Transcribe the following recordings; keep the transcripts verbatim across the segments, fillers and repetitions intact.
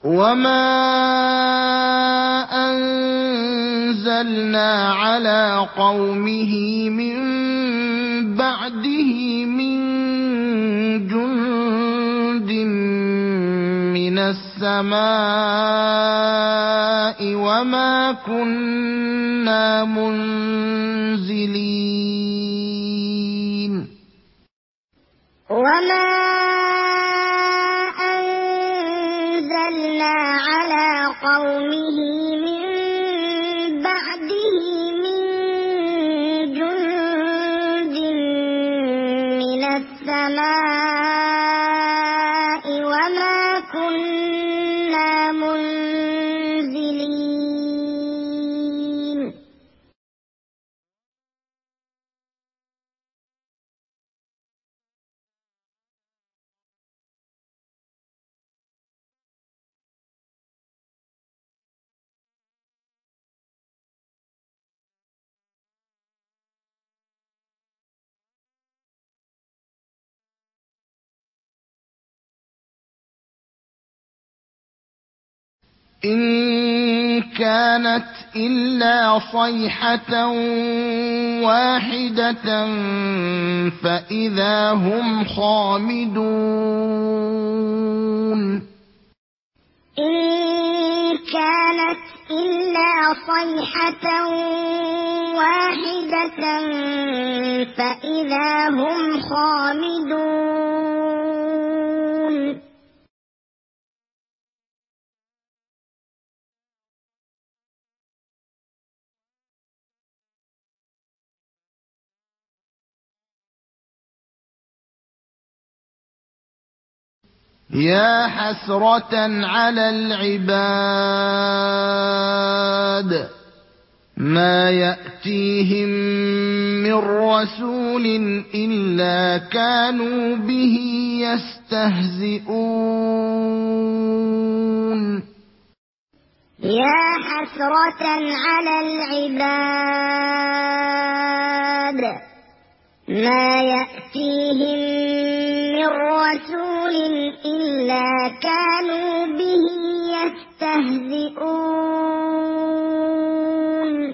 وَمَا أَنزَلْنَا عَلَىٰ قَوْمِهِ مِن بَعْدِهِ مِن جُندٍ مِّنَ السَّمَاءِ وَمَا كُنَّا مُنزِلِينَ وَمَا أَنزَلْنَا عَلَىٰ قَوْمِهِ مِن بَعْدِهِ مِن جُندٍ مِّنَ السَّمَاءِ وَمَا كُنَّا مُنزِلِينَ إِن كَانَتْ إِلَّا صَيْحَةً وَاحِدَةً فَإِذَا هُمْ خَامِدُونَ إِن كَانَتْ إِلَّا صَيْحَةً وَاحِدَةً فَإِذَا هُمْ خَامِدُونَ يَا حَسْرَةً عَلَى الْعِبَادِ مَا يَأْتِيهِم مِّن رَّسُولٍ إِلَّا كَانُوا بِهِ يَسْتَهْزِئُونَ يَا حَسْرَةً عَلَى الْعِبَادِ مَا يَأْتِيهِم مِّن رَّسُولٍ إِلَّا كَانُوا بِهِ يَسْتَهْزِئُونَ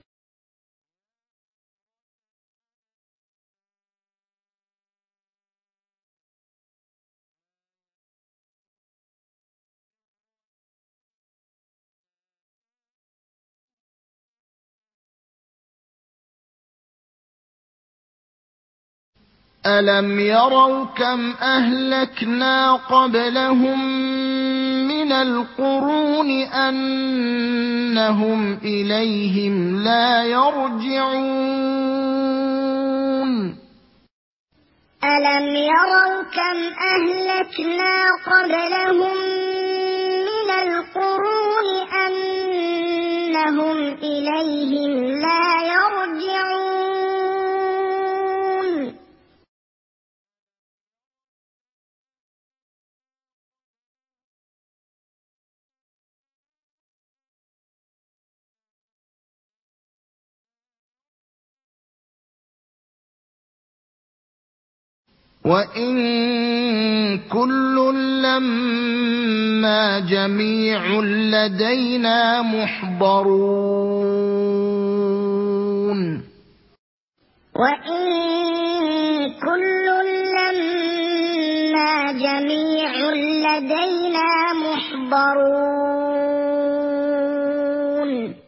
أَلَمْ يَرَوْا كَمْ أَهْلَكْنَا قَبْلَهُم مِّنَ الْقُرُونِ أَنَّهُمْ إِلَيْهِمْ لَا يَرْجِعُونَ أَلَمْ يَرَوْا كَمْ أَهْلَكْنَا قَبْلَهُم مِّنَ الْقُرُونِ أَنَّهُمْ إِلَيْهِمْ لَا يَرْجِعُونَ وَإِن كُلٌّ لَّمَّا جَمِيعٌ لَّدَيْنَا مُحْضَرُونَ وَإِن كُلٌّ لَّمَّا جَمِيعٌ لَّدَيْنَا مُحْضَرُونَ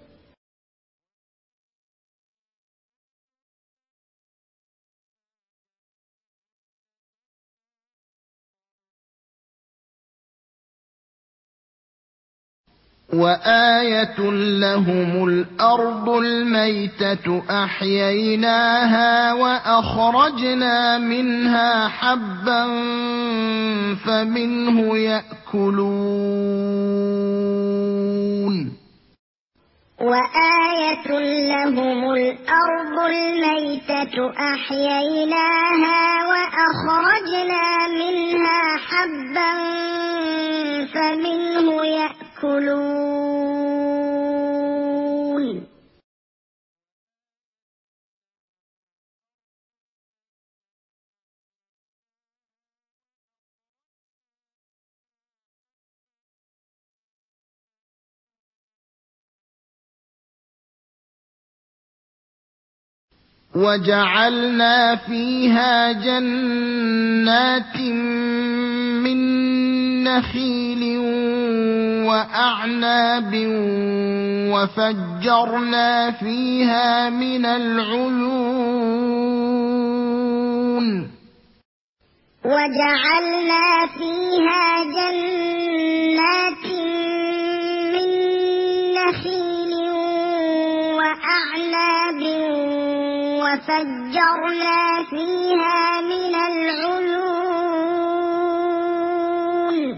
وَآيَةٌ لَّهُمُ الْأَرْضُ الْمَيْتَةُ أَحْيَيْنَاهَا وَأَخْرَجْنَا مِنْهَا حَبًّا فَمِنْهُ يَأْكُلُونَ وَآيَةٌ لَّهُمُ الْأَرْضُ الْمَيْتَةُ أَحْيَيْنَاهَا وَأَخْرَجْنَا مِنْهَا حَبًّا فَمِنْهُ يَأْكُلُونَ وجعلنا فيها جنات من نخيل وأعناب وفجرنا فيها من العيون وجعلنا فيها جنات من نخيل وأعناب وفجرنا فيها من العيون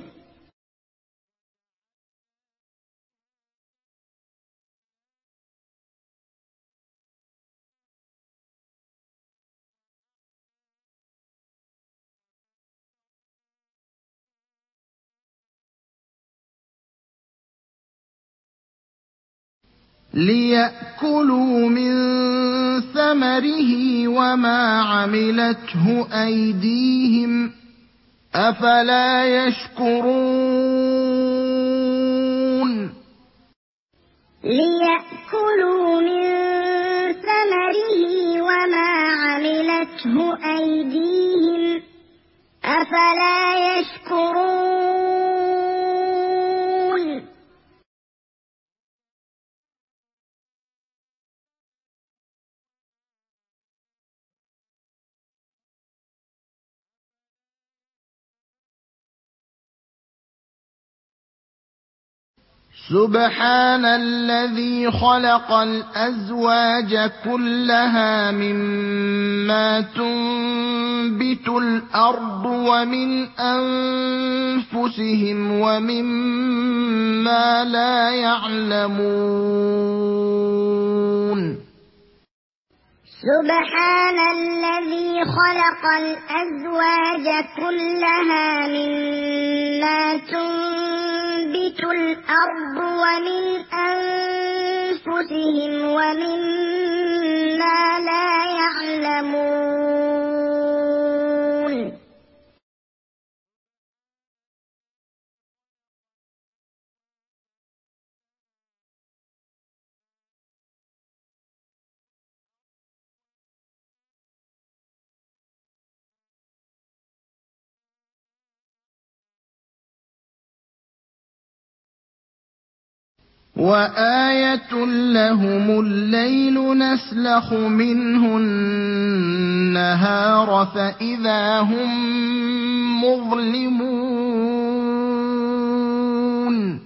ليأكلوا من ثمره وما عملته أيديهم أفلا يشكرون ليأكلوا من ثمره وما عملته أيديهم أفلا يشكرون سبحان الذي خلق الأزواج كلها مما تنبت الأرض ومن أنفسهم ومما لا يعلمون سبحان الذي خلق الأزواج كلها مما تنبت الأرض ومن أنفسهم ومما لا يعلمون وآية لهم الليل نسلخ منه النهار فإذا هم مظلمون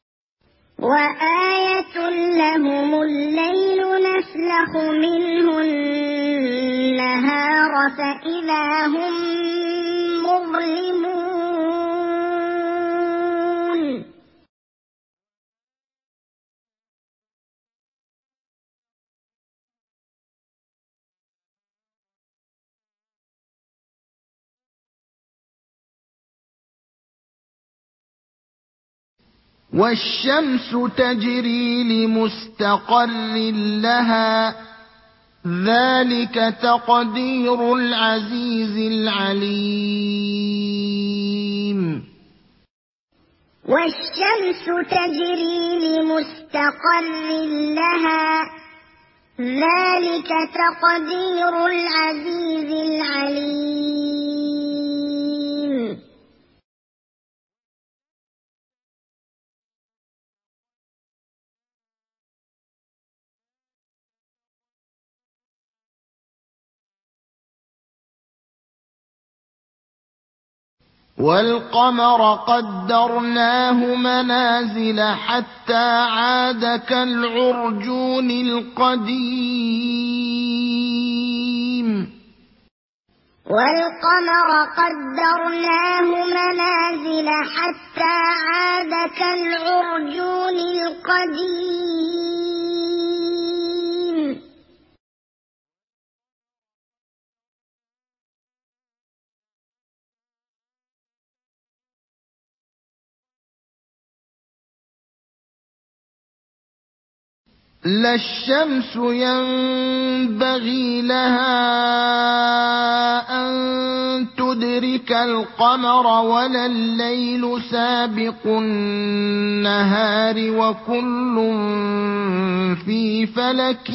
وآية لهم الليل نسلخ منه النهار فإذا هم مظلمون والشمس تجري لمستقر لها ذلك تقدير العزيز العليم والشمس تجري لمستقر لها ذلك تقدير العزيز العليم والقمر قدرناه منازل حتى عاد كالعرجون القديم والقمر قدرناه منازل حتى عاد كالعرجون القديم لا الشمس ينبغي لها أن تدرك القمر ولا الليل سابق النهار وكل في فلك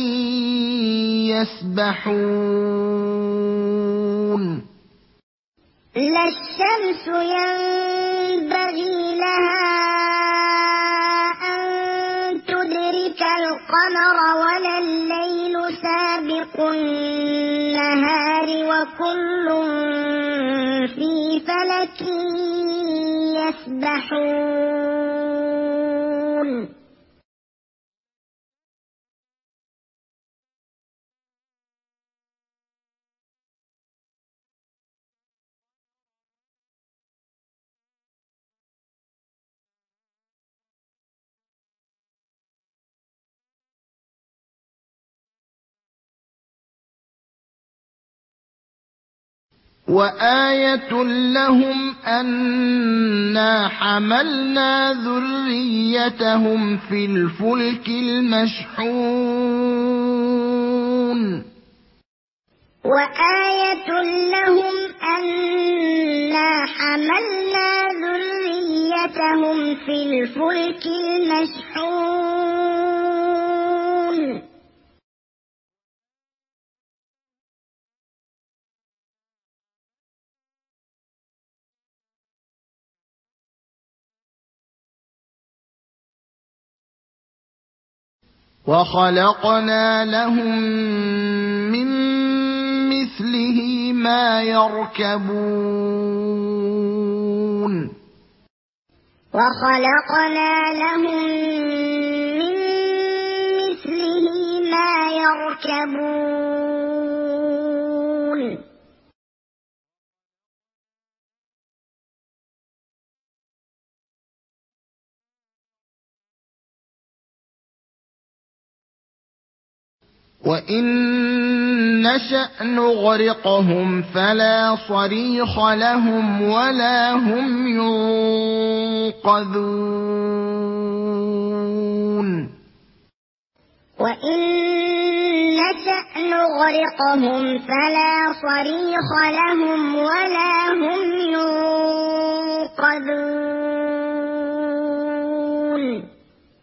يسبحون لا الشمس ينبغي لها أن تدرك القمر ولا الليل سابق النهار وكل في فلك يسبحون وآية لهم أنا حملنا ذريتهم في الفلك المشحون وآية لهم أنا حملنا ذريتهم في الفلك المشحون وخلقنا لهم من مثله ما يركبون وخلقنا لهم من مثله ما يركبون وإن نشأ نغرقهم فلا صريخ لهم ولا هم ينقذون وإن نشأ نغرقهم فلا صريخ لهم ولا هم ينقذون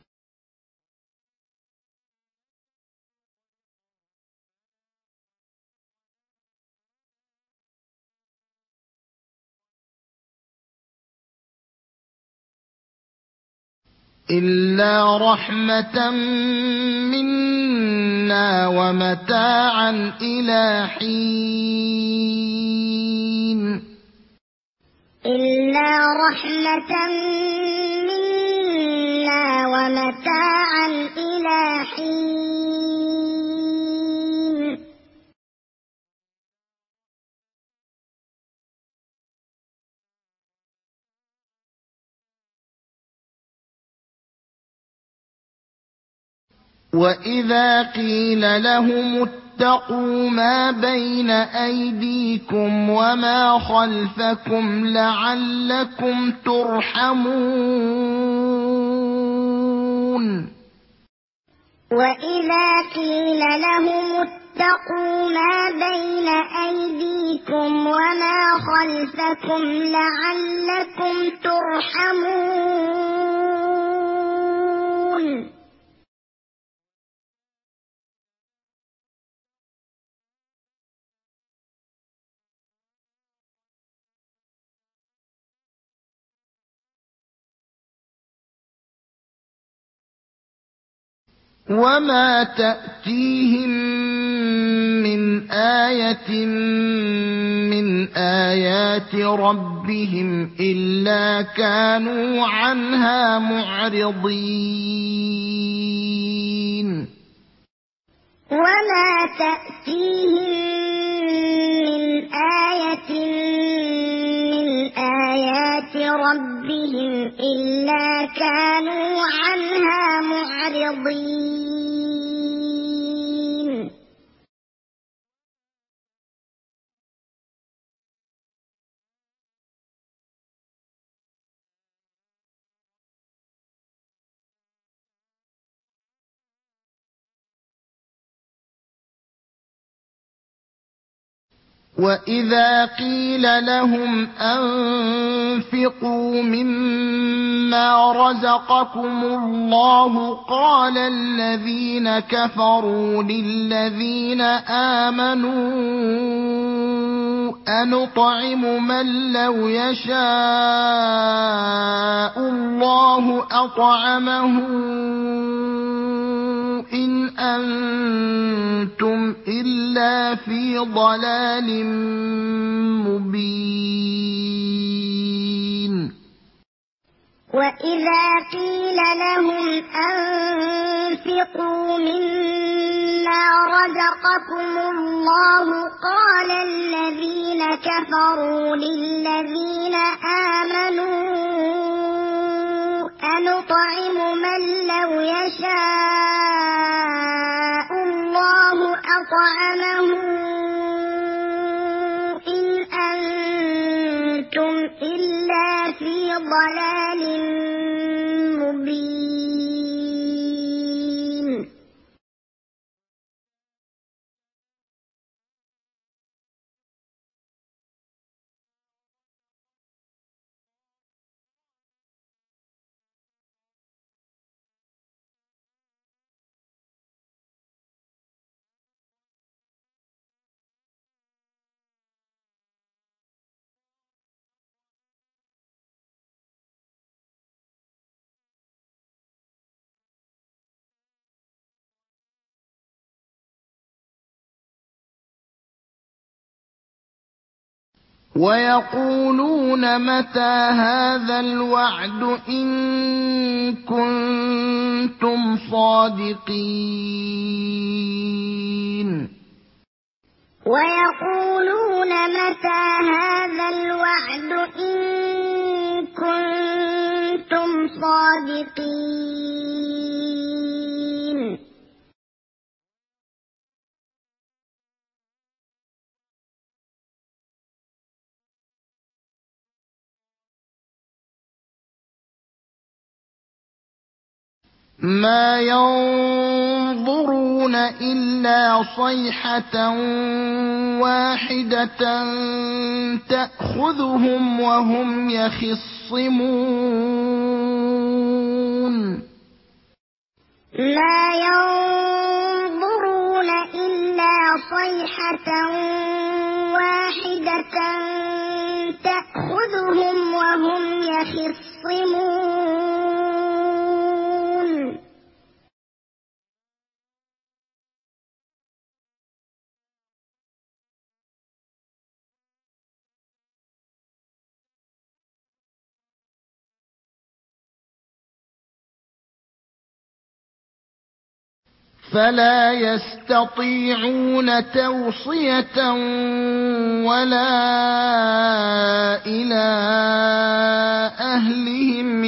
إلا رحمة منا ومتاعا إلى حين إلا رحمة منا ومتاعا إلى حين وإذا قيل لهم اتقوا ما بين أيديكم وما خلفكم لعلكم ترحمون وإذا قيل لهم اتقوا ما بين أيديكم وما خلفكم لعلكم ترحمون وما تأتيهم من آية من آيات ربهم إلا كانوا عنها معرضين وما تأتيهم من آية من آيات ربهم إلا كانوا عنها معرضين وَإِذَا قِيلَ لَهُمْ أَنفِقُوا مِمَّا رَزَقَكُمُ اللَّهُ قَالَ الَّذِينَ كَفَرُوا لِلَّذِينَ آمَنُوا أَنُطْعِمُ مَن لَّوْ يَشَاءُ اللَّهُ أَطْعَمَهُ إِنْ أَنتُمْ إِلَّا فِي ضَلَالٍ مُّبِينٍ وَإِذَا قِيلَ لَهُمْ أَنفِقُوا مِمَّا رَزَقَكُمُ اللَّهُ قَالَ الَّذِينَ كَفَرُوا لِلَّذِينَ آمَنُوا أَنُطْعِمُ مَن لَّوْ يَشَاءُ اللَّهُ أَطْعَمَهُ إِنْ أَنتُمْ إِلَّا فِي ضَلَالٍ مُّبِينٍ وَيَقُولُونَ مَتَىٰ هَٰذَا الْوَعْدُ إِن كُنتُمْ صَادِقِينَ وَيَقُولُونَ مَتَىٰ هَٰذَا الْوَعْدُ إِن كُنتُمْ صَادِقِينَ مَا يَنظُرُونَ إِلَّا صَيْحَةً وَاحِدَةً تَأْخُذُهُمْ وَهُمْ يَخِصِّمُونَ مَا يَنظُرُونَ إِلَّا صَيْحَةً وَاحِدَةً تَأْخُذُهُمْ وَهُمْ يَخِصِّمُونَ فَلَا يَسْتَطِيعُونَ تَوْصِيَةً وَلَا إِلَىٰ أَهْلِهِمْ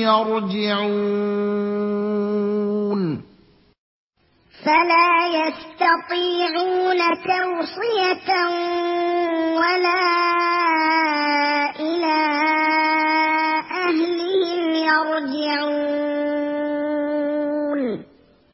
يَرْجِعُونَ فَلَا يَسْتَطِيعُونَ تَوْصِيَةً وَلَا إِلَىٰ أَهْلِهِمْ يَرْجِعُونَ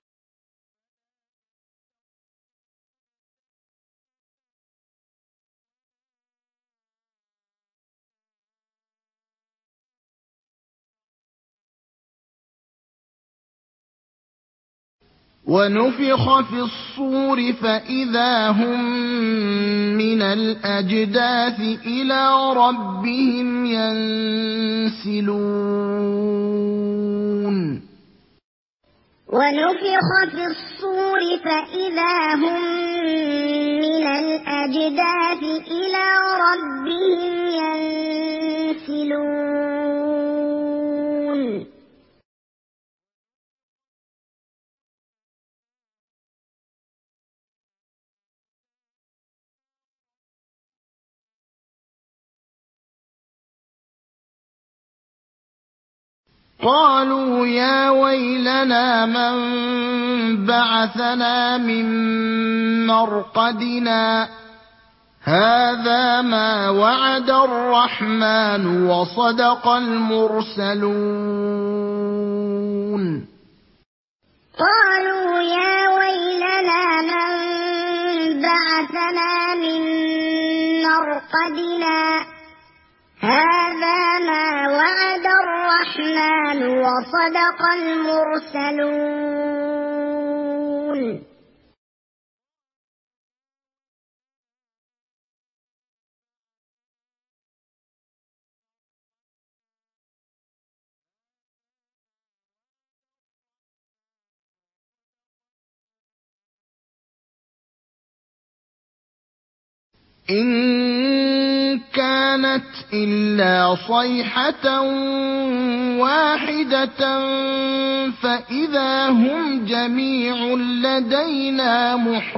وَنُفِخَ فِي الصُّورِ فَإِذَا هُم مِّنَ الْأَجْدَاثِ إِلَىٰ رَبِّهِمْ يَنسِلُونَ وَنُفِخَ فِي الصُّورِ فَإِذَا هُم مِّنَ الْأَجْدَاثِ إِلَىٰ رَبِّهِمْ يَنسِلُونَ قَالُوا يَا وَيْلَنَا مَن بَعَثَنَا مِن مَّرْقَدِنَا هَٰذَا مَا وَعَدَ الرَّحْمَٰنُ وَصَدَقَ الْمُرْسَلُونَ قَالُوا يَا وَيْلَنَا مَن بَعَثَنَا مِن عقدنا هذا ما وعد الرحمن وصدق المرسلون إن كانت إلا صيحة واحدة فإذا هم جميع لدينا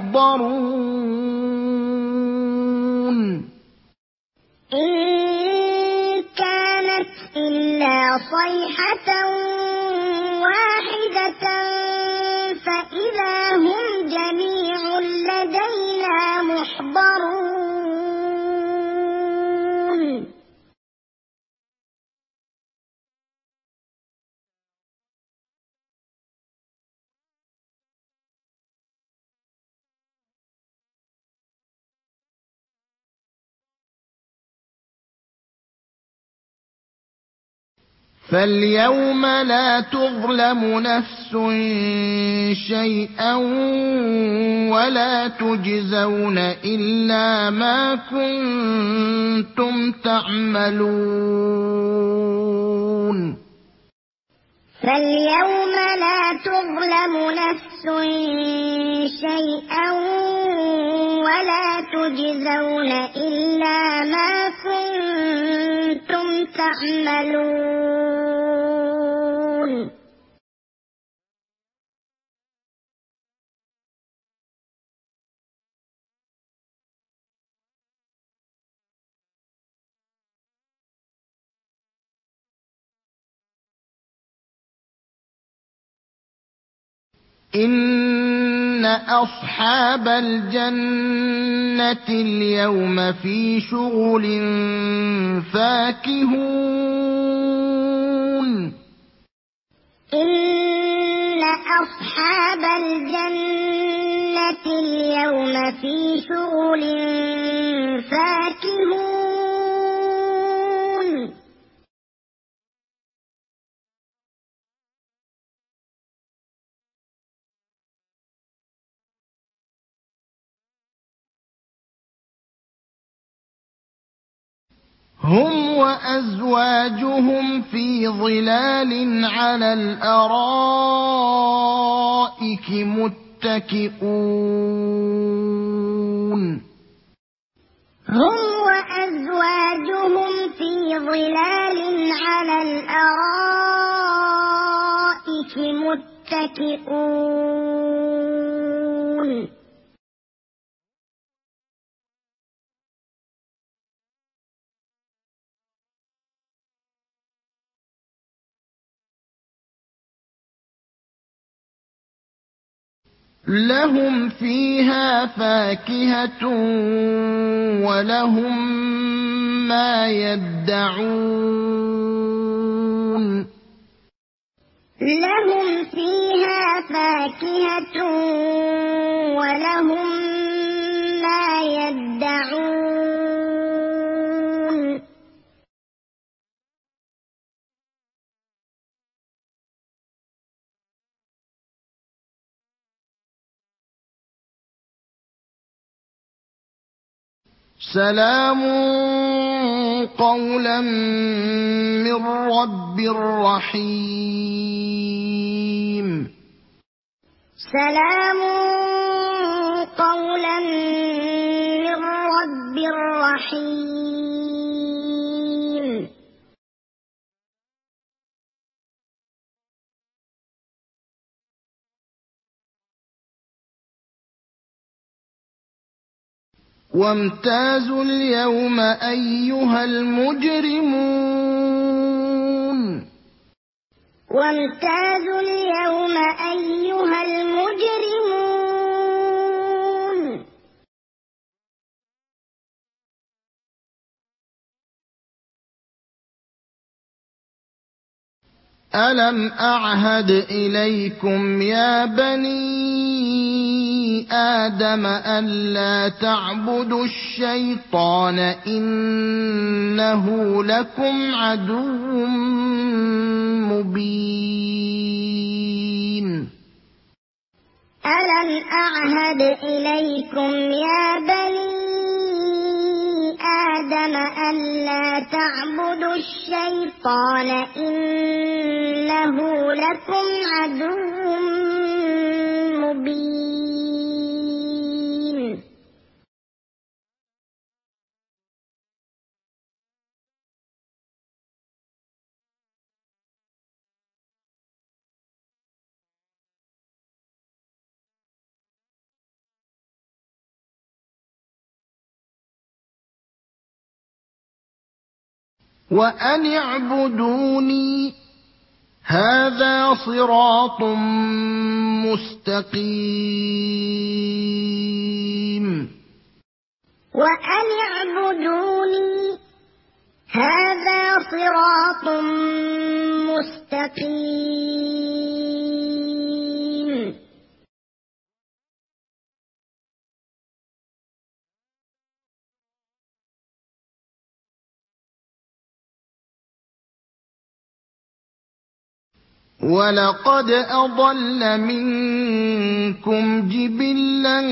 محضرون إن كانت إلا صيحة واحدة فإذا هم جميع لدينا محضرون فاليوم لا تظلم نفس شيئا ولا تجزون إلا ما كنتم تعملون فاليوم لا تظلم نفس شيئا ولا تجزون إلا ما كنتم تعملون إن أصحاب الجنة اليوم في شغل فاكهون إن أصحاب الجنة اليوم في شغل فاكهون هم وأزواجهم في ظلال على الأرائك متكئون هم وأزواجهم في ظلال على الأرائك متكئون لهم فيها فاكهة ولهم ما يدعون لهم فيها فاكهة ولهم ما يدعون سلام قولا من رب رحيم سلام قولا من رب رحيم وامتازوا اليوم أيها المجرمون وامتازوا اليوم أيها المجرمون ألم أعهد إليكم يا بني آدم ألا تعبدوا الشيطان إنه لكم عدو مبين ألم أعهد إليكم يا بني آدم ألا تعبدوا الشيطان إنه لكم عدو مبين وأن اعبدوني هذا صراط مستقيم وأن اعبدوني هذا صراط مستقيم ولقد أضل منكم جبلا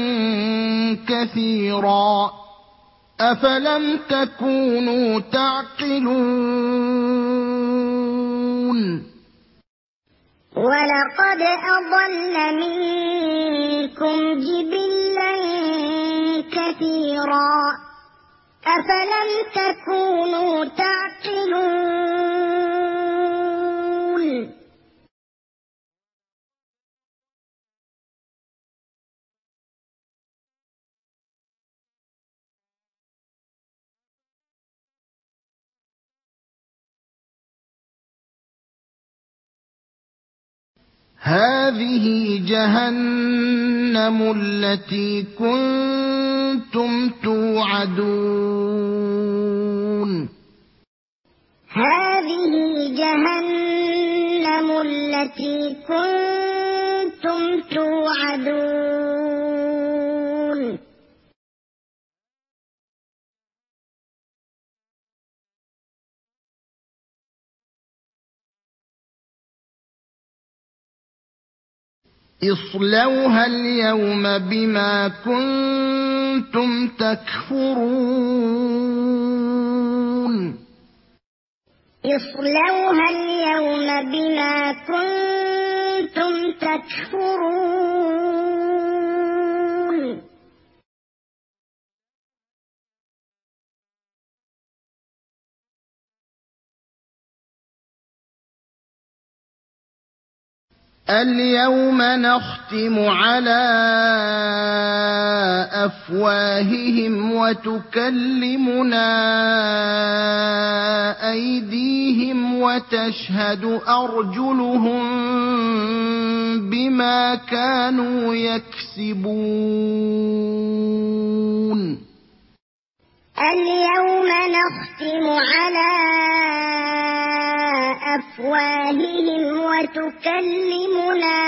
كثيرا أفلم تكونوا تعقلون ولقد أضل منكم جبلا كثيرا أفلم تكونوا تعقلون هذه جهنم التي كنتم توعدون هذه جهنم التي كنتم توعدون اصلوها اليوم بما كنتم تكفرون اصلوها اليوم بما كنتم تكفرون اليوم نختم على أفواههم وتكلمنا أيديهم وتشهد أرجلهم بما كانوا يكسبون اليوم نختم على أفواههم وتكلمنا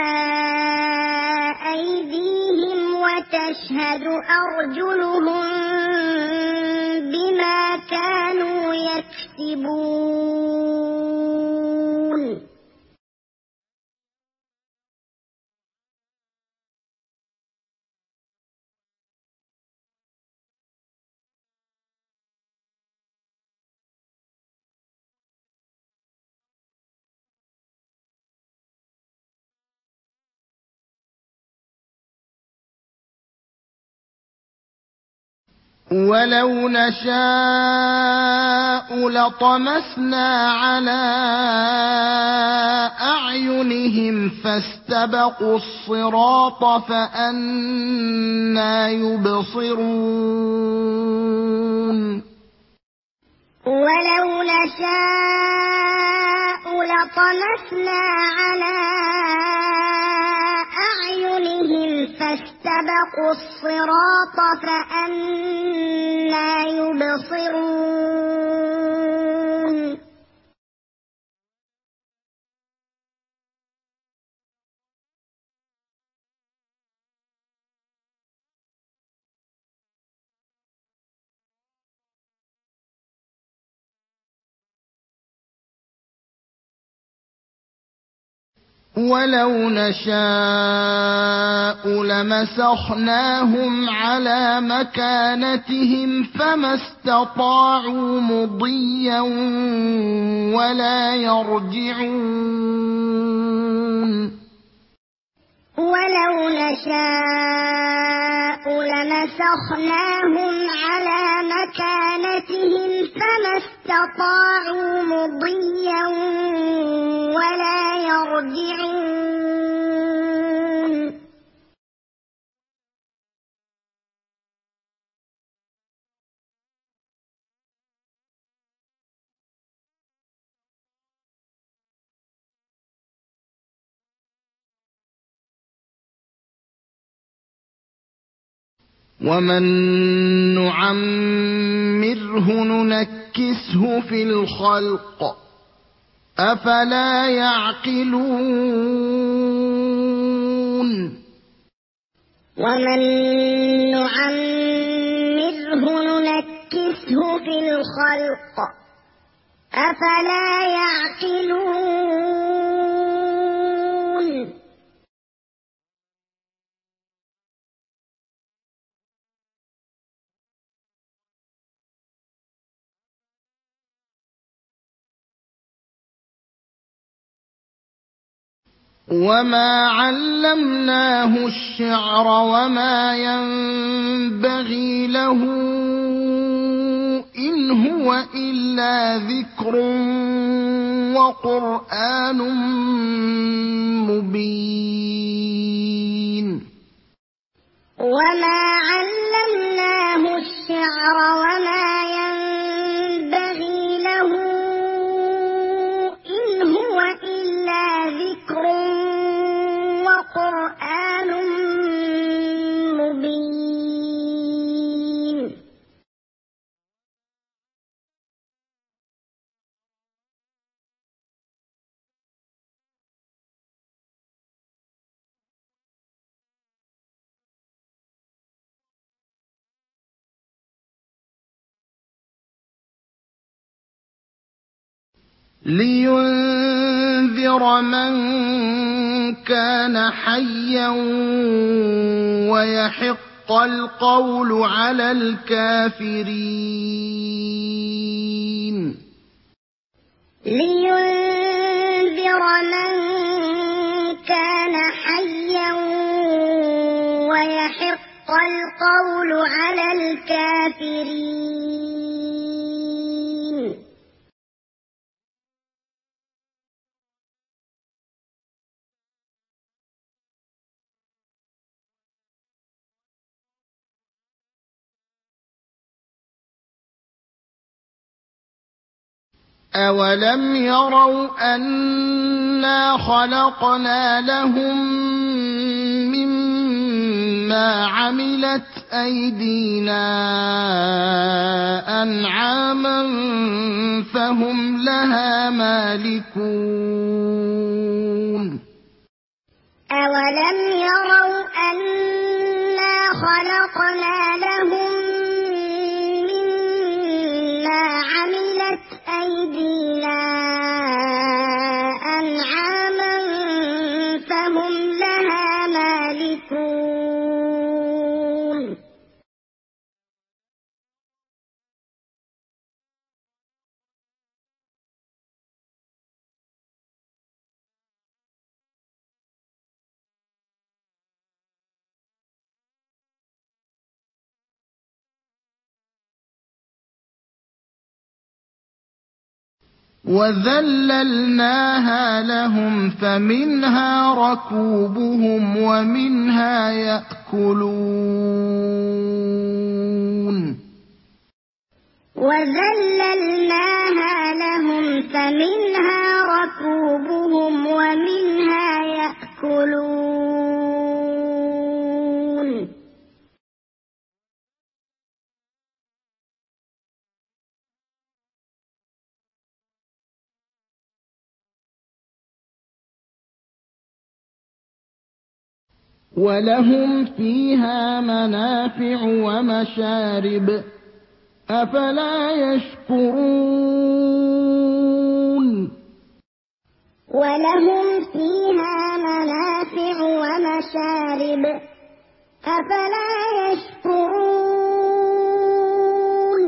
أيديهم وتشهد أرجلهم بما كانوا يكسبون ولو نشاء لطمسنا على أعينهم فاستبقوا الصراط فأنى يبصرون ولو نشاء لطمسنا على أعينهم فاستبقوا الصراط فأنى يبصرون ولو نشاء لمسخناهم على مكانتهم فما استطاعوا مضيا ولا يرجعون ولو نشاء لمسخناهم على مكانتهم فما استطاعوا مضيا ولا يرجعون ومن نعمره ننكسه في الخلق أفلا يعقلون ومن نعمره ننكسه في الخلق أفلا يعقلون وما علمناه الشعر وما ينبغي له إن هو إلا ذكر وقرآن مبين وما علمناه الشعر وما ينبغي له إن هو إلا ذكر وقرآن مبين لينذر من كان حيا ويحق القول على الكافرين لينذر من كان حيا ويحق القول على الكافرين أولم يروا أنا خلقنا لهم مما عملت أيدينا أنعاما فهم لها مالكون أولم يروا أنا خلقنا لهم مما عملت أيدينا أنعاما فهم لها مالكون وذللناها لهم فمنها ركوبهم ومنها يأكلون وذللناها لهم فمنها ركوبهم ومنها يأكلون ولهم فيها منافع ومشارب أفلا يشكرون ولهم فيها وشارب أفلا يشكرون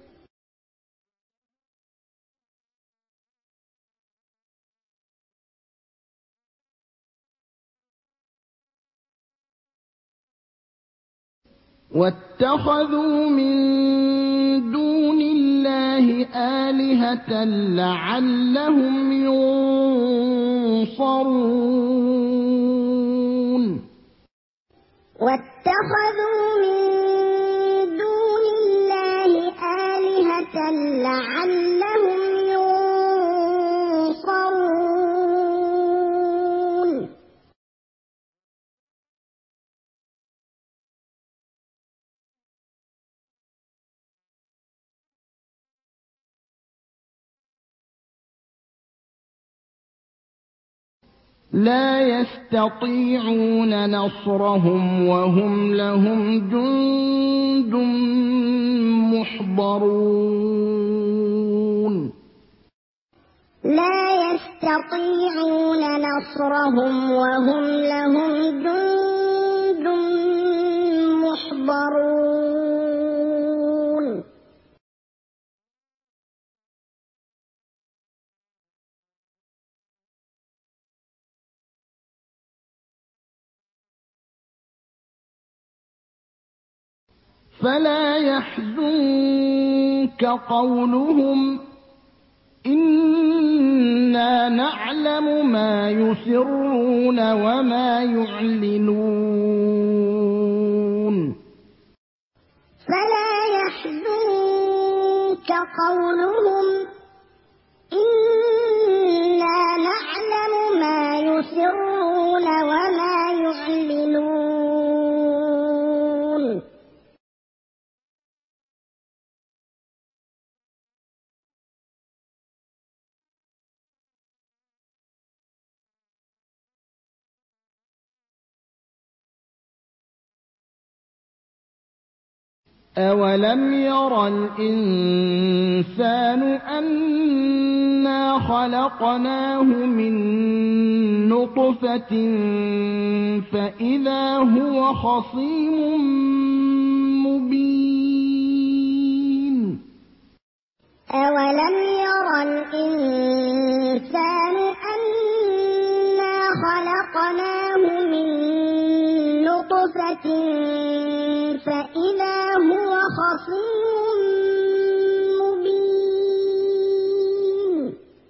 واتخذوا من دون الله آلهة لعلهم ينصرون واتخذوا من دون الله آلهة لعلهم ينصرون لا يستطيعون نصرهم وهم لهم جند محضرون لا يستطيعون نصرهم وهم لهم جند محضرون فلا يحزنك قولهم إنا نعلم ما يسرون وما يعلنون فلا يحزنك قولهم إنا نعلم ما يسرون وما يعلنون أولم ير الإنسان أنا خلقناه من نطفة فإذا هو خصيم مبين أولم ير الإنسان أنا خلقناه من نطفة فإذا هو خصيم مبين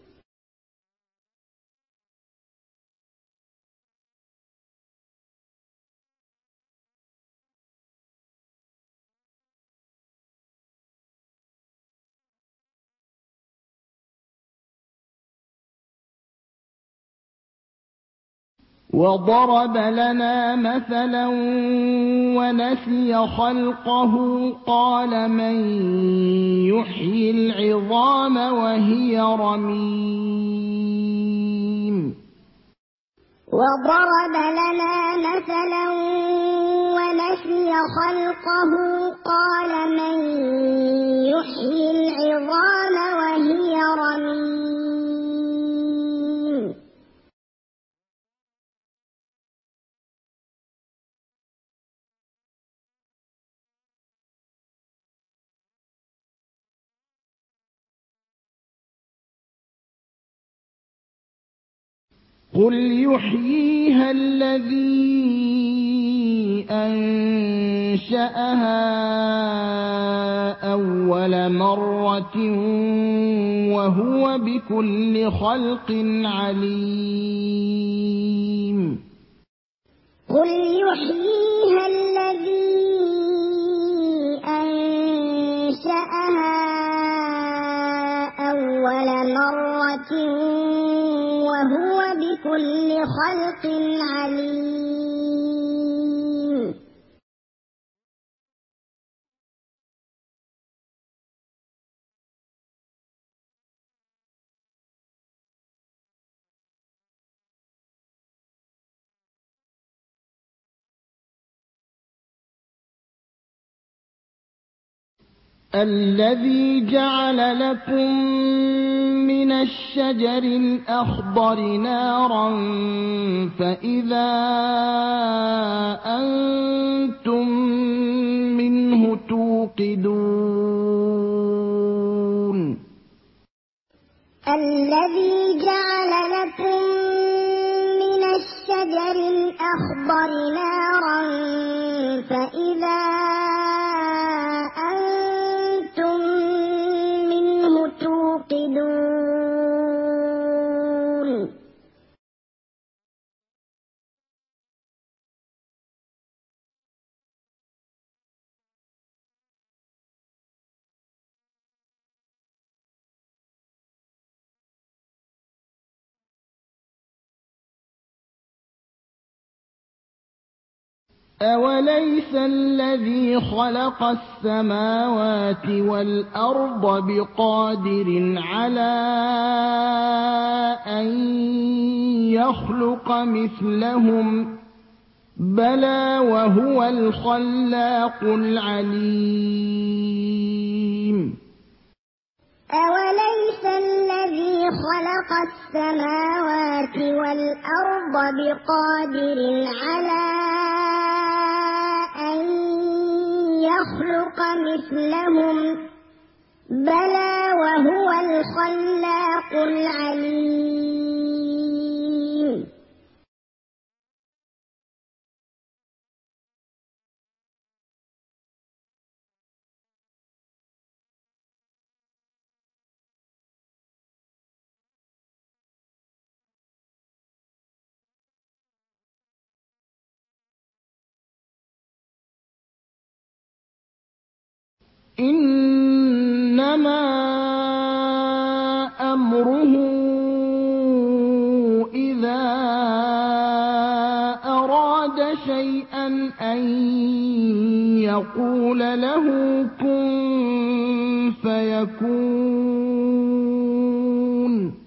وضرب لنا مثلا ونسي خلقه قال من يحيي العظام وهي رميم وضرب لنا مثلا ونسي خلقه قال من يحيي العظام وهي رميم قل يحييها الذي أنشأها أول مرة وهو بكل خلق عليم قل يحييها الذي أنشأها أول مرة وهو بكل خلق عليم الذي جعل لكم من الشجر الأخضر نارا فإذا شجر أخضر نارا فإذا أنتم منه توقدون أوليس الذي خلق السماوات والأرض بقادر على أن يخلق مثلهم بلى وهو الخلاق العليم أوليس الذي خلق السماوات والأرض بقادر على أن يخلق مثلهم بلى وهو الخلاق العليم إنما أمره إذا أراد شيئا أن يقول له كن فيكون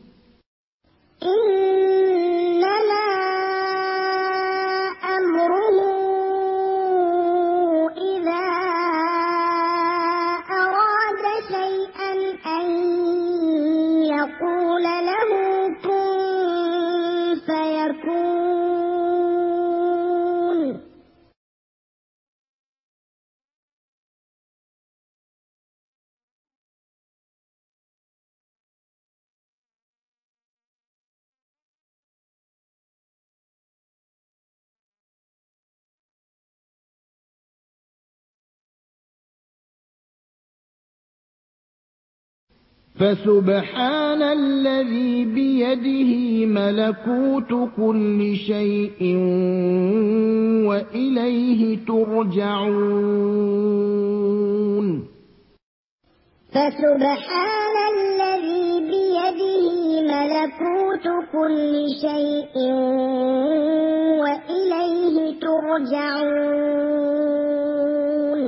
إنما أمره إذا أراد شيئا أن يقول له كن فيكون فسبحان الذي بيده ملكوت كل شيء وإليه ترجعون فسبحان الذي بيده ملكوت كل شيء وإليه ترجعون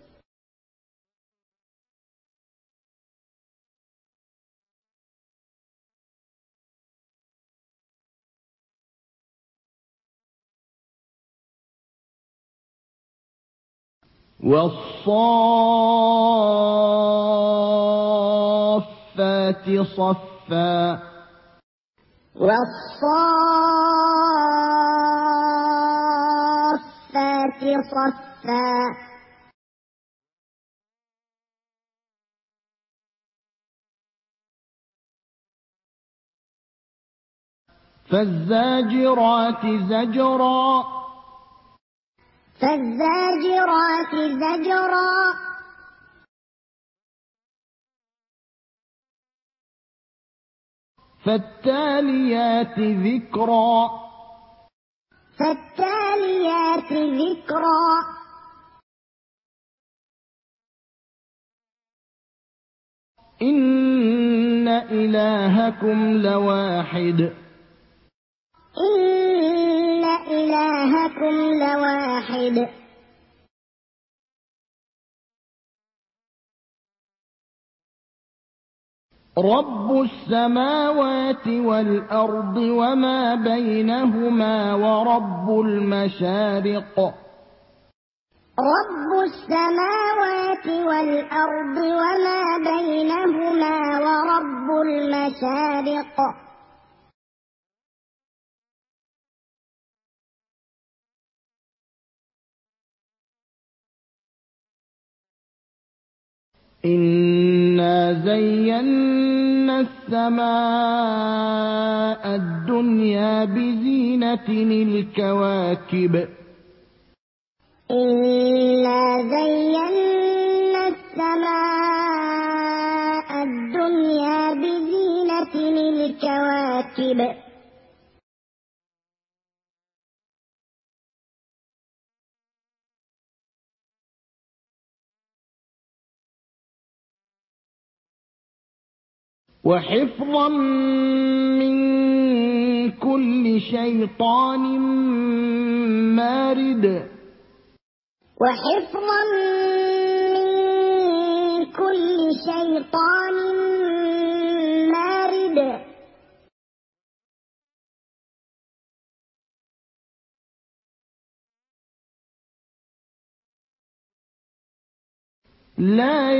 والصافات صفا والصافات صفا فالزاجرات زجرا فالزاجرات زجرا فالتاليات ذكرا فالتاليات ذكرا إن إلهكم لواحد إن إلهكم لواحد رب السماوات والأرض وما بينهما ورب المشارق رب السماوات والأرض وما بينهما ورب المشارق إنا زينا السماء الدنيا الدنيا بزينة الكواكب إنا زينا السماء الدنيا بزينة الكواكب وحفظا من كل شيطان مارد وحفظا من كل شيطان مارد لا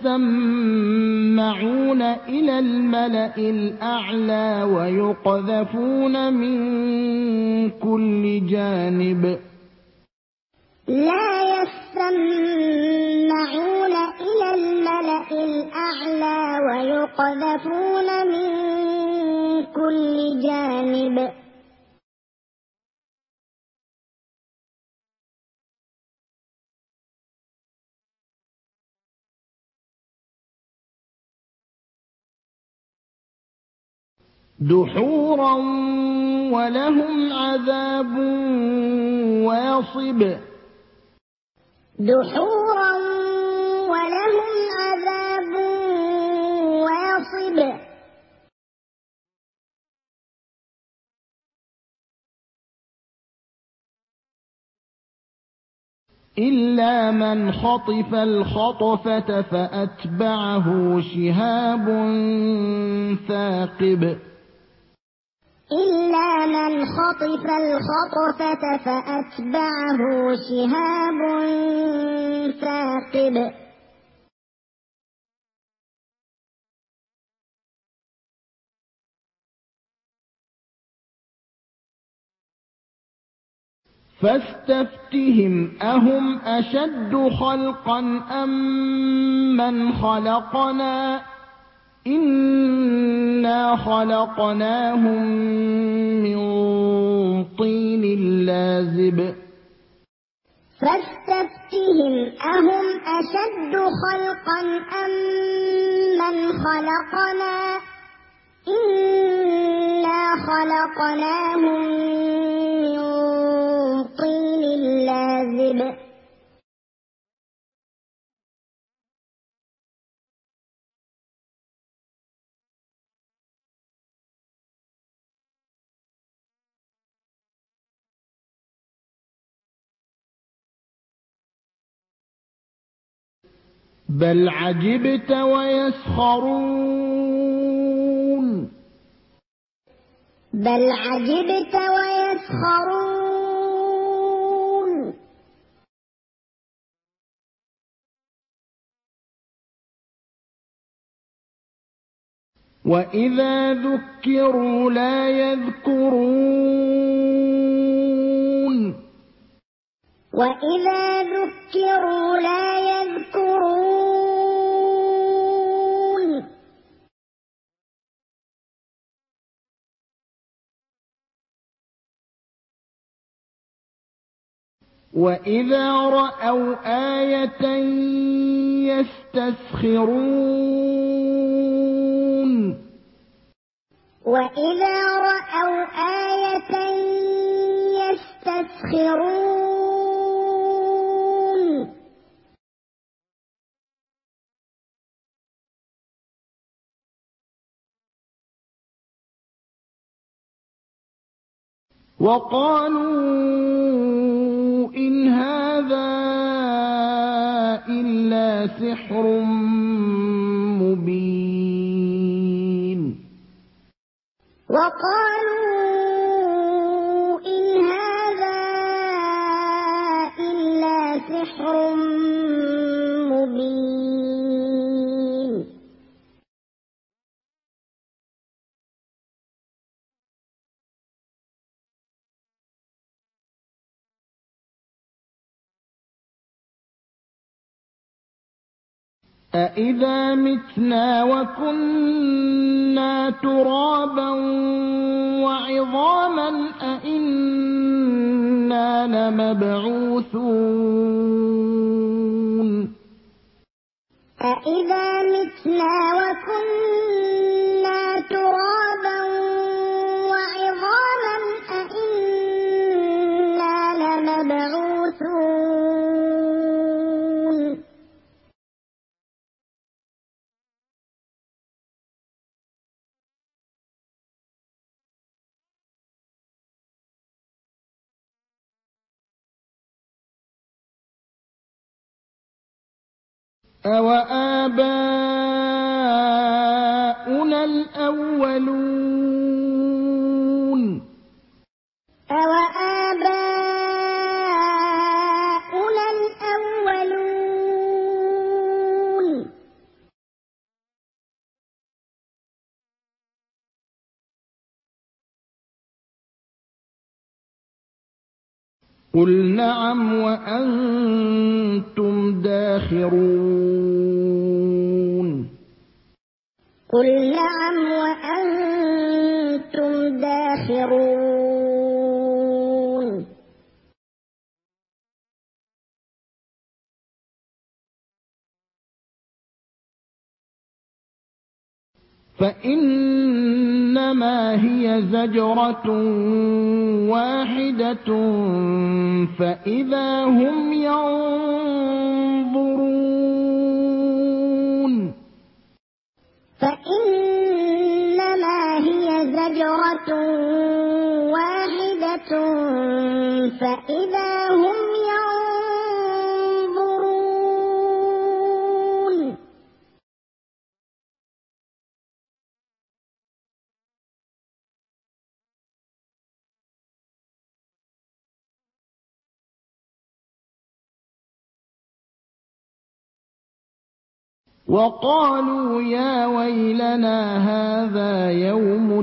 يستمعون إلى الملأ الأعلى ويقذفون من كل جانب لا يستمعون إلى الملأ الأعلى ويقذفون من كل جانب دحورا ولهم عذاب واصب دحورا ولهم عذاب واصب إلا من خطف الخطفة فأتبعه شهاب ثاقب إلا من خطف الخطفة فأتبعه شهاب ثاقب فاستفتهم أهم أشد خلقا أم من خلقنا إنا خلقناهم من طين لازب فاستفتهم أهم أشد خلقا أم من خلقنا إنا خلقناهم من طين لازب بل عجبت ويسخرون بل عجبت ويسخرون وإذا ذكروا لا يذكرون وإذا ذكروا لا يذكرون وإذا رأوا آية يستسخرون وإذا رأوا آية يستسخرون وقالوا إن هذا إلا سحر مبين وقالوا إن هذا إلا سحر مبين أَإِذَا مِتْنَا وَكُنَّا تُرَابًا وَعِظَامًا أَإِنَّا لَمَبْعُوثُونَ أَإِذَا مِتْنَا وَكُنَّا تُرَابًا وَعِظَامًا أَإِنَّا لَمَبْعُوثُونَ أَوَآبَاؤُنَا الْأَوَّلُونَ أَوَآبَاؤُنَا الْأَوَّلُونَ قُلْ نَعَمْ وَأَنتُمْ دَاخِرُونَ قُلْ نَعَمْ وَأَنتُمْ دَاخِرُونَ فَإِنَّمَا هِيَ زَجْرَةٌ وَاحِدَةٌ فَإِذَا هُمْ يَنظُرُونَ فَإِنَّمَا هِيَ زَجْرَةٌ وَاحِدَةٌ فَإِذَا هُمْ يَنظُرُونَ وَقَالُوا يَا وَيْلَنَا هَٰذَا يَوْمُ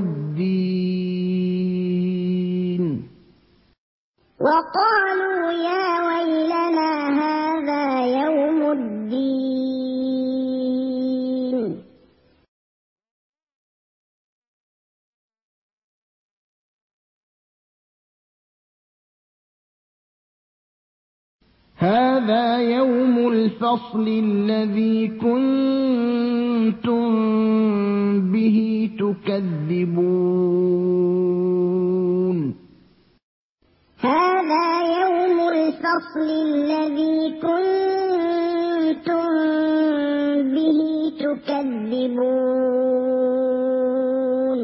الدِّينِ وَقَالُوا يَا وَيْلَنَا هَٰذَا يَوْمُ الدِّينِ هَٰذَا يَوْمُ الْفَصْلِ الَّذِي كُنتُم بِهِ تُكَذِّبُونَ هَٰذَا يَوْمُ الْفَصْلِ الَّذِي كُنتُم بِهِ تُكَذِّبُونَ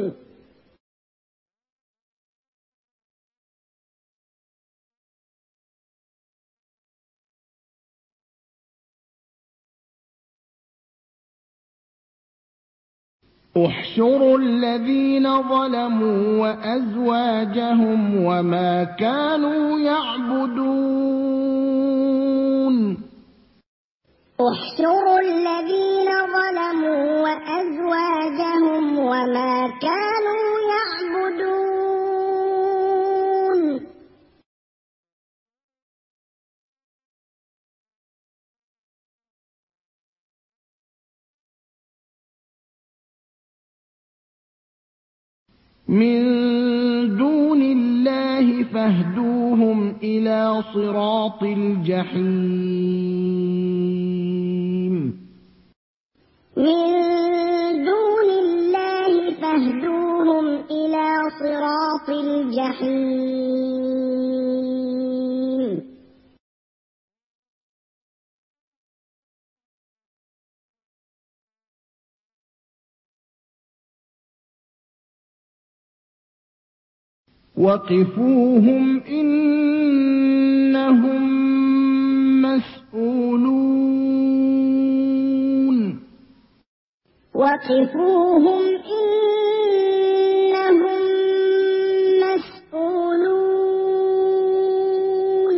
احْشُرُوا الَّذِينَ ظَلَمُوا وَأَزْوَاجَهُمْ وَمَا كَانُوا يَعْبُدُونَ احْشُرُوا الَّذِينَ ظَلَمُوا وَأَزْوَاجَهُمْ وَمَا كَانُوا يَعْبُدُونَ مِن دُونِ اللَّهِ فَاهْدُوهُمْ إِلَىٰ صِرَاطِ الْجَحِيمِ مِن دُونِ اللَّهِ فَاهْدُوهُمْ إِلَىٰ صِرَاطِ الْجَحِيمِ وَقِفُوهُمْ ۖ إِنَّهُم مسؤولون وَقِفُوهُمْ ۖ إِنَّهُم مسؤولون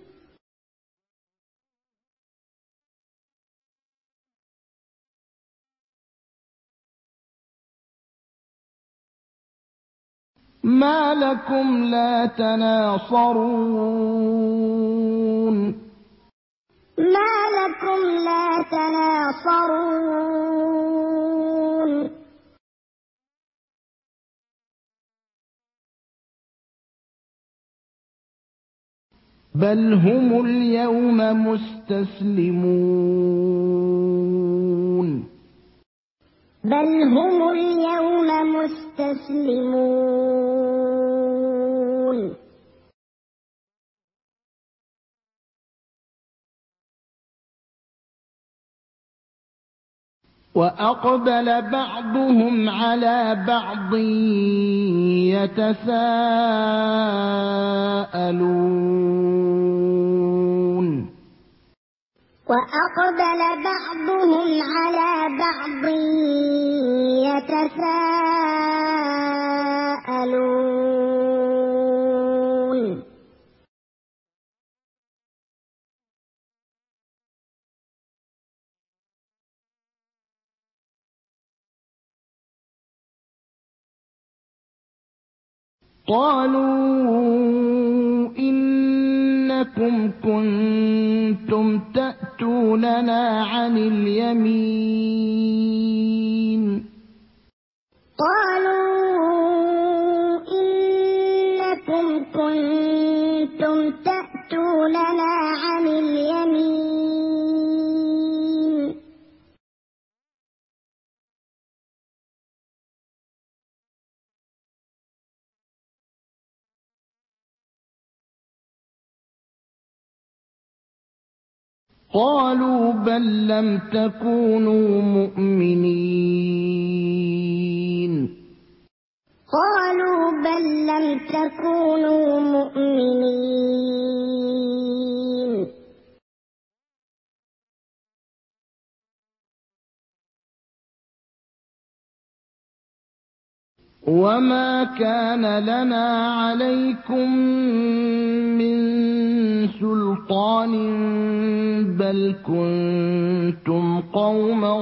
مَا لَكُمْ لَا تَنَاصَرُونَ ما لكم لا تناصرون بل هم اليوم مستسلمون بل هم اليوم مستسلمون وأقبل بعضهم على بعض يتساءلون وأقبل بعضهم على بعض يتساءلون قالوا إنكم كنتم تأتوننا عن اليمين قالوا إنكم كنتم تأتوننا عن اليمين قالوا بل لم تكونوا مؤمنين قالوا بل لم تكونوا مؤمنين وما كان لنا عليكم من سلطان بل كنتم قوما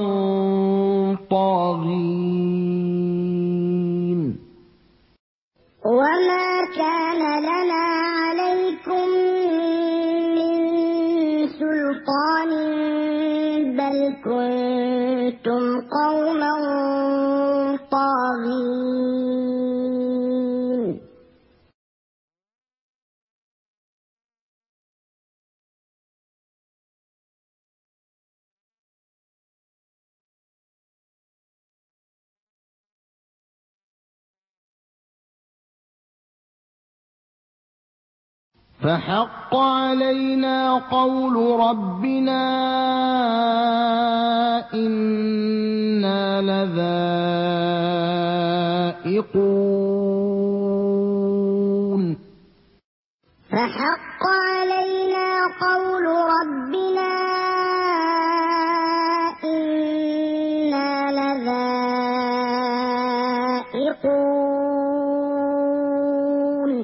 طاغين وما كان لنا عليكم من سلطان بل كنتم قوما طاغين فحق علينا قول ربنا إنا لذائقون فحق علينا قول ربنا إنا لذائقون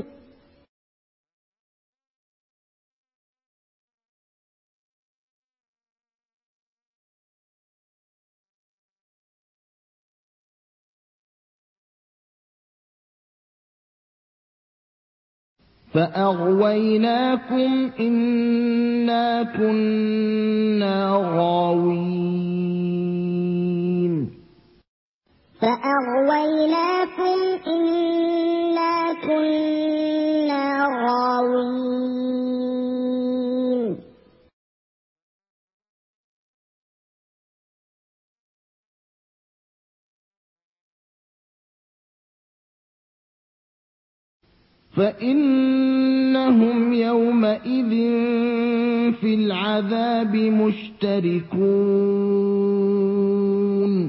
فأغويناكم إنا كنا غاوين فأغويناكم إنا كنا غاوين فإنهم يومئذ في العذاب مشتركون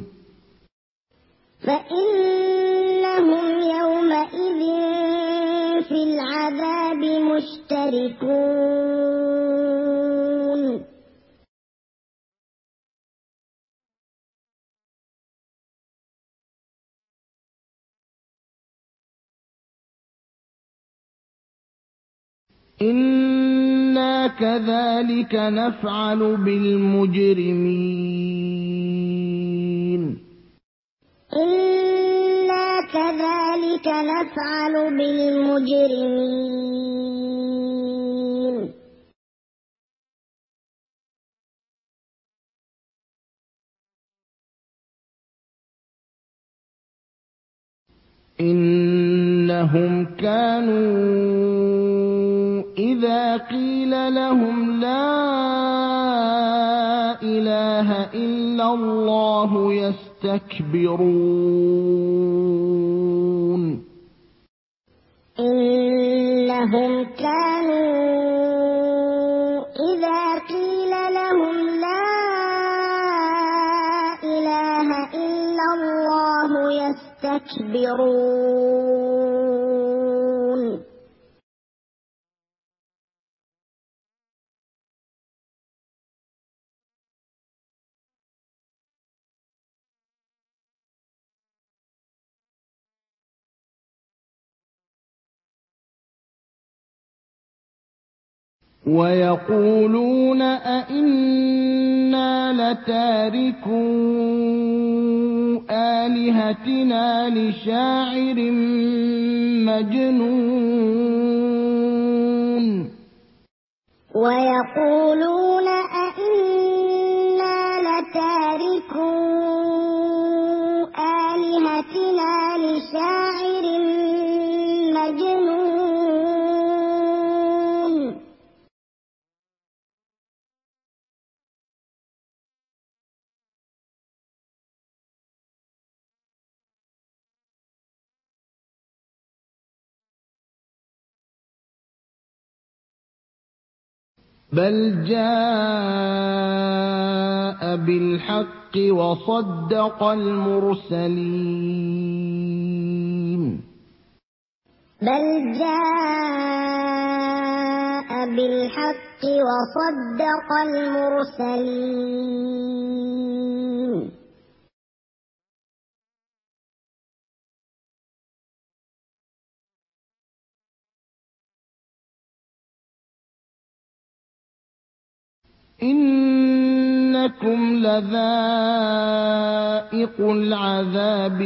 فإنهم يومئذ في العذاب مشتركون إنا كذلك نفعل بالمجرمين إنا كذلك نفعل بالمجرمين إنهم كانوا إذا قيل لهم لا إله إلا الله يستكبرون إنهم كانوا إذا قيل لهم لا إله إلا الله يستكبرون ويقولون أئنا لتاركو آلهتنا لشاعر مجنون ويقولون أئنا لتاركو آلهتنا لشاعر مجنون بل جاء بالحق وصدق المرسلين بل جاء بالحق وصدق المرسلين إنكم لذائق العذاب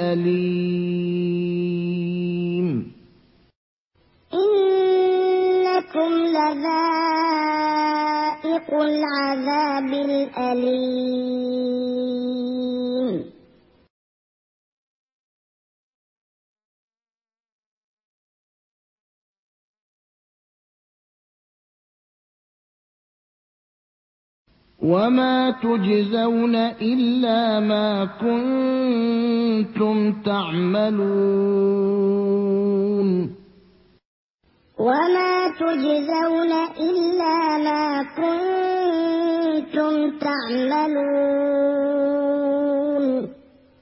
الأليم إنكم لذائق العذاب الأليم وما تجزون إلا ما كنتم تعملون وما تجزون إلا ما كنتم تعملون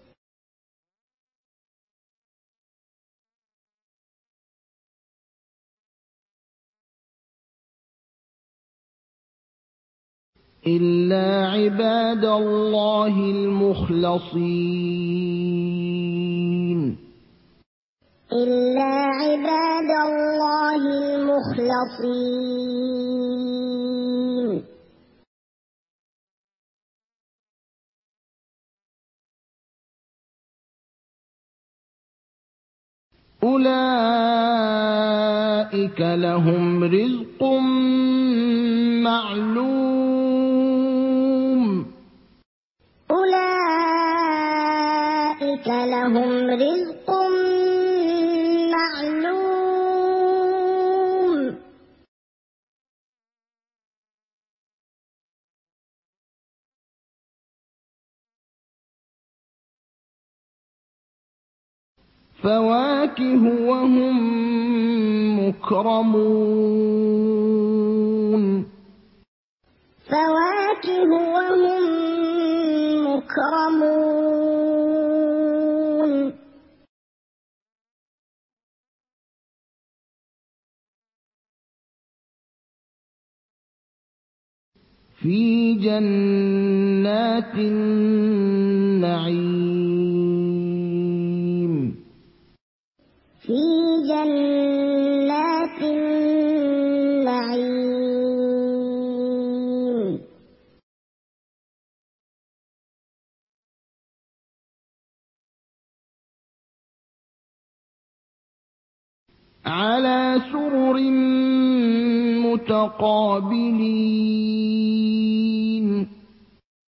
إلا عباد الله المخلصين إلا عباد الله المخلصين أولئك لهم رزق معلوم أولئك لهم رزق معلوم فواكه وهم مكرمون فواكه وهم مكرمون في جنات النعيم في جنات النعيم على سرر متقابلين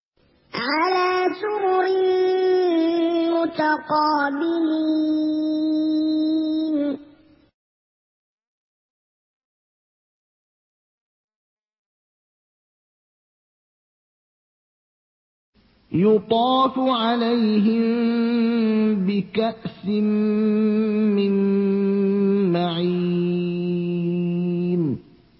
على سرر متقابلين يطاف عليهم بكأس من معين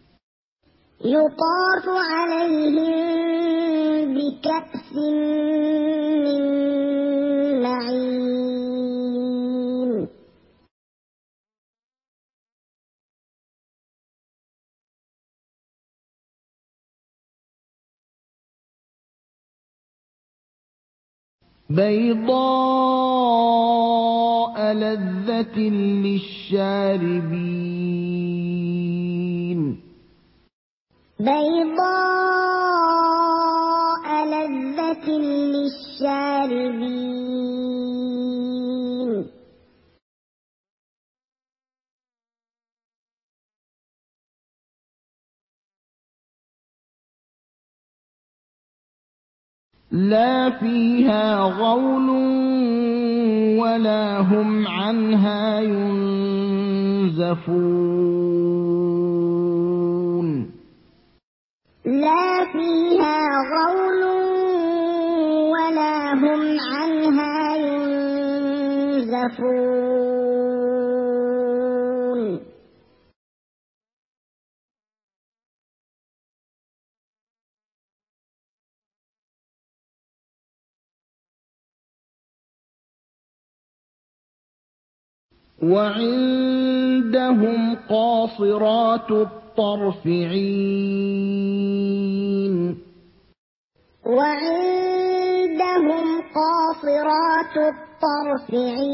يطاف عليهم بكأس من معين بيضاء لذة للشاربين بيضاء لذة للشاربين لا فيها غول ولا هم عنها ينزفون لا فيها غول ولا هم عنها ينزفون وعندهم قاصرات الطرف عين وعندهم قاصرات الطرف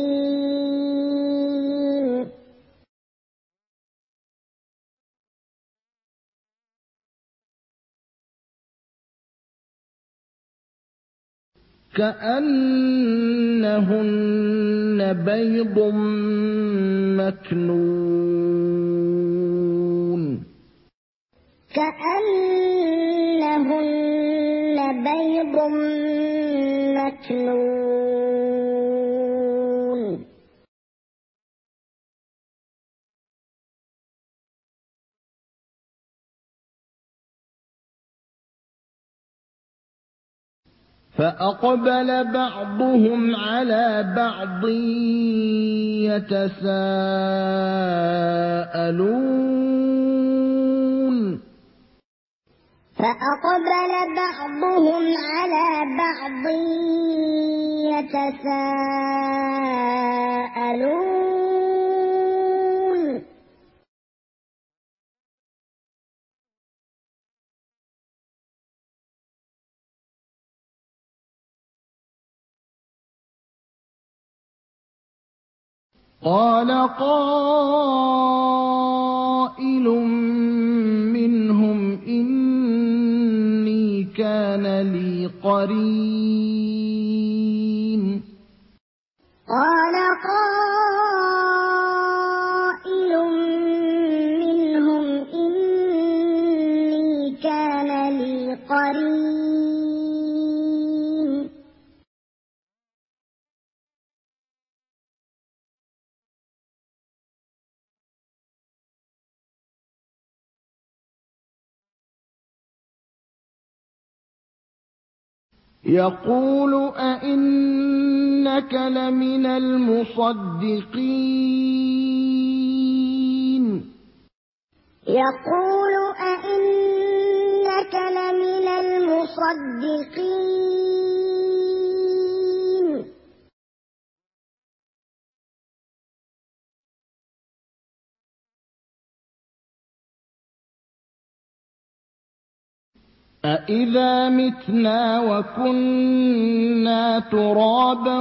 عين كأنهن بيض مكنون كأنهن بيض مكنون فأقبل بعضهم على بعض يتساءلون فأقبل بعضهم على بعض يتساءلون قال قائل منهم إني كان لي قرين قال قائل منهم إني كان لي قرين يقول أئنك لمن المصدقين يقول أئنك لمن المصدقين أإذا متنا وكنا ترابا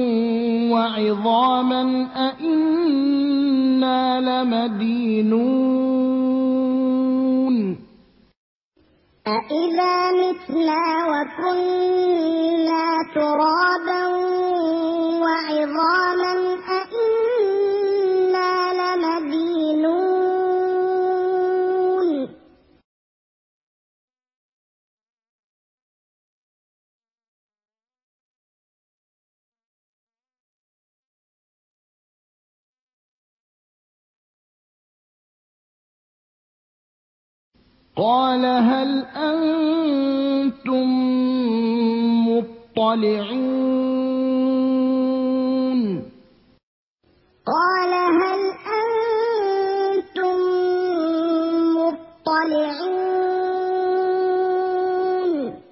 وعظاما أإنا لمدينون أإذا متنا وكنا ترابا وعظاما أإنا لمدينون قال هل أنتم مُطَّلِعُونَ قال هل أنتم مطلعون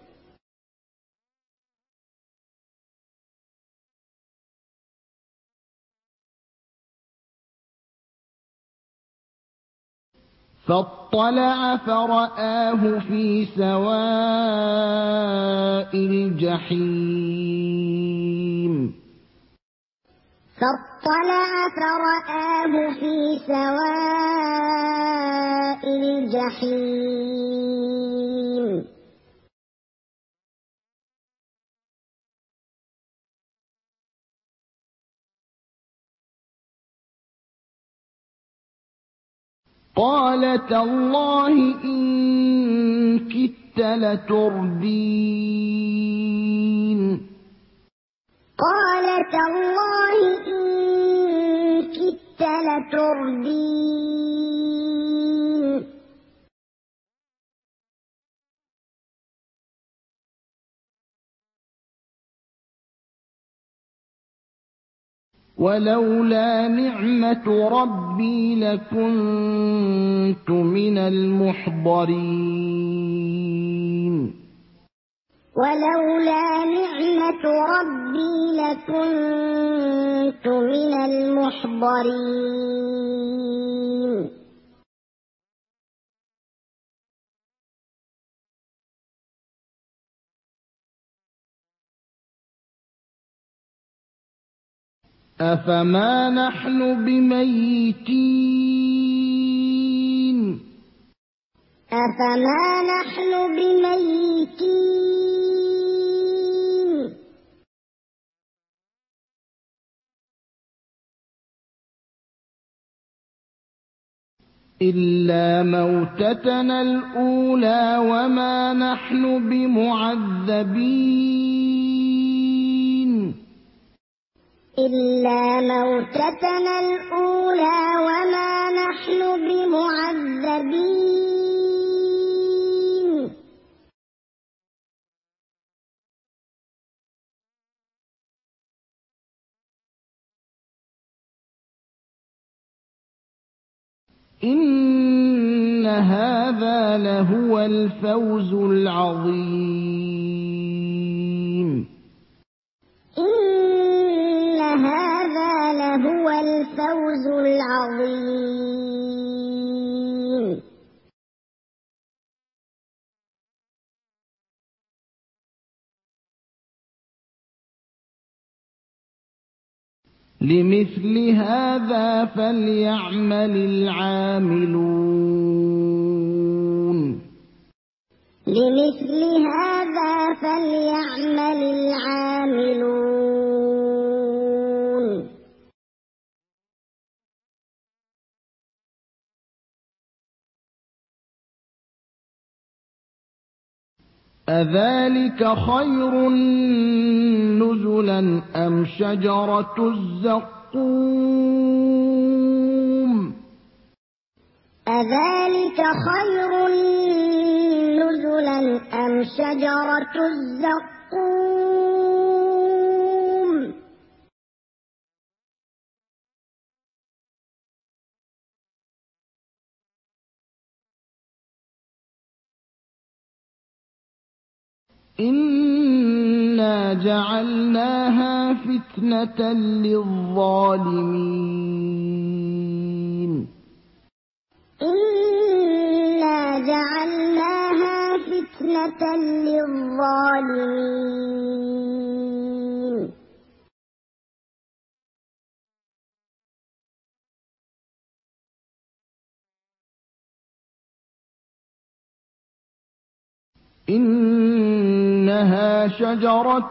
فاطلع فرآه في سواء الجحيم فاطلع فرآه في سواء الجحيم قال تالله إن كدت لتردين قال تالله إن كدت لتردين ولولا نعمة ربي لكنت من المحضرين ولولا نعمة ربي لكنت من المحضرين أفما نحن بميتين أفما نحن بميتين إلا موتتنا الأولى وما نحن بمعذبين إلا موتتنا الأولى وما نحن بمعذبين إن هذا لهو الفوز العظيم إن هذا لهو الفوز العظيم لمثل هذا فليعمل العاملون لمثل هذا فليعمل العاملون أذلك خير نزلا أم شجرة الزقوم أذلك خير نزلا أم شجرة الزقوم إنا جعلناها فتنة للظالمين إنا جعلناها فتنة للظالمين إنها شجرة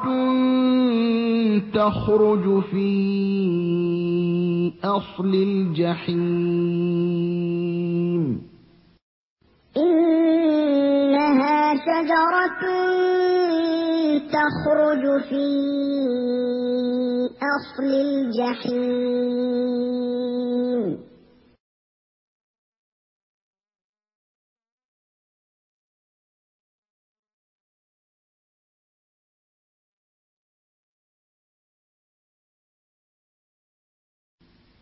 تخرج في أصل الجحيم إنها شجرة تخرج في أصل الجحيم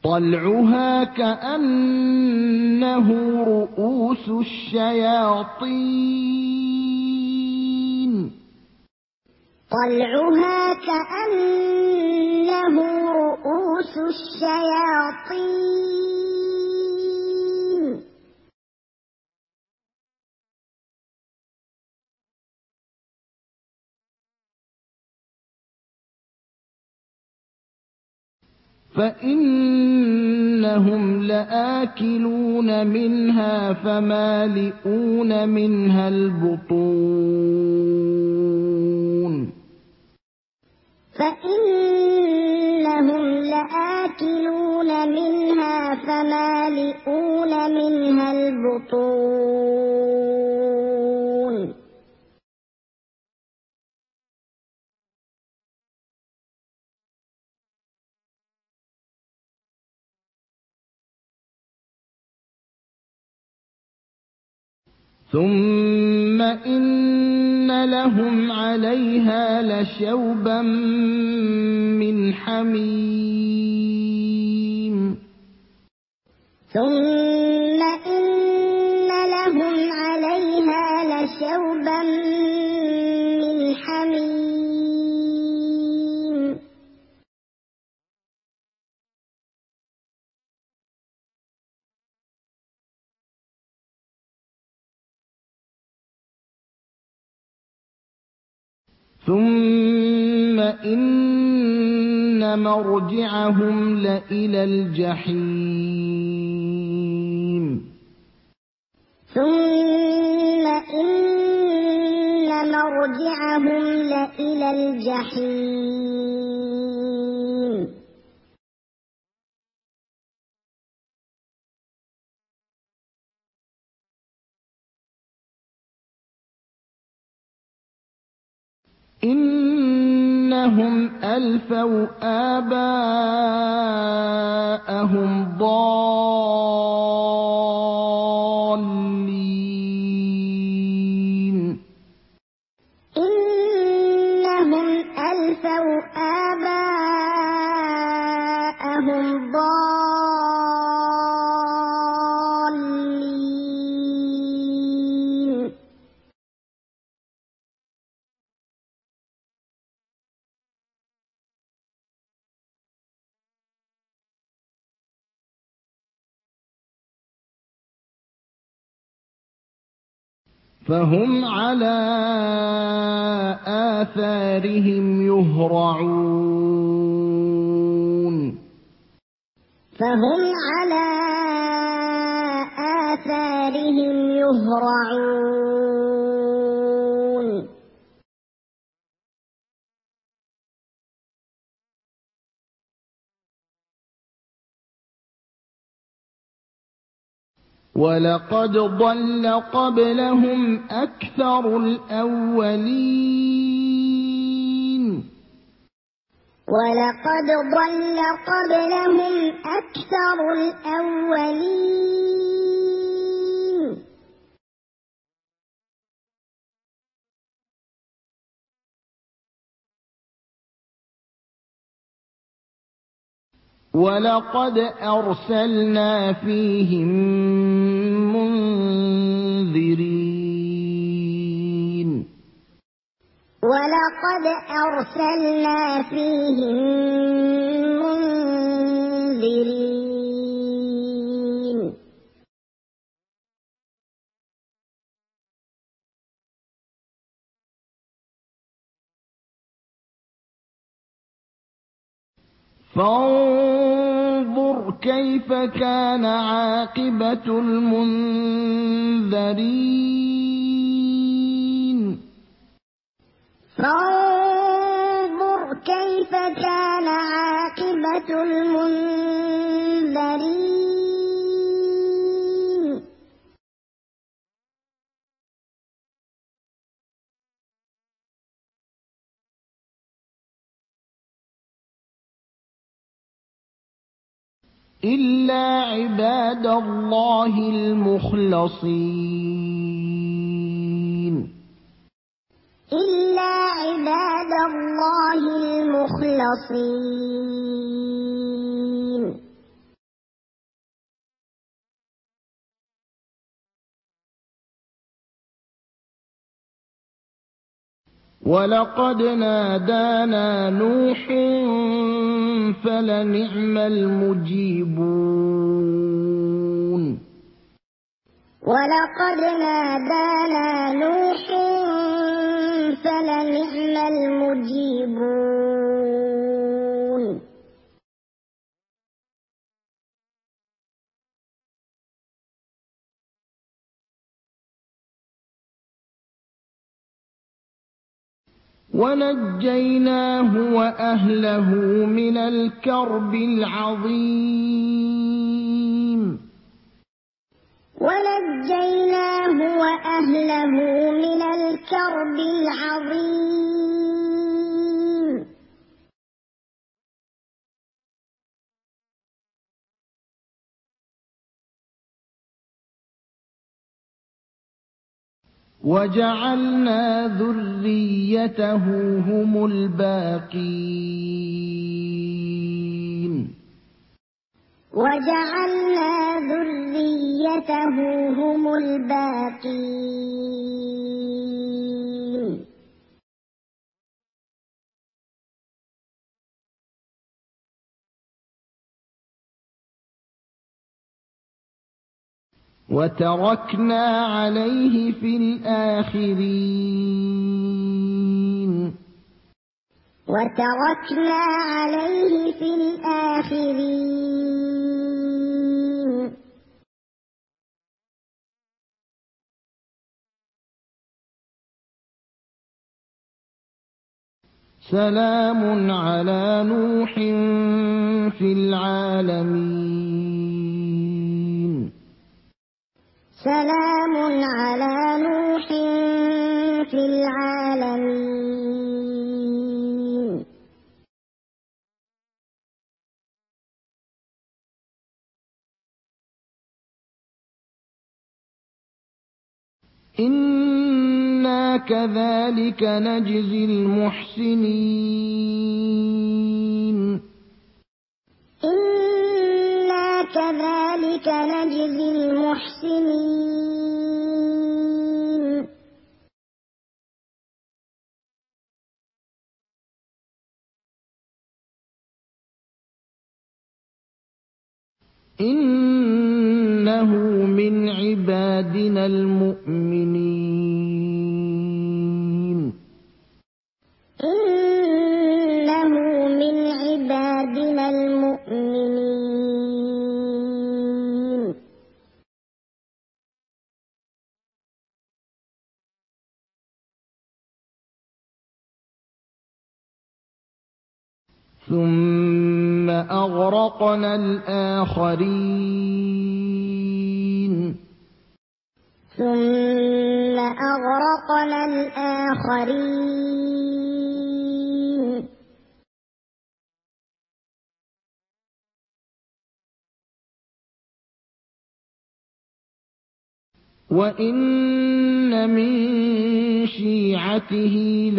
طلعها كأنه رؤوس الشياطين طلعها كأنه رؤوس الشياطين فإنهم لآكلون منها فمالئون منها البطون فإنهم لآكلون منها فمالئون منها البطون ثم إن لهم عليها لشوبا من حميم ثم إن لهم عليها لشوبا من حميم ثم إن مرجعهم لإلى الجحيم ثم إن مرجعهم لإلى الجحيم إنهم ألفوا آباءهم ضالين إنهم ألفوا آباءهم ضالين فهم على آثارهم يهرعون فهم على آثارهم يهرعون ولقد ضل قبلهم أكثر الأولين ولقد ضل قبلهم أكثر الأولين ولقد أرسلنا فيهم منذرين ولقد أرسلنا فيهم منذرين فانظر كيف كان عاقبة المنذرين فانظر كيف كان عاقبة المنذرين إلا عباد الله المخلصين إلا عباد الله المخلصين ولقد نادانا نوح فلنعم المجيبون ولقد نادانا نوح فلنعم المجيبون ونجيناه وأهله من الكرب العظيم ونجيناه وأهله من الكرب العظيم وجعلنا ذريته هم الباقين وجعلنا ذريته هم الباقين وتركنا عليه في الآخرين وتركنا عليه في الآخرين سلام على نوح في العالمين سلام على نوح في العالمين إنا كذلك نجزي المحسنين إنا كذلك نجزي المحسنين إنه من عبادنا المؤمنين إنه من عبادنا المؤمنين ثم أغرقنا الآخرين ثم أغرقنا الآخرين وإن من شيعته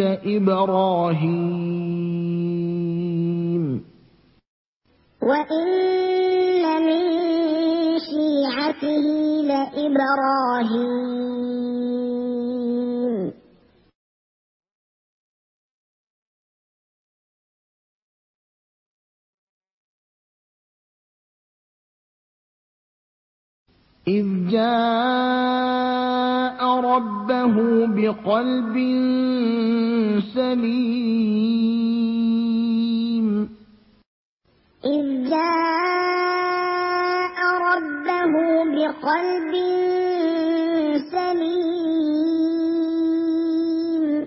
لإبراهيم وإن من شيعته لإبراهيم إذ جاء ربه بقلب سليم إذ جاء ربه بقلب سليم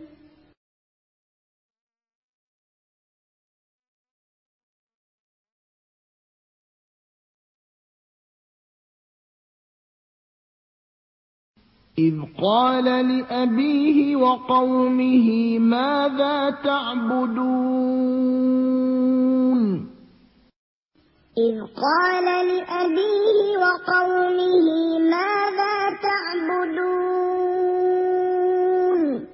إذ قال لأبيه وقومه ماذا تعبدون إذ قال لأبيه وقومه ماذا تعبدون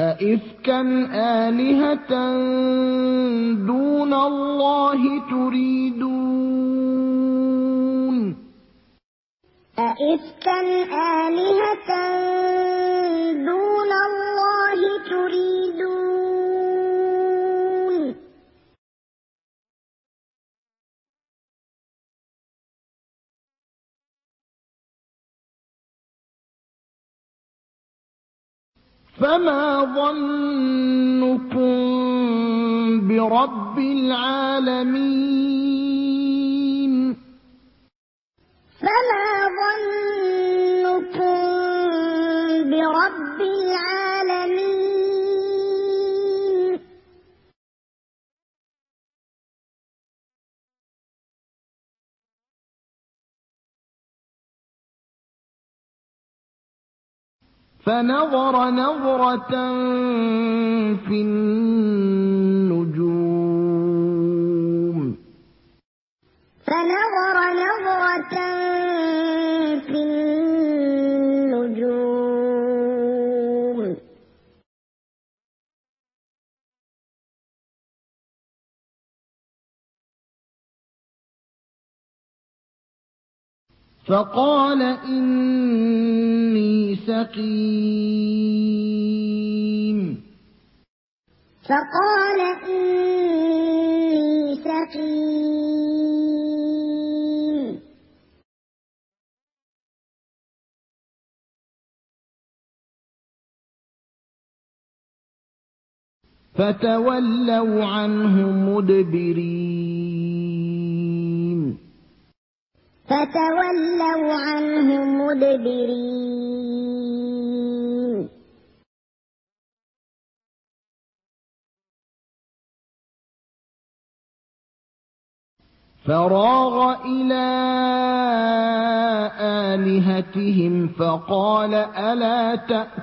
أئفكا آلهة دون الله تريدون أئفكا آلهة دون الله تريدون فما ظنكم برب العالمين فما ظنكم برب العالمين فنظر نظرة في النجوم فنظر نظرة في النجوم فقال إني سقيم فقال إني سقيم فتولوا عنه مدبرين فتولوا عنه مدبرين فراغ إلى آلهتهم فقال ألا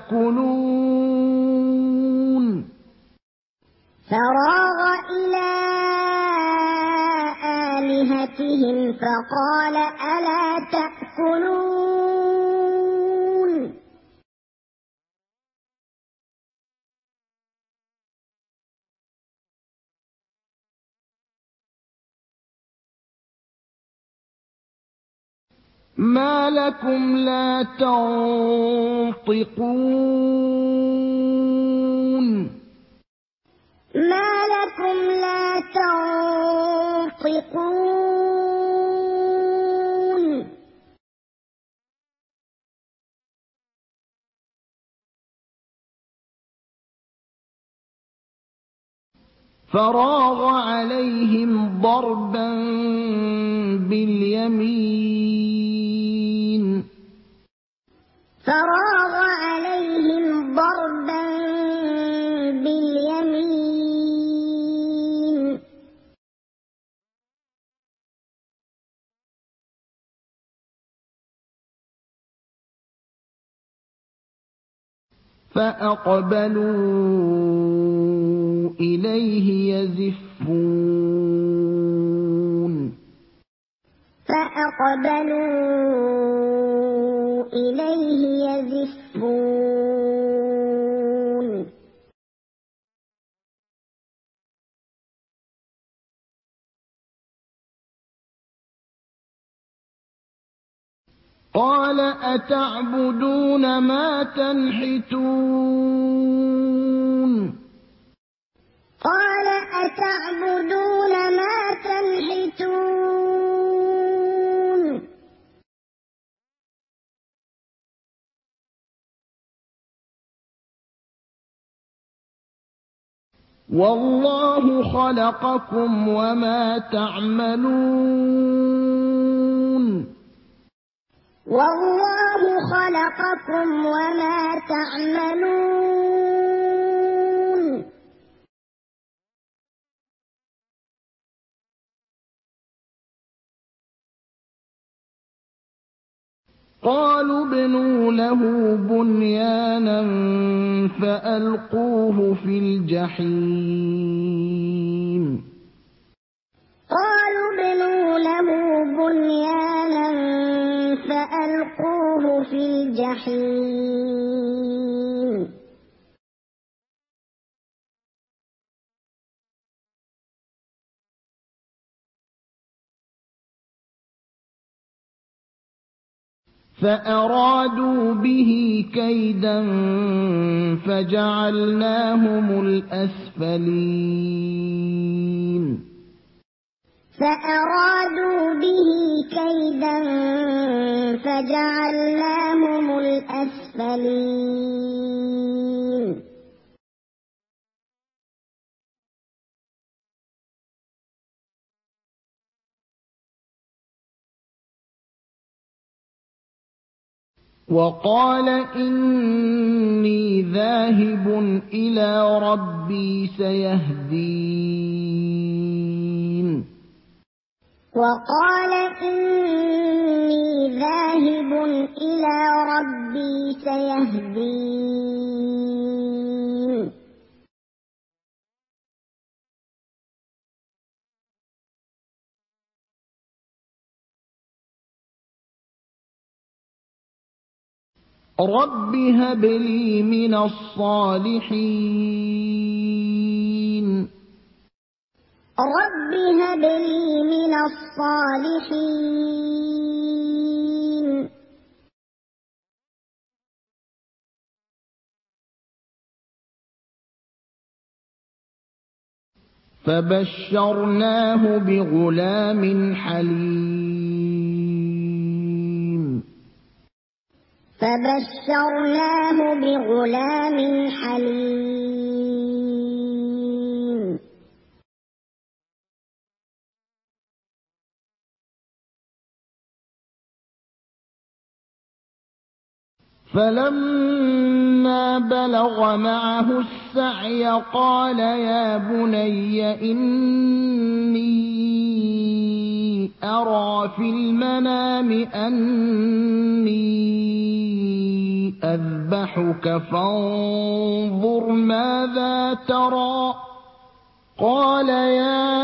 تأكلون فراغ إلى آلهتهم فقال ألا تأكلون ما لكم لا تنطقون ما لكم لا تنطقون فراغ عليهم ضربا باليمين فراغ عليهم ضربا باليمين فأقبلوا إليه يزفون فأقبلوا إليه يزفون قال أتعبدون ما تنحتون قال أتعبدون ما تنحتون والله خلقكم وما تعملون والله خلقكم وما تعملون قالوا ابنوا له بنيانا فألقوه في الجحيم قالوا ابنوا له بنيانا فألقوه في الجحيم فأرادوا به كيدا فجعلناهم الأسفلين فأرادوا به كيدا فجعلناهم الأسفلين وقال إني ذاهب إلى ربي سيهدين وقال إني ذاهب إلى ربي سيهدين رب هب لي من الصالحين رب هب لي من الصالحين فبشرناه بغلام حليم فبشرناه بغلام حليم فلما بلغ معه السعي قال يا بني إني أرى في المنام أني أذبحك فانظر ماذا ترى قال يا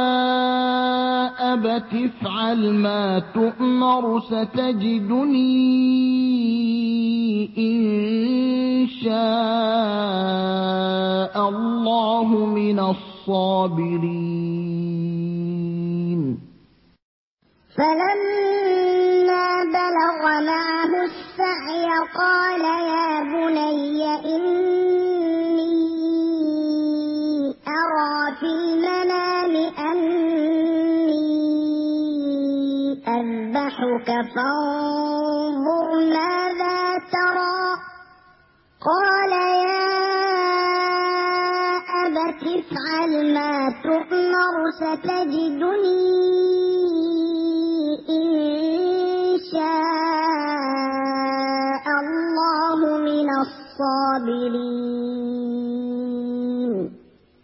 أبت افعل ما تؤمر ستجدني إن شاء الله من الصابرين فلما بلغ معه السعي قال يا بني إني أرى في المنام أني أذبحك فانظر ماذا ترى قال يا أبت افعل ما تؤمر ستجدني إن شاء الله من الصابرين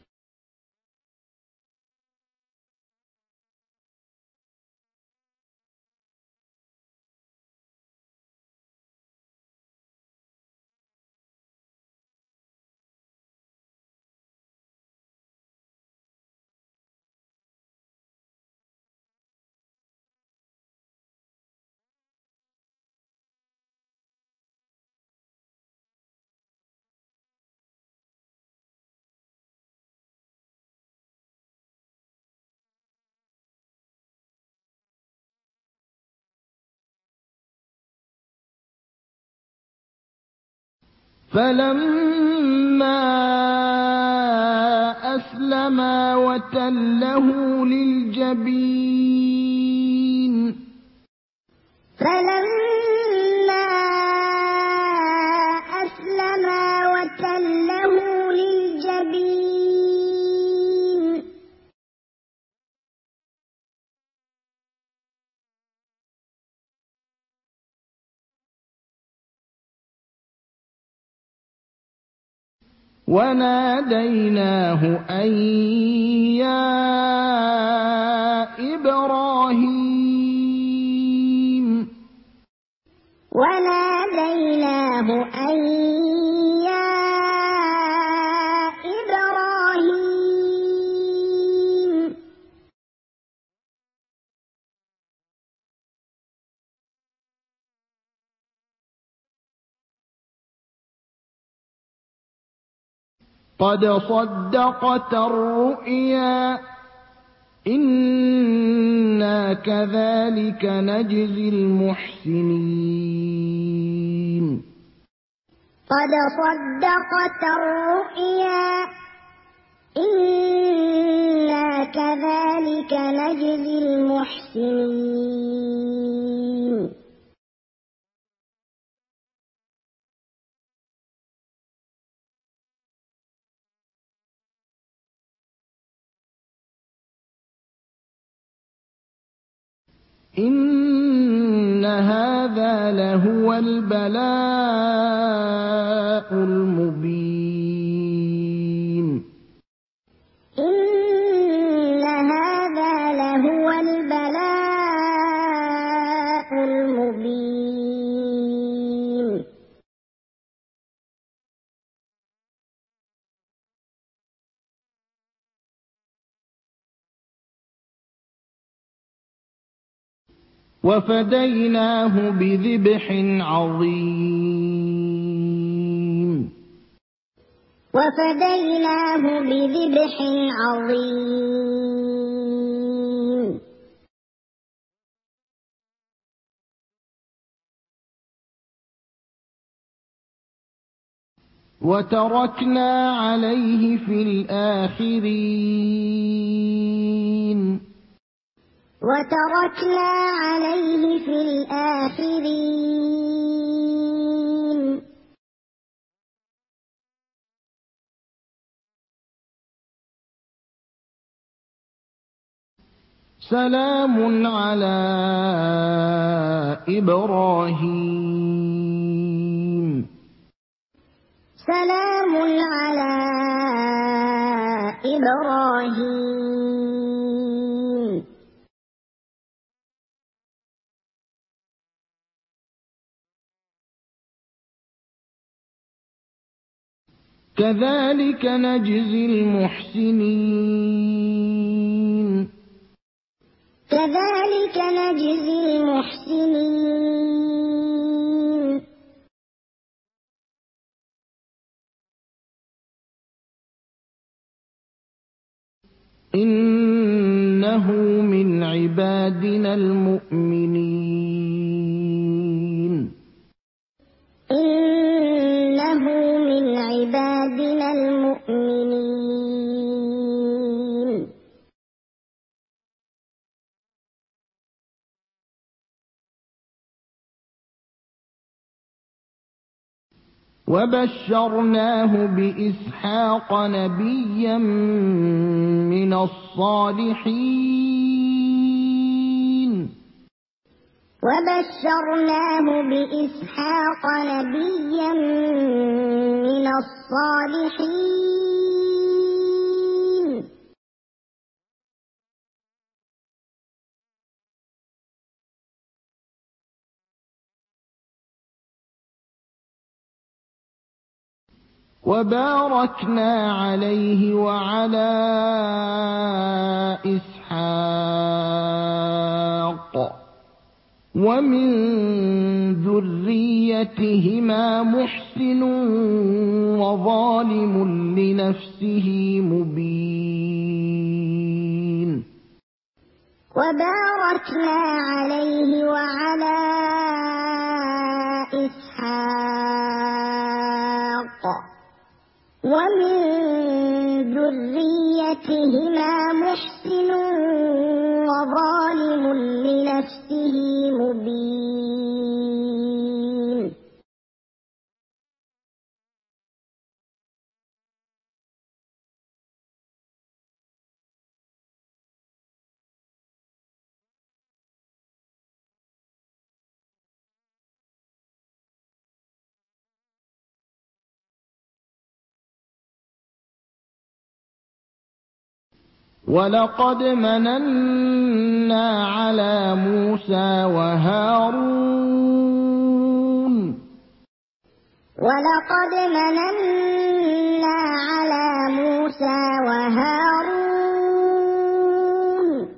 فلما أسلما وتله للجبين فلما أسلما وتله للجبين وناديناه أن يا إبراهيم وناديناه أن يا إبراهيم قد صدقت الرؤيا إنا إِنَّا كَذَلِكَ نَجْزِي الْمُحْسِنِينَ قد صدقت الرؤيا إنا كذلك نجزي المحسنين إِنَّ هَذَا لَهُوَ الْبَلَاءُ الْمُبِينُ إن هذا لهو البلاء المبين وَفَدَيْنَاهُ بِذِبْحٍ عَظِيمٍ وفديناه بذبح عظيم وَتَرَكْنَا عَلَيْهِ فِي الْآخِرِينَ وتركنا عليه في الآخرين سلام على إبراهيم سلام على إبراهيم كذلك نجزي المحسنين كذلك نجزي المحسنين إنه من عبادنا المؤمنين إنه من عبادنا المؤمنين وبشرناه بإسحاق نبيا من الصالحين وبشرناه بإسحاق نبيا من الصالحين وباركنا عليه وعلى إسحاق ومن ذريتهما محسن وظالم لنفسه مبين وباركنا عليه وعلى إسحاق ومن ذريتهما محسن وظالم لنفسه مبين ولقد مننا على موسى وهارون ولقد مننا على موسى وهارون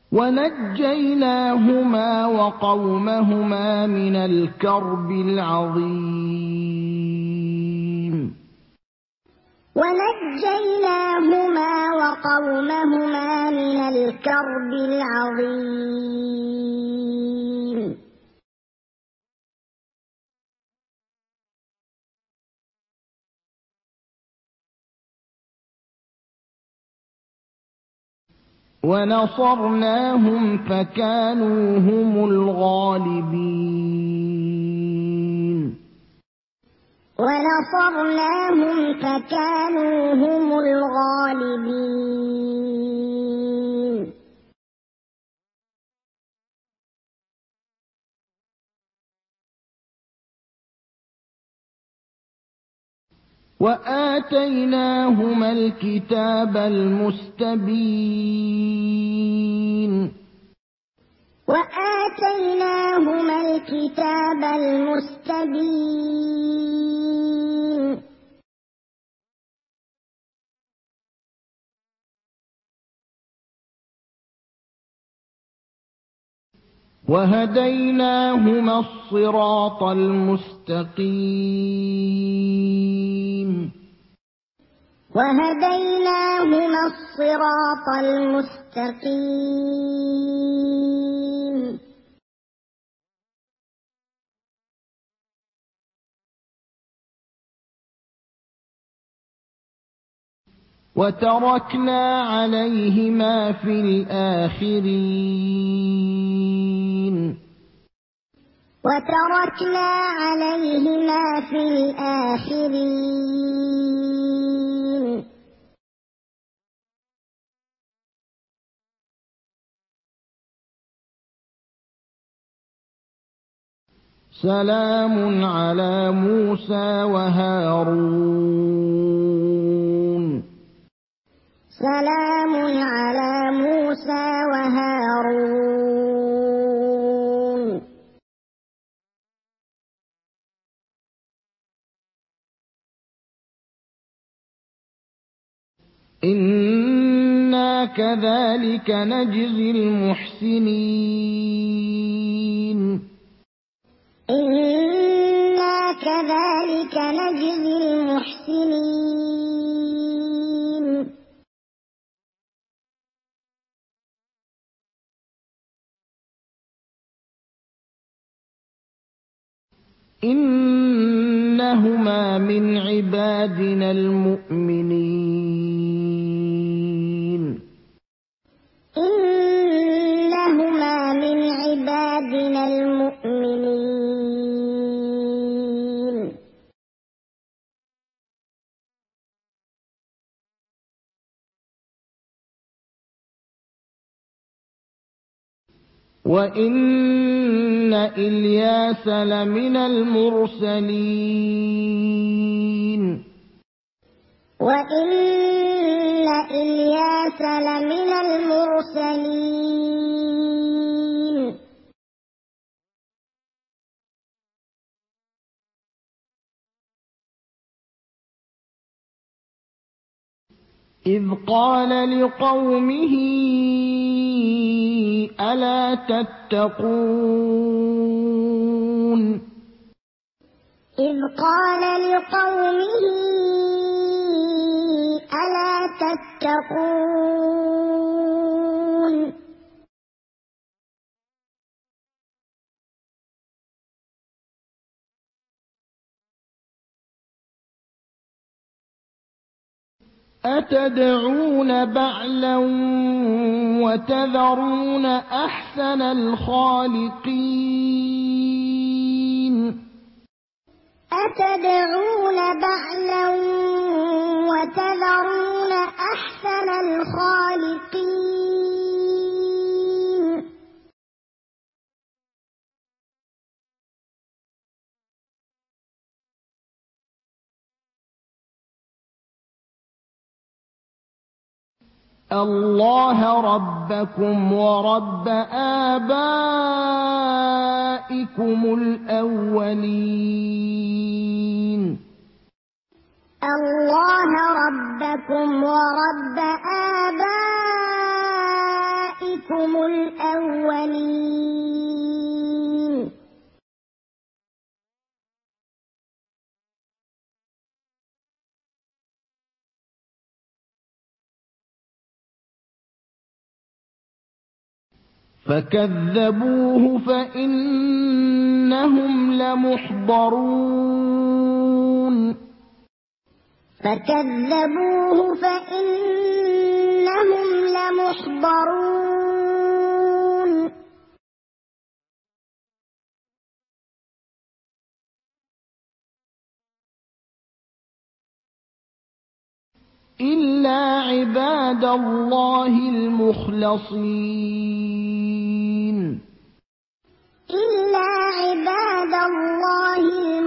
ونجيناهما وقومهما من الكرب العظيم ونجيناهما وقومهما من الكرب العظيم ونصرناهم فكانوا هم الغالبين ونصرناهم فكانوا هم الغالبين وآتيناهما الكتاب المستبين وآتيناهما الكتاب المستبين وهديناهما الصراط المستقيم وهديناهما الصراط المستقيم وتركنا عليهما في الآخرين وتركنا عليهما في الآخرين سلام على موسى وهارون سلام على موسى وهارون إنا كذلك نجزي المحسنين إنا كذلك نجزي المحسنين إنهما من عبادنا المؤمنين إنهما من عبادنا المؤمنين وإن إلياس لمن المرسلين وإن إلياس لمن المرسلين إذ قال لقومه ألا تتقون إذ قال لقومه ألا تتقون أتدعون بعلا وتذرون أحسن الخالقين أتدعون بعلا وتذرون أحسن الخالقين الله ربكم ورب آبائكم الأولين الله ربكم ورب آبائكم أَشْرَكْتُمُ الْأَوَّلِينَ فكذبوه فإنهم لمحضرون فكذبوه فإنهم لمحضرون إلا عباد الله المخلصين إلا عباد الله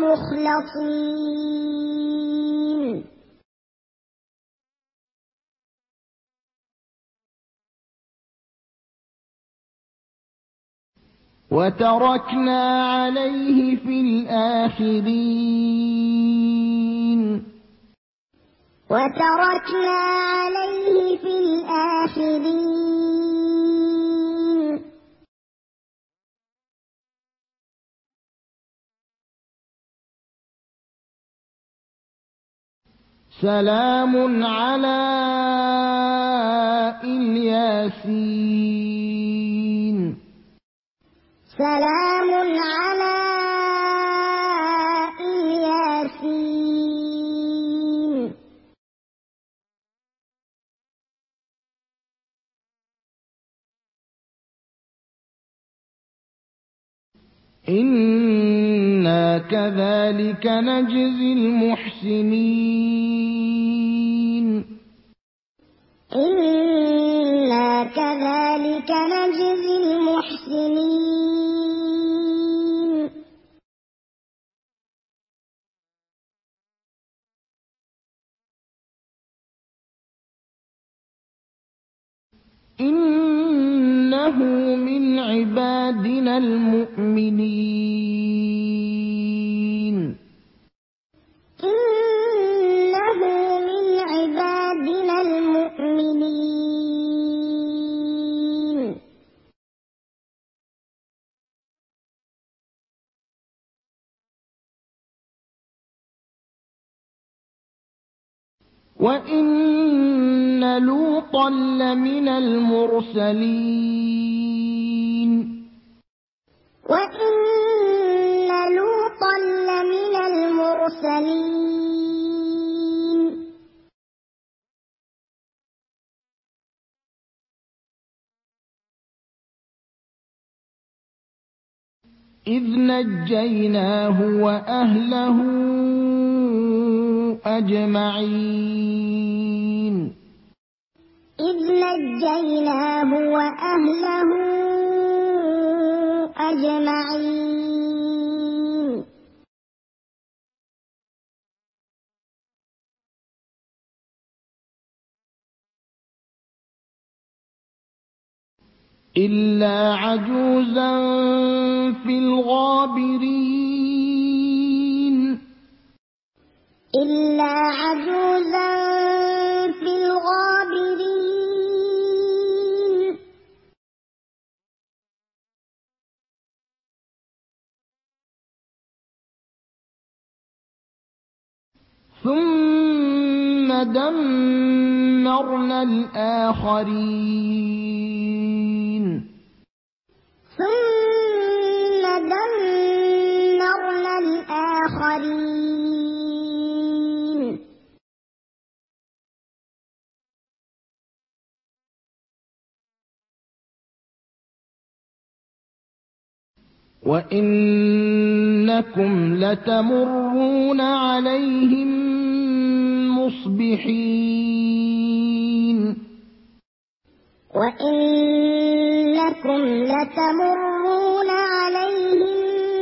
المخلصين وتركنا عليه في الآخرين وتركنا عليه في الآخرين سلام على الياسين سلام على الياسين إنا كذلك نجزي المحسنين إنا كذلك نجزي المحسنين إنه من عبادنا المؤمنين إنه من عبادنا المؤمنين وإن لوطا لمن المرسلين وإن لوطا لمن المرسلين إذ نجيناه وأهله أجمعين إذ نجيناه وأهله أجمعين إلا عجوزا في الغابرين إلا عجوزا في الغابرين ثم دمرنا الآخرين ثم دمرنا الآخرين وإنكم لتمرون عليهم مصبحين وإنكم لتمرون عليهم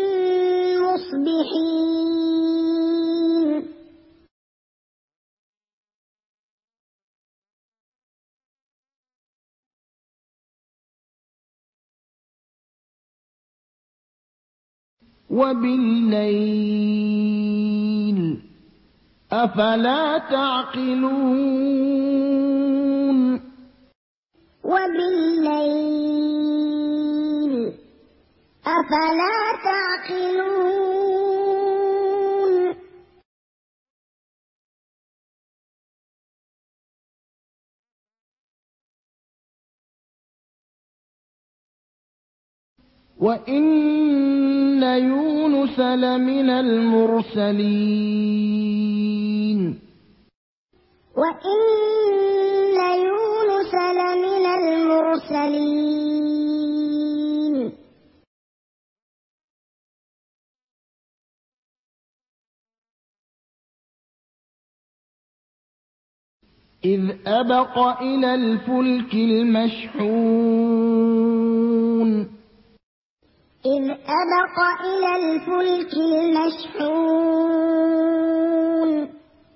مصبحين وبالليل أفلا تعقلون وبالليل أفلا تعقلون وإن يونس لمن المرسلين وإن يونس لمن المرسلين إذ أبق إلى الفلك المشحون إذ أبق إلى الفلك المشحون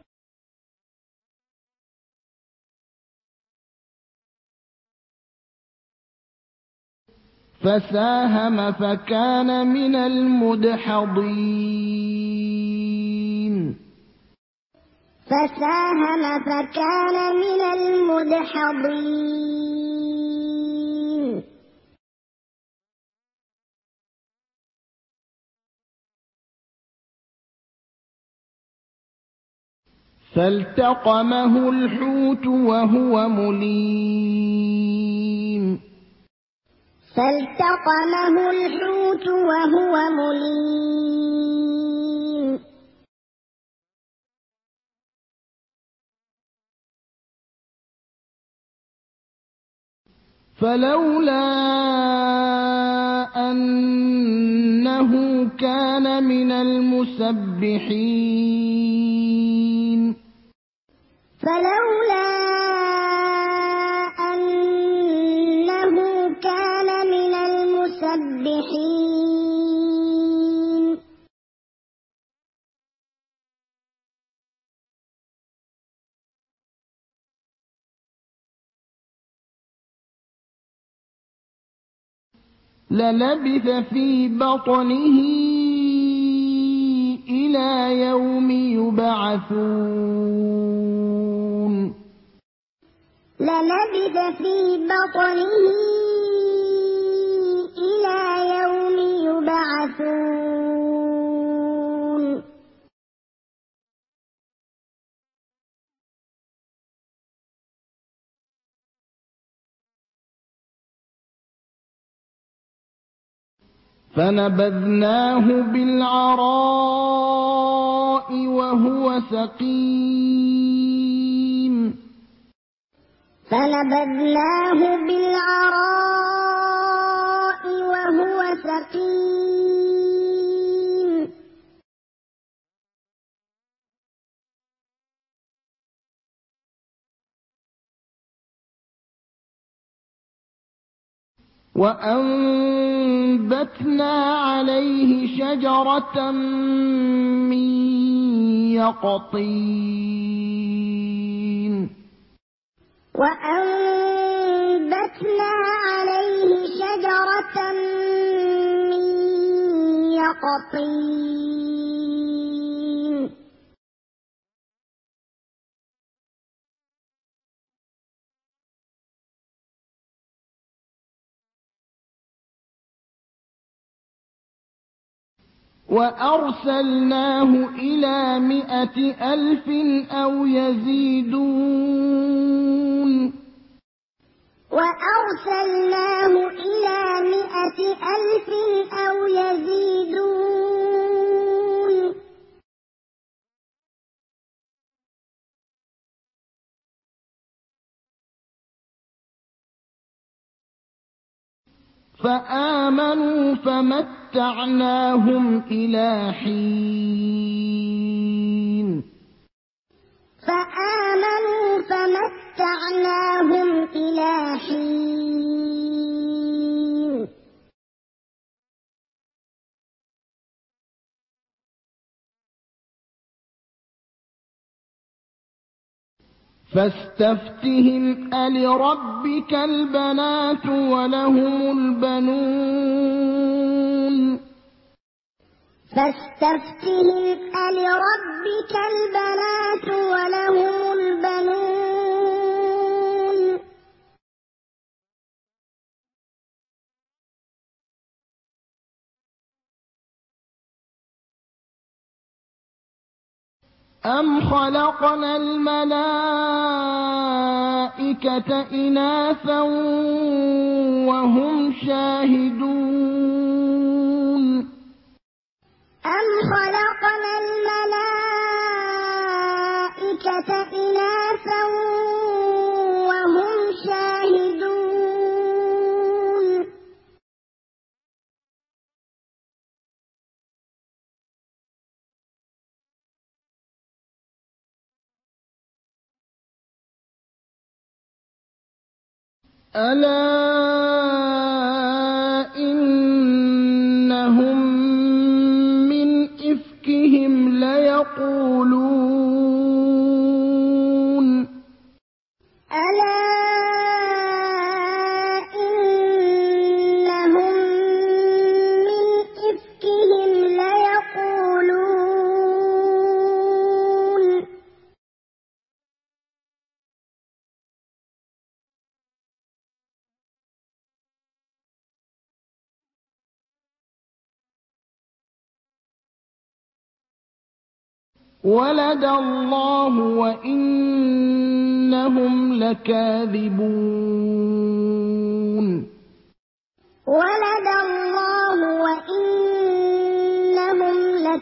فساهم فكان من المدحضين فساهم فكان من المدحضين فالتقمه الحوت وهو مليم فالتقمه الحوت وهو مليم فلولا أنه كان من المسبحين فلولا أنه كان من المسبحين للبث في بطنه إلى يوم يبعثون للبث في بطنه إلى يوم يبعثون فنبذناه بالعراء وهو سقيم فنبذناه بالعراء وهو سقيم وأنبتنا عليه شجرة من يقطين وأنبتنا عليه شجرة من يقطين وأرسلناه إلى مائة ألف أو يزيدون وأرسلناه إلى مائة ألف أو يزيدون فآمنوا فمتعناهم إلى حين فآمنوا فمتعناهم إلى حين فاستفتهم ألربك البنات ولهم البنون فاستفتهم ألربك البنات ولهم البنون أَمْ خَلَقْنَا الْمَلَائِكَةَ إِنَاثًا وَهُمْ شَاهِدُونَ أَمْ خَلَقْنَا الْمَلَائِكَةَ إِنَاثًا وَهُمْ شَاهِدُونَ أَلَا إِنَّهُم مِّنْ إِفْكِهِمْ لَيَقُولُونَ أَلَا إِنَّهُم مِّنْ إِفْكِهِمْ لَيَقُولُونَ وَلَدَ اللَّهُ وَإِنَّهُمْ لَكَاذِبُونَ وَلَدَ اللَّهُ وَإِنَّهُمْ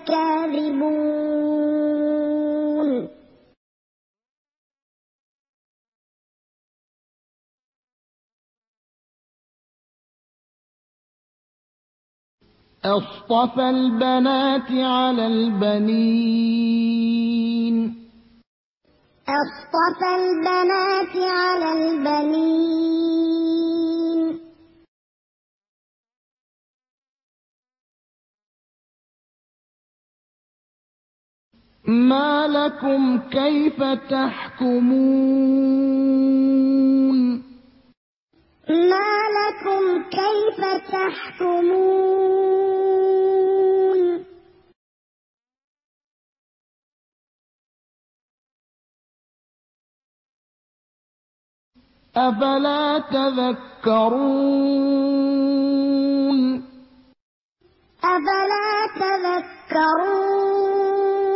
لَكَاذِبُونَ أَصْطَفَى الْبَنَاتِ عَلَى الْبَنِينَ أَصْطَفَى الْبَنَاتِ عَلَى الْبَنِينَ مَا لَكُمْ كَيْفَ تَحْكُمُونَ مَا لَكُمْ كَيْفَ تَحْكُمُونَ أَفَلَا تَذَكَّرُونَ أَفَلَا تَذَكَّرُونَ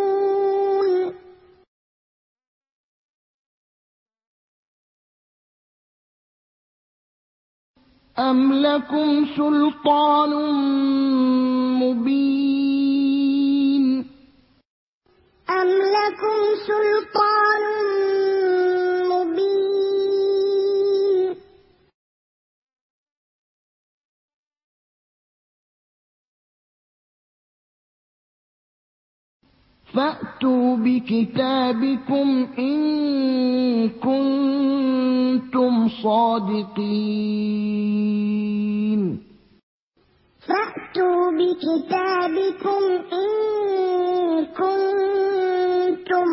أَمْ لَكُمْ سُلْطَانٌ مُّبِينٌ أَمْ لَكُمْ سُلْطَانٌ مُّبِينٌ فَأْتُوا بِكِتَابِكُمْ إِن كُنتُمْ صَادِقِينَ فَأْتُوا بِكِتَابِكُمْ إِن كُنتُمْ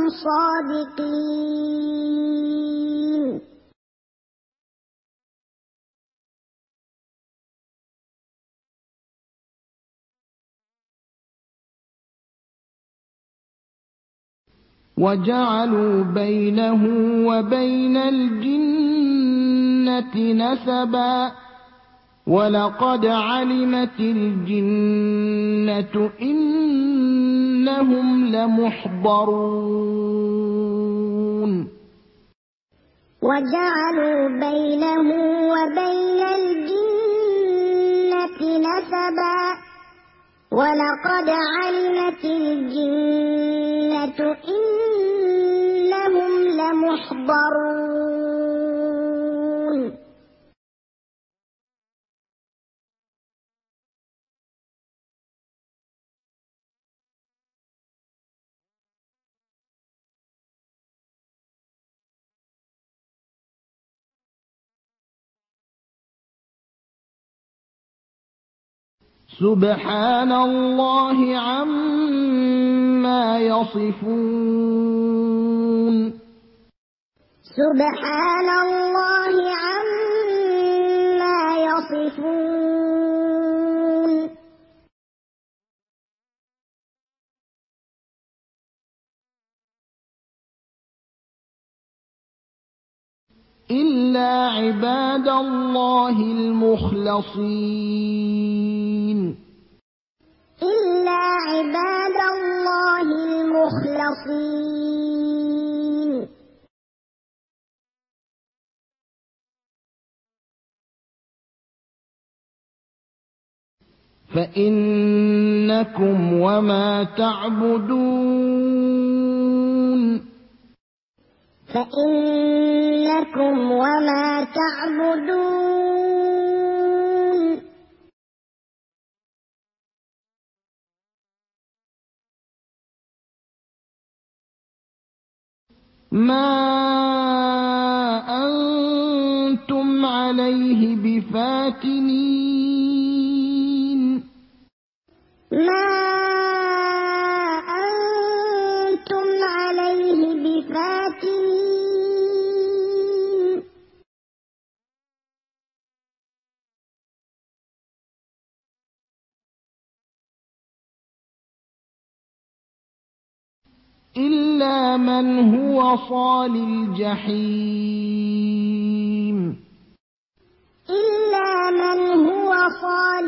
صَادِقِينَ وَجَعَلُوا بَيْنَهُ وَبَيْنَ الْجِنَّةِ نَسَبًا وَلَقَدْ عَلِمَتِ الْجِنَّةُ إِنَّهُمْ لَمُحْضَرُونَ وَجَعَلُوا بَيْنَهُ وَبَيْنَ الْجِنَّةِ نَسَبًا وَلَقَدْ عَلِمَتِ الْجِنَّةُ إِنَّهُمْ لَمُحْضَرُونَ سُبْحَانَ اللَّهِ عَمَّا يَصِفُونَ سُبْحَانَ اللَّهِ عَمَّا يَصِفُونَ إِلَّا عِبَادَ اللَّهِ الْمُخْلَصِينَ إِلَّا عِبَادَ اللَّهِ الْمُخْلَصِينَ المخلصين فإنكم وما تعبدون فإنكم وما تعبدون ما أنتم عليه بفاتنين ما أنتم عليه بفاتنين إلا من هو صال الجحيم إلا من هو صال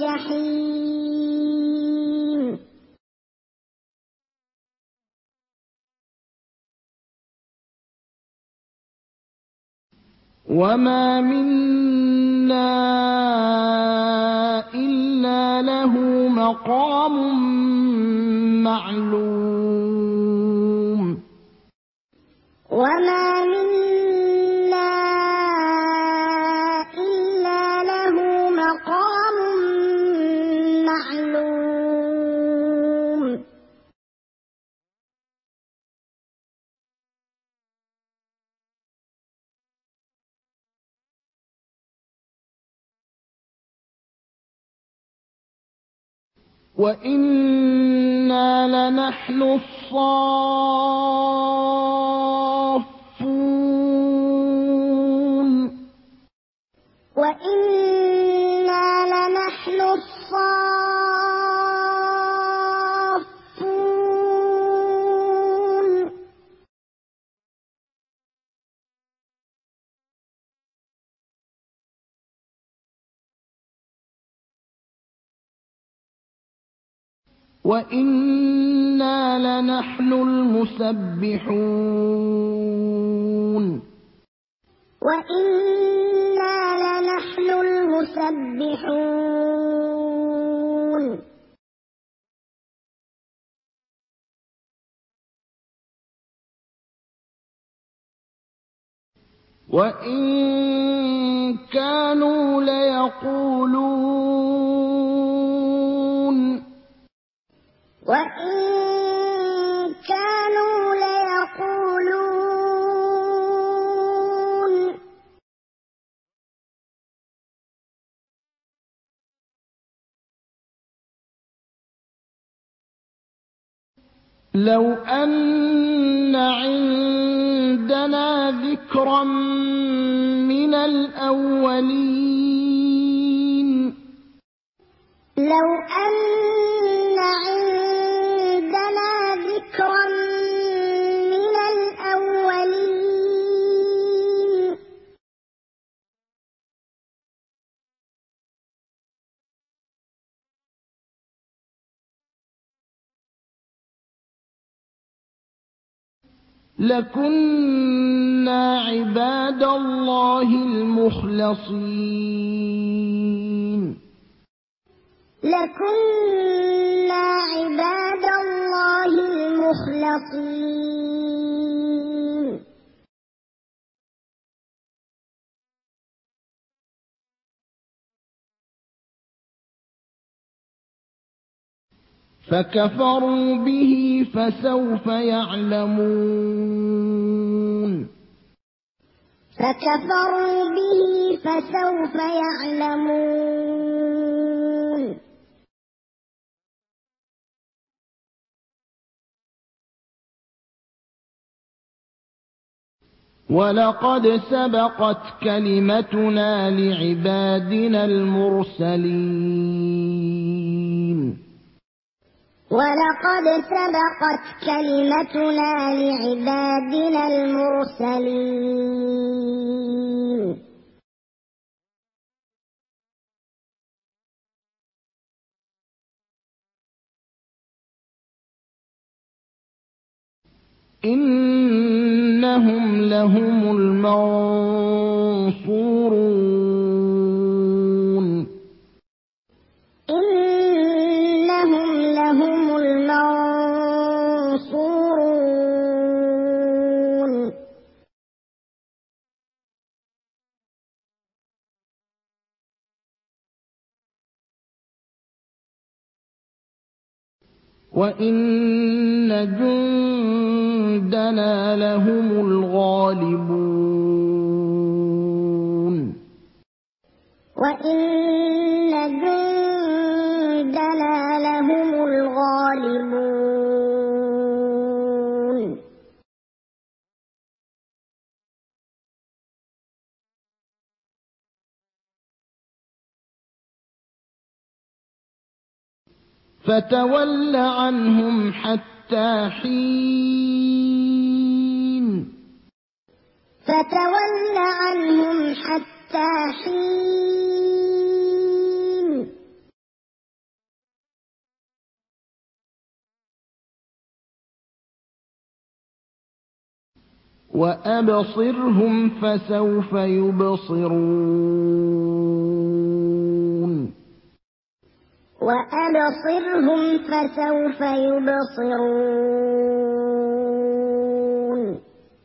الجحيم وما منا إلا له مقام معلوم وما منا إلا له مقام معلوم وإنا لنحن الصافون وإنا لنحن الصافون وإنا لنحن المسبحون وإنا لنحن المسبحون وإن كانوا ليقولون وإن كانوا ليقولون لو أن عندنا ذكرا من الأولين لو أن عندنا ذكرا من الأولين لكنا عباد الله المخلصين لكنا عباد الله المخلصين فكفروا به فسوف يعلمون فكفروا به فسوف يعلمون ولقد سبقت كلمتنا لعبادنا المرسلين ولقد سبقت كلمتنا لعبادنا المرسلين إنهم لهم المنصورون إنهم لهم المنصورون وإن جندنا لهم الغالبون وإن جندنا لهم الغالبون فتول عنهم حتى حين فتول عنهم حتى حين وأبصرهم فسوف يبصرون وأبصرهم فسوف يبصرون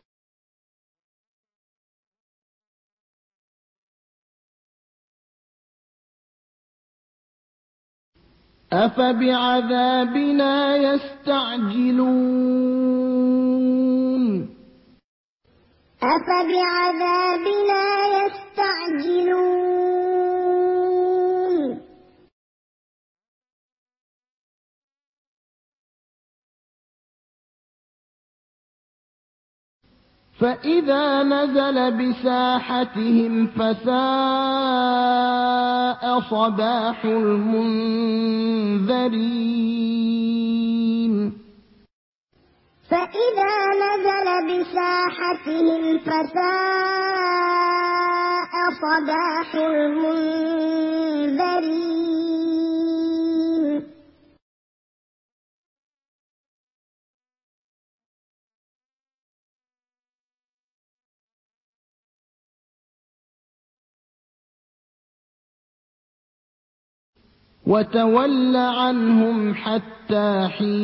أفبعذابنا يستعجلون أفبعذابنا يستعجلون فإذا نزل بساحتهم فساء صباح المنذرين فإذا نزل بساحتهم فساء صباح المنذرين وتول عنهم حتى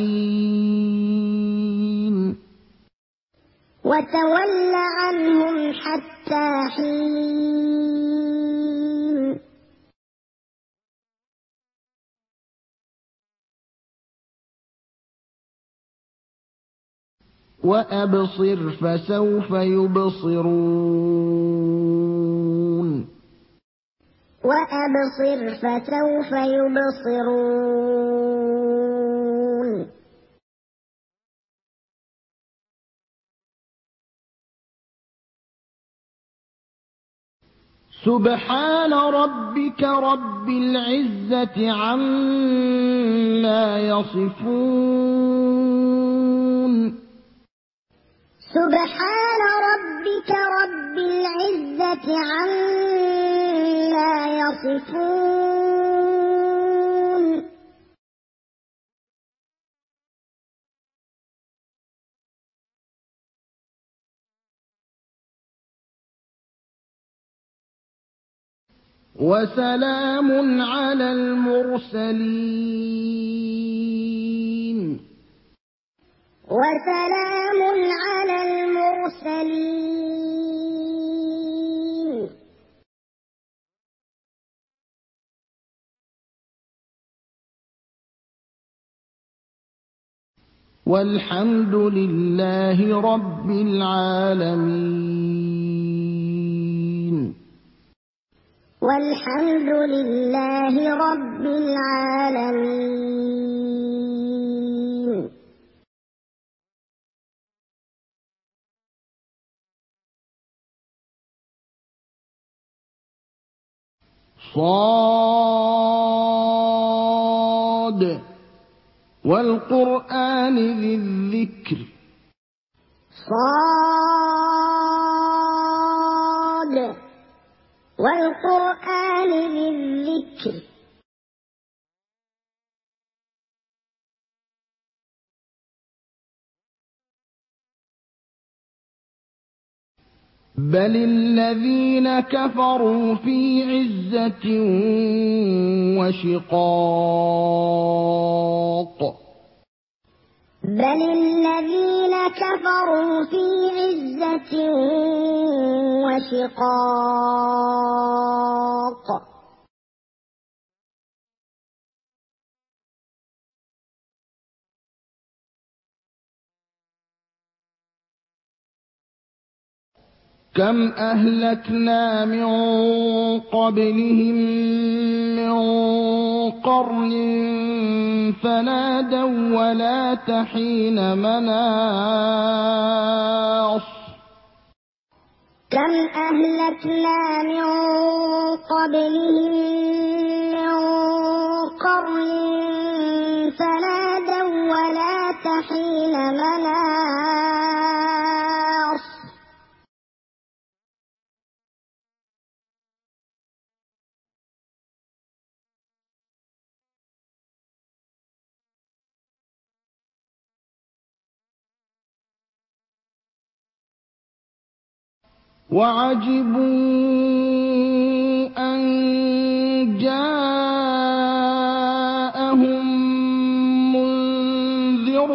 حين وتول عنهم حتى حين وأبصر فسوف يبصرون وأبصر فسوف يبصرون سبحان ربك رب العزة عما يصفون سبحان ربك رب العزة عما يصفون وسلام على المرسلين وسلام على المرسلين والحمد لله رب العالمين والحمد لله رب العالمين صاد والقرآن ذي الذكر صاد والقرآن ذي الذكر بل الذين كفروا في عزة وشقاق بل الذين كفروا في عزة وشقاق كم أهلكنا من قبلهم من قرن فنادوا ولا تحين مناص كم أهلكنا من قبلهم من قرن فنادوا ولا تحين مناص وعجبوا أن جاءهم منذر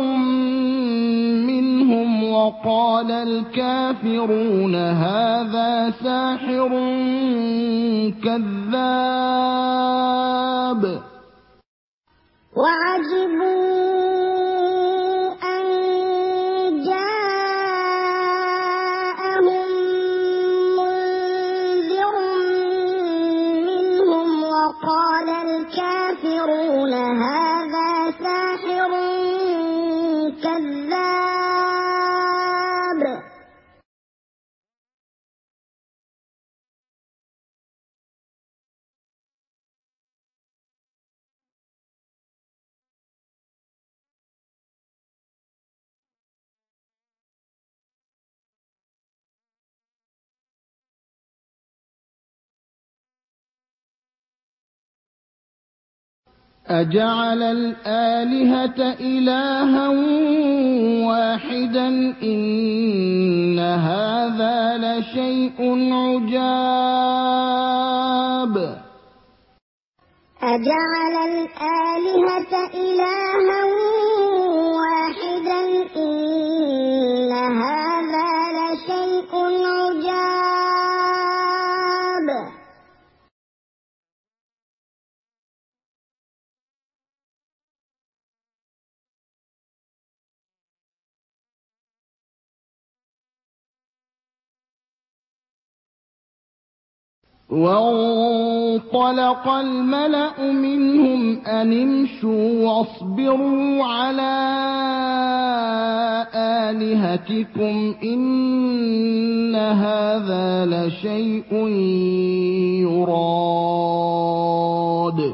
منهم وقال الكافرون هذا ساحر كذاب وعجبوا أن جاءهم منذر منهم وقال الكافرون هذا ساحر كذاب أجعل الآلهة إلها واحدا إن هذا لشيء عجاب أجعل الآلهة إلها واحدا إن هذا لشيء عجاب وانطلق الملأ منهم أن امشوا واصبروا على آلهتكم إن هذا لشيء يراد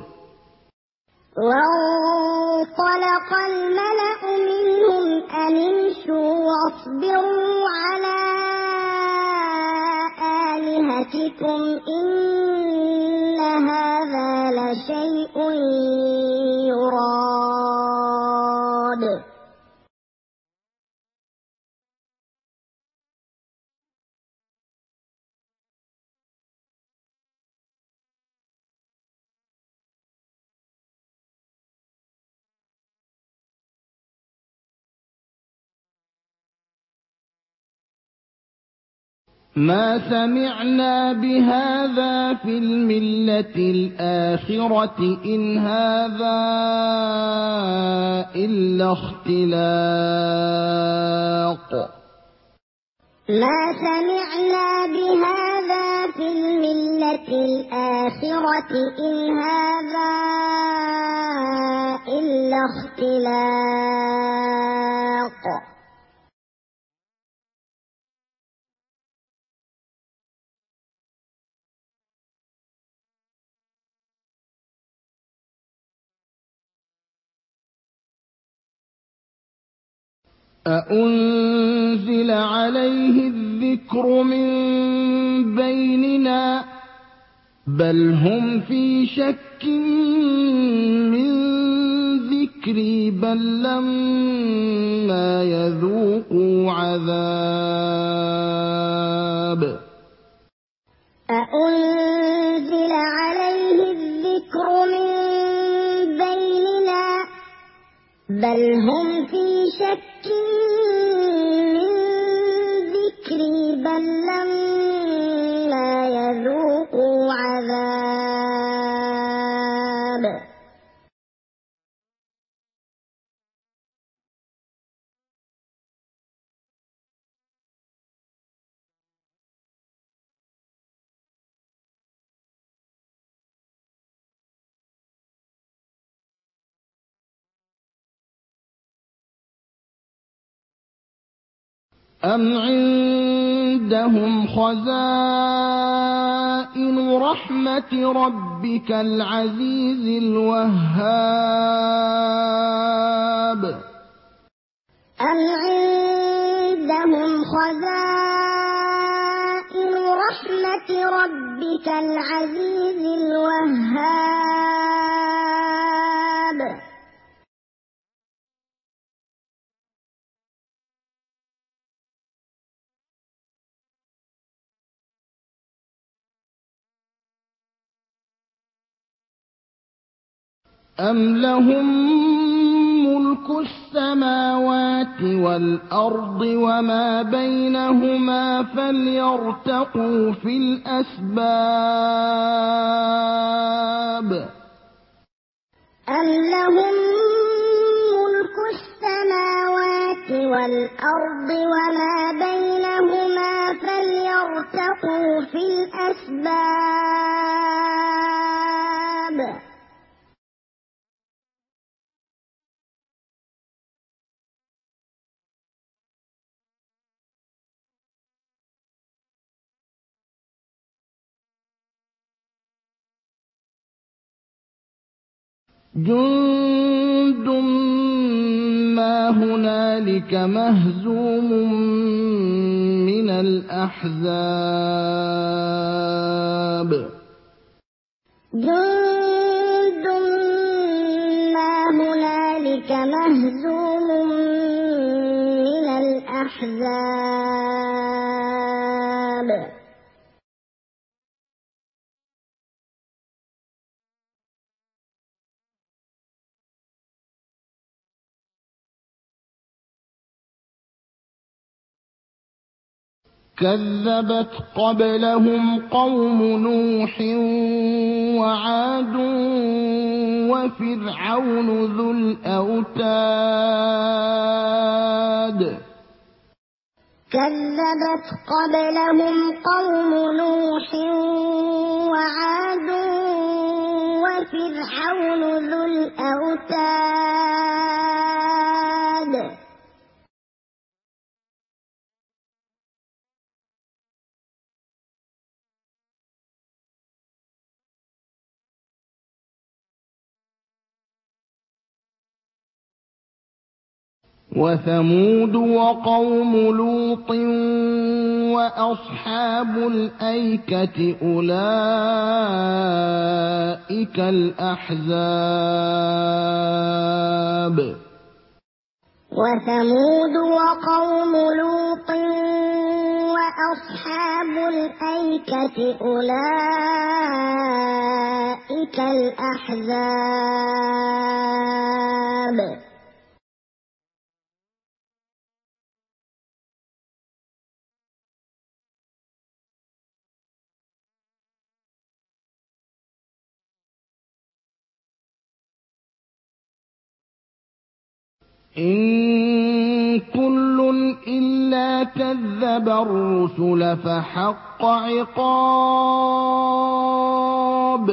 وانطلق الملأ منهم أن امشوا واصبروا على آلهتكم إن هذا لشيء يراد ما سمعنا بهذا في الملة الآخرة إن هذا إلا اختلاق ما سمعنا بهذا في الملة الآخرة إن هذا إلا اختلاق أأنزل عليه الذكر من بيننا بل هم في شك من ذكري بل لما يذوقوا عذاب أأنزل عليه الذكر من بيننا بل هم في شك من ذكري بل لما يذوقوا عذاب أم عندهم خزائن رحمة ربك العزيز الوهاب أم عندهم خزائن رحمة ربك العزيز الوهاب أم لهم ملك السماوات والأرض وما بينهما فليرتقوا في الأسباب أم لهم ملك السماوات والأرض وما بينهما فليرتقوا في الأسباب جند ما هنالك مهزوم من الأحزاب جند ما هنالك مهزوم من الأحزاب كذبت قبلهم قوم نوح وعاد وفرعون ذو الأوتاد كذبت قبلهم قوم نوح وعاد وفرعون ذو الأوتاد وثمود وقوم لوط وأصحاب الأيكة أولئك الأحزاب وثمود وقوم لوط وأصحاب الأيكة أولئك الأحزاب إن كل إلا كذب الرسل فحق عقاب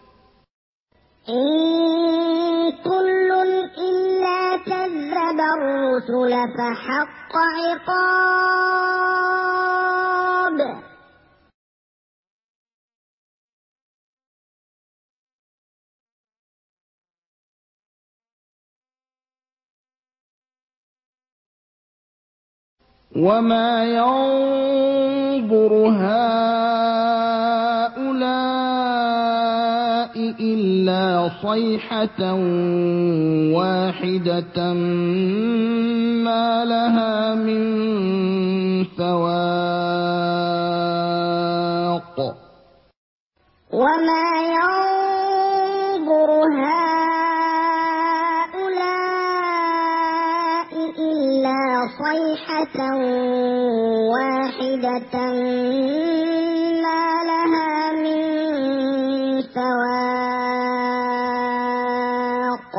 إن كل إلا كذب الرسل فحق عقاب وما ينظر هؤلاء إلا صيحة واحدة ما لها من فواق وما ينظر هؤلاء إلا صيحة واحدة ما لها من فواق.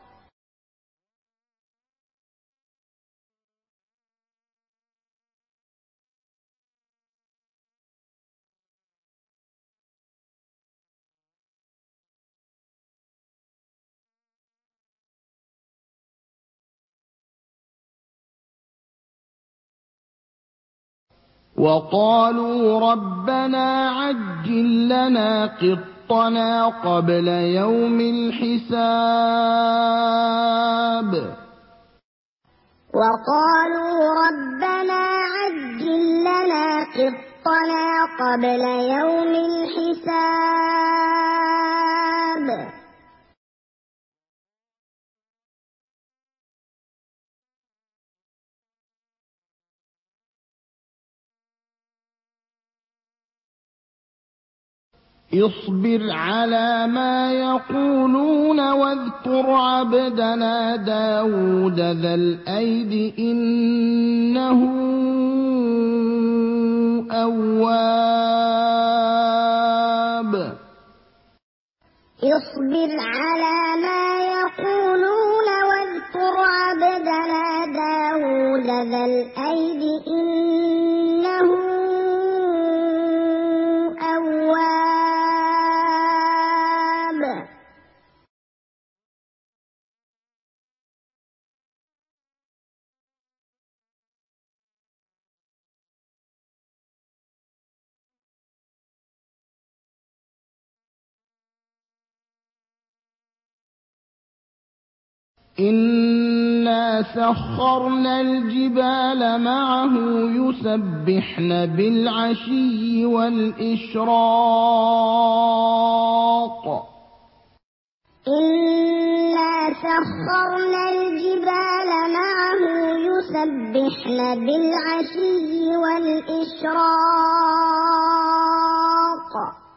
وقالوا ربنا عجل لنا قطنا قبل يوم الحساب. وقالوا ربنا عجل لنا قطنا قبل يوم الحساب. اصبر على ما يقولون واذكر عبدنا داود ذا الأيد إنه أواب. اصبر على ما يقولون واذكر عبدنا داود ذا الأيد إنه أواب. إنا سخرنا الجبال معه يسبحن بالعشي والإشراق. إنا سخرنا الجبال معه يسبحن بالعشي والإشراق.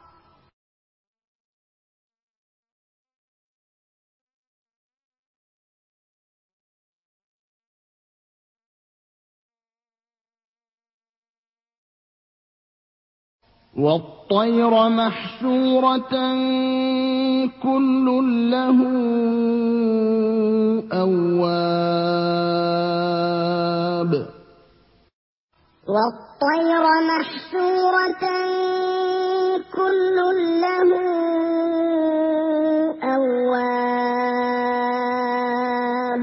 والطير محشورة كل له أواب. والطير محشورة كل له أواب.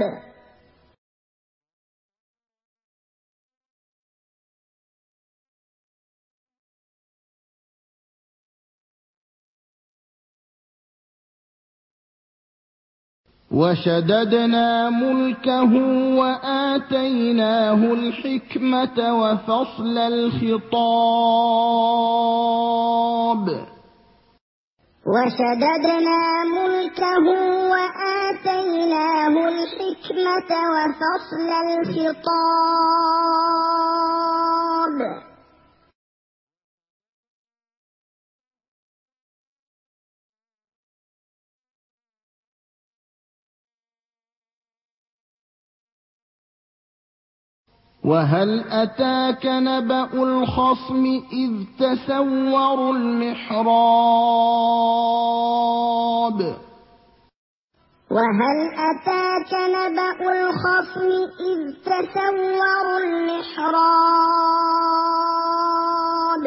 وشددنا ملكه وآتيناه الحكمة وفصل الخطاب. وشددنا ملكه وآتيناه الحكمة وفصل الخطاب. وهل أتاك نبأ الخصم إذ تسوروا المحراب. وهل أتاك نبأ الخصم إذ تسوروا المحراب.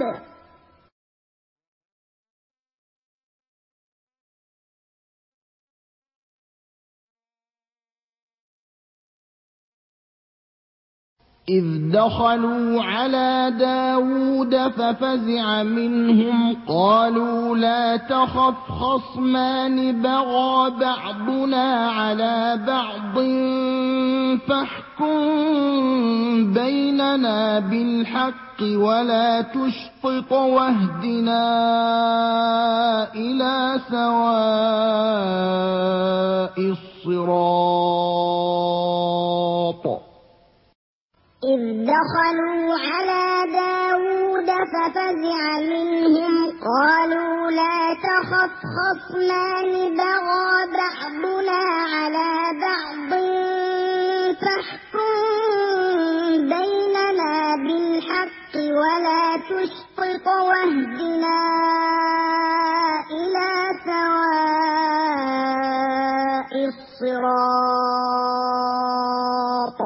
إذ دخلوا على داود ففزع منهم قالوا لا تخف خصمان بغى بعضنا على بعض فاحكم بيننا بالحق ولا تشطط واهدنا إلى سواء الصراط. إذ دخلوا على داود وثمود ففزع منهم قالوا لا تخف خصمان بغى بعضنا على بعض فاحكم بيننا بالحق ولا تشطط واهدنا إلى سواء الصراط.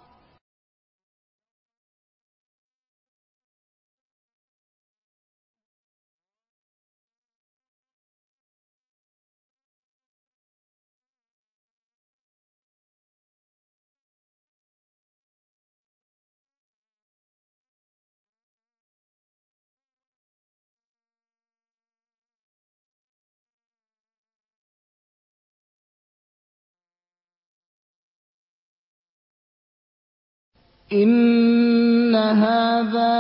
إن هذا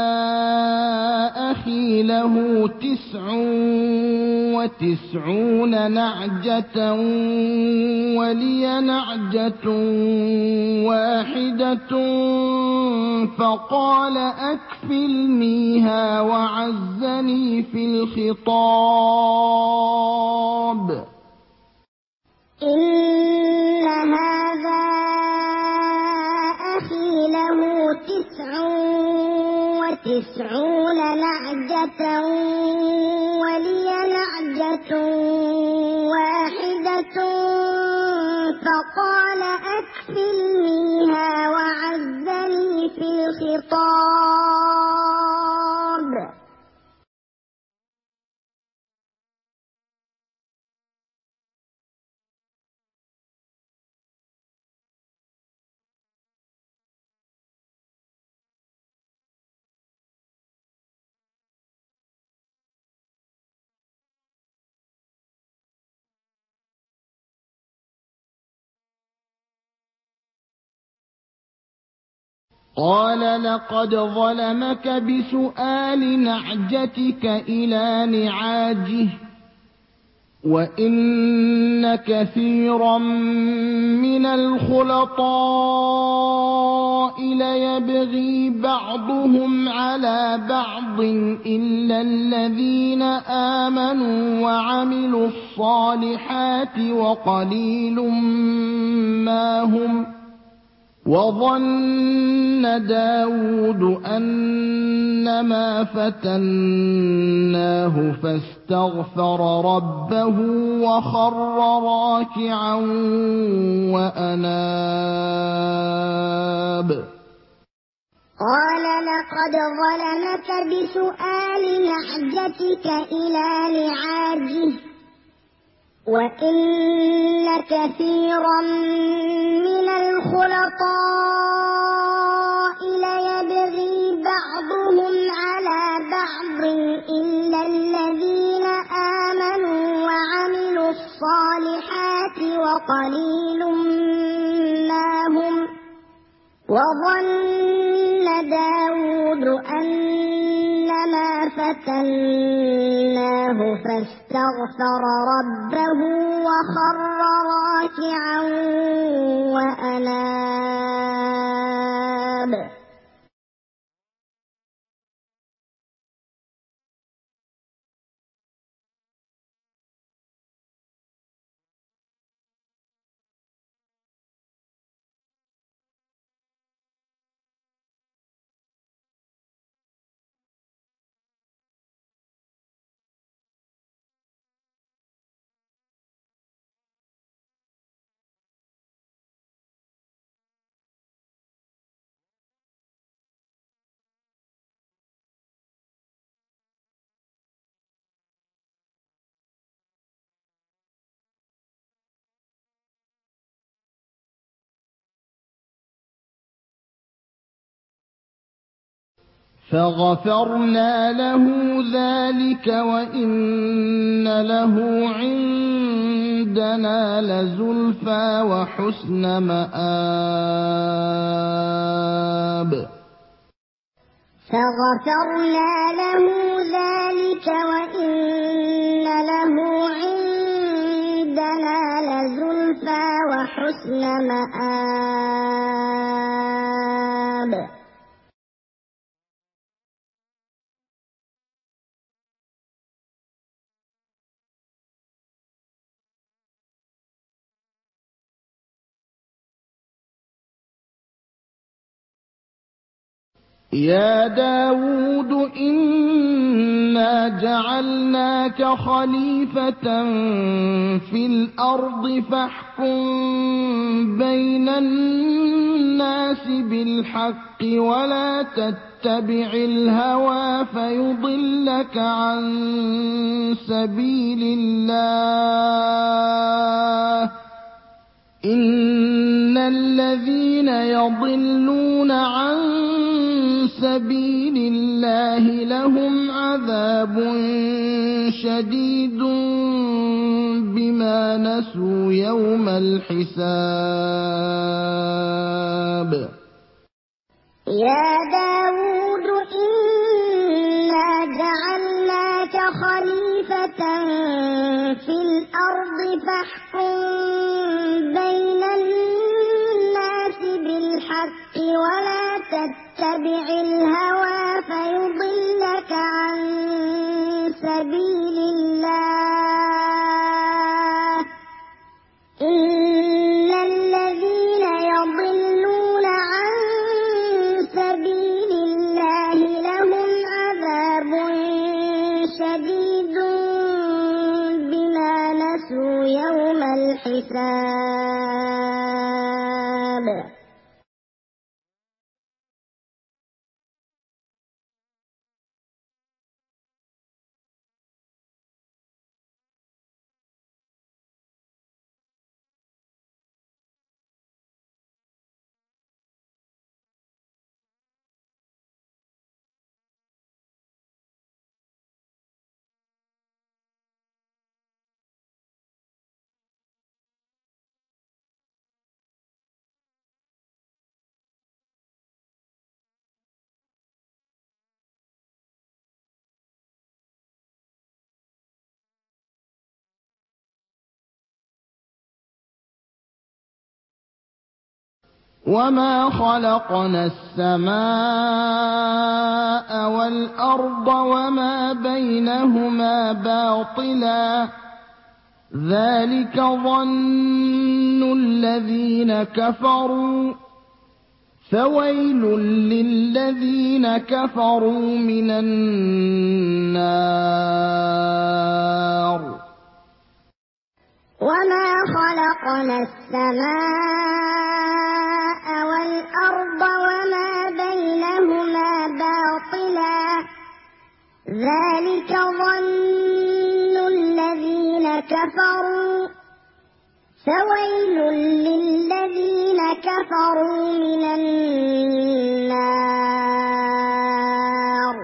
أخي له تسع وتسعون نعجة ولي نعجة واحدة فقال أكفلنيها وعزني في الخطاب. إن هذا أخي له تسع وتسعون نعجة ولي نعجة واحدة فقال أكفلنيها وعزني في الخطاب. قال لقد ظلمك بسؤال نعجتك إلى نعاجه وإن كثيرا من الخلطاء ليبغي بعضهم على بعض إلا الذين آمنوا وعملوا الصالحات وقليل ما هم. وظن داود أنما فتناه فاستغفر ربه وخر راكعا وأناب. قال لقد ظلمك بسؤال نعجتك إلى نعاجه وإن كثيرا من الخلطاء ليبغي بعضهم على بعض إلا الذين آمنوا وعملوا الصالحات وقليل ما هم. وظن داود أنما فتناه فاستغفر ربه وخر راكعا وأناب. فغفرنا له ذلك وإن له عندنا لزلفى وحسن مآب. فغفرنا له ذلك وإن له عندنا لزلفى وحسن مآب. يا داود إنا جعلناك خليفة في الأرض فاحكم بين الناس بالحق ولا تتبع الهوى فيضلك عن سبيل الله إن الذين يضلون عن سبيل الله لهم عذاب شديد بما نسوا يوم الحساب يا داود إنا جعلناك خليفة في الأرض فاحكم بين الناس بالحق ولا تتبع الهوى فيضلك عن سبيل الله إن الذين يضلون عن سبيل الله لهم عذاب شديد بما نسوا يوم الحساب وما خلقنا السماء والأرض وما بينهما باطلا ذلك ظن الذين كفروا فويل للذين كفروا من النار وما خلقنا السماء والأرض وما بينهما باطلا ذلك ظن الذين كفروا فويل للذين كفروا من النار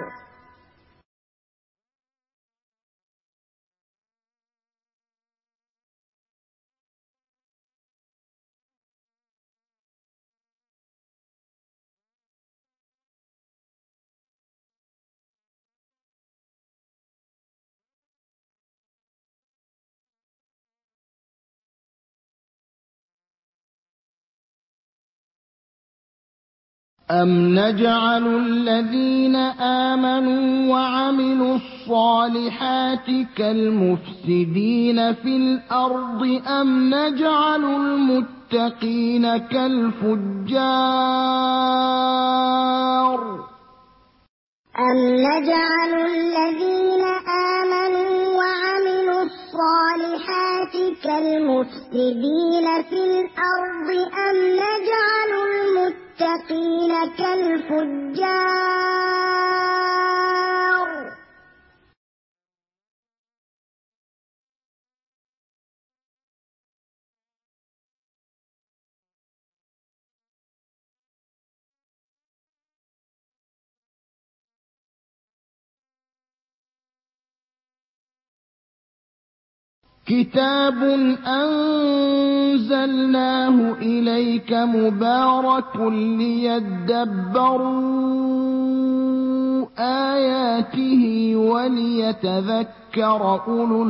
أَمْ نَجْعَلُ الَّذِينَ آمَنُوا وَعَمِلُوا الصَّالِحَاتِ كَالْمُفْسِدِينَ فِي الْأَرْضِ أَمْ نَجْعَلُ الْمُتَّقِينَ كَالْفُجَّارِ أَمْ نَجْعَلُ الَّذِينَ آمَنُوا وَعَمِلُوا الصَّالِحَاتِ كَالْمُفْسِدِينَ فِي الْأَرْضِ أَمْ نَجْعَلُ الْمُتَّقِينَ كَالْفُجَّارِ كِتَابٌ أَنزَلْنَاهُ إِلَيْكَ مُبَارَكٌ لِّيَدَّبَّرُوا آيَاتِهِ وَلِيَتَذَكَّرَ أُولُو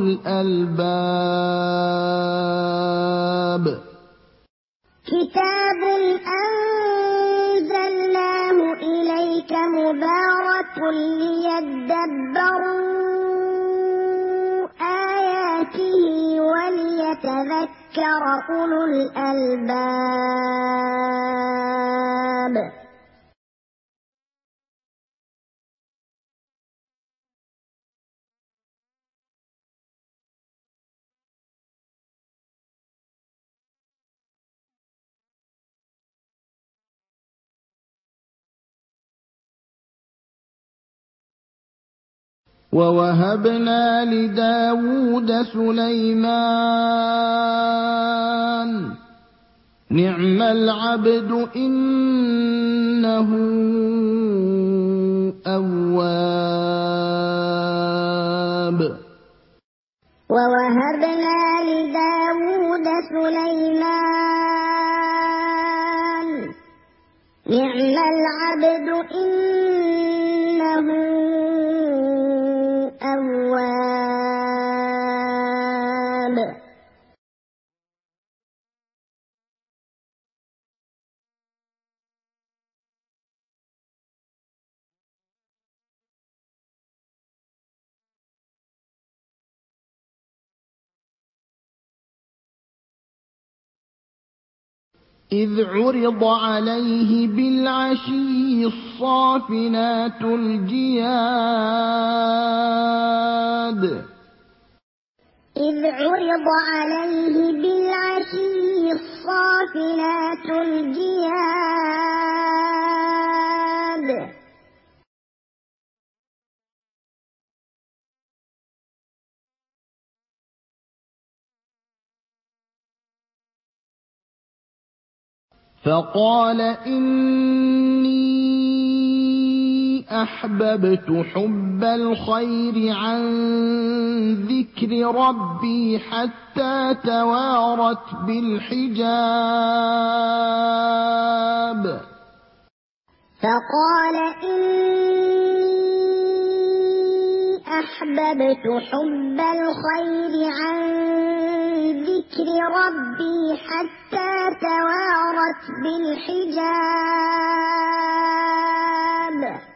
الْأَلْبَابِ كِتَابٌ أَنزَلْنَاهُ إِلَيْكَ مُبَارَكٌ لِّيَدَّبَّرُوا آيَاتِهِ وَلِيَتَذَكَّرَ أُولُو الْأَلْبَابِ ووهبنا لداود سليمان نعم العبد إنه أواب ووهبنا لداود سليمان نعم العبد إنه أواب إذ عرض عليه بالعشي الصافنات الجياد إذ عرض عليه بالعشي الصافنات الجياد فقال إني أحببت حب الخير عن ذكر ربي حتى توارت بالحجاب فقال إني أحببت حب الخير عن ذكر ربي حتى توارت بالحجاب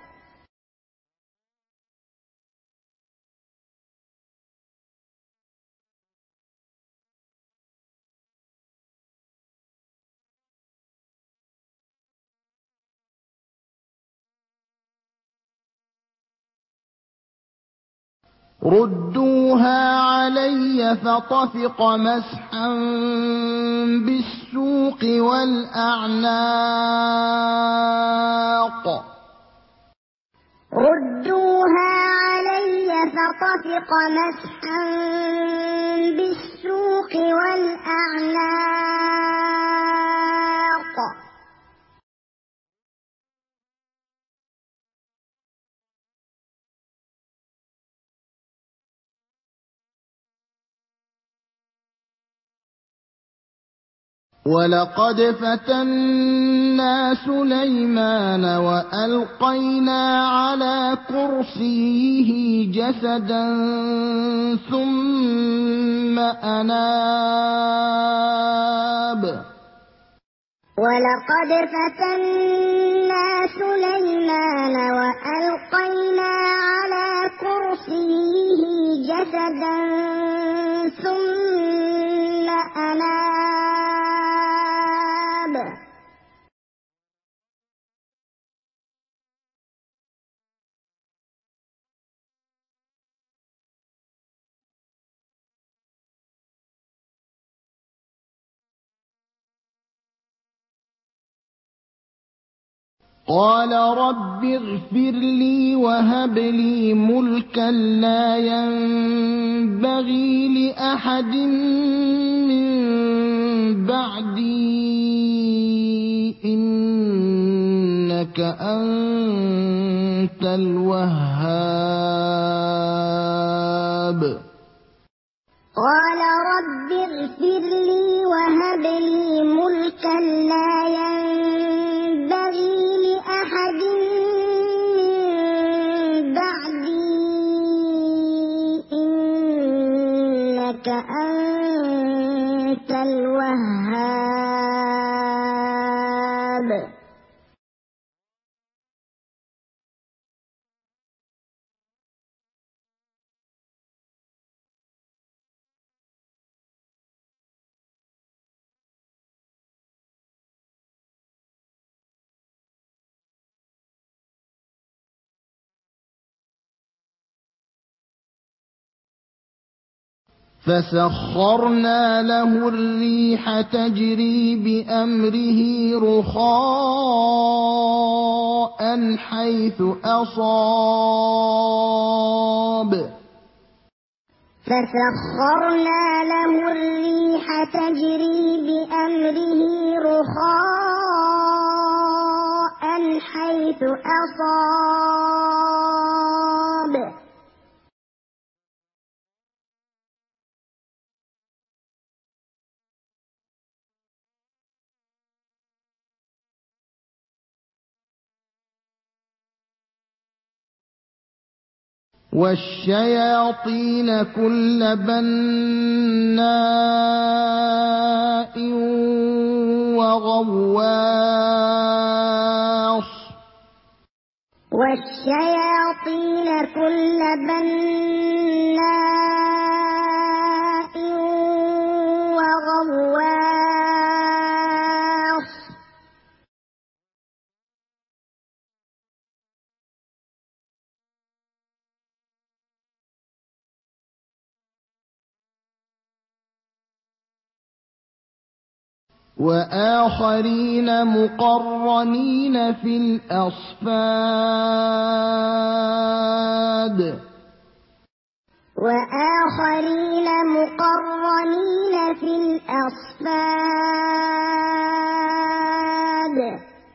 ردوها علي فطفق مسحا بالسوق والأعناق ردوها علي فطفق مسحا بالسوق والأعناق ولقد فتنا سليمان وألقينا على كرسيه جسدا ثم أناب ولقد فتنا سليمان وألقينا على كرسيه جسدا ثم أناب قال رب اغفر لي وهب لي ملكا لا ينبغي لأحد من بعدي إنك أنت الوهاب قال رب اغفر لي وهب لي ملكا لا ينبغي لأحد من بعدي إنك أنت الوهاب فسخرنا له الريح تجري بأمره رخاء حيث أصاب فسخرنا له الريح تجري بأمره رخاء حيث أصاب والشياطين كل بناء وغواص والشياطين كل بناء وغواص وآخرين مقرنين في الأصفاد وآخرين مقرنين في الأصفاد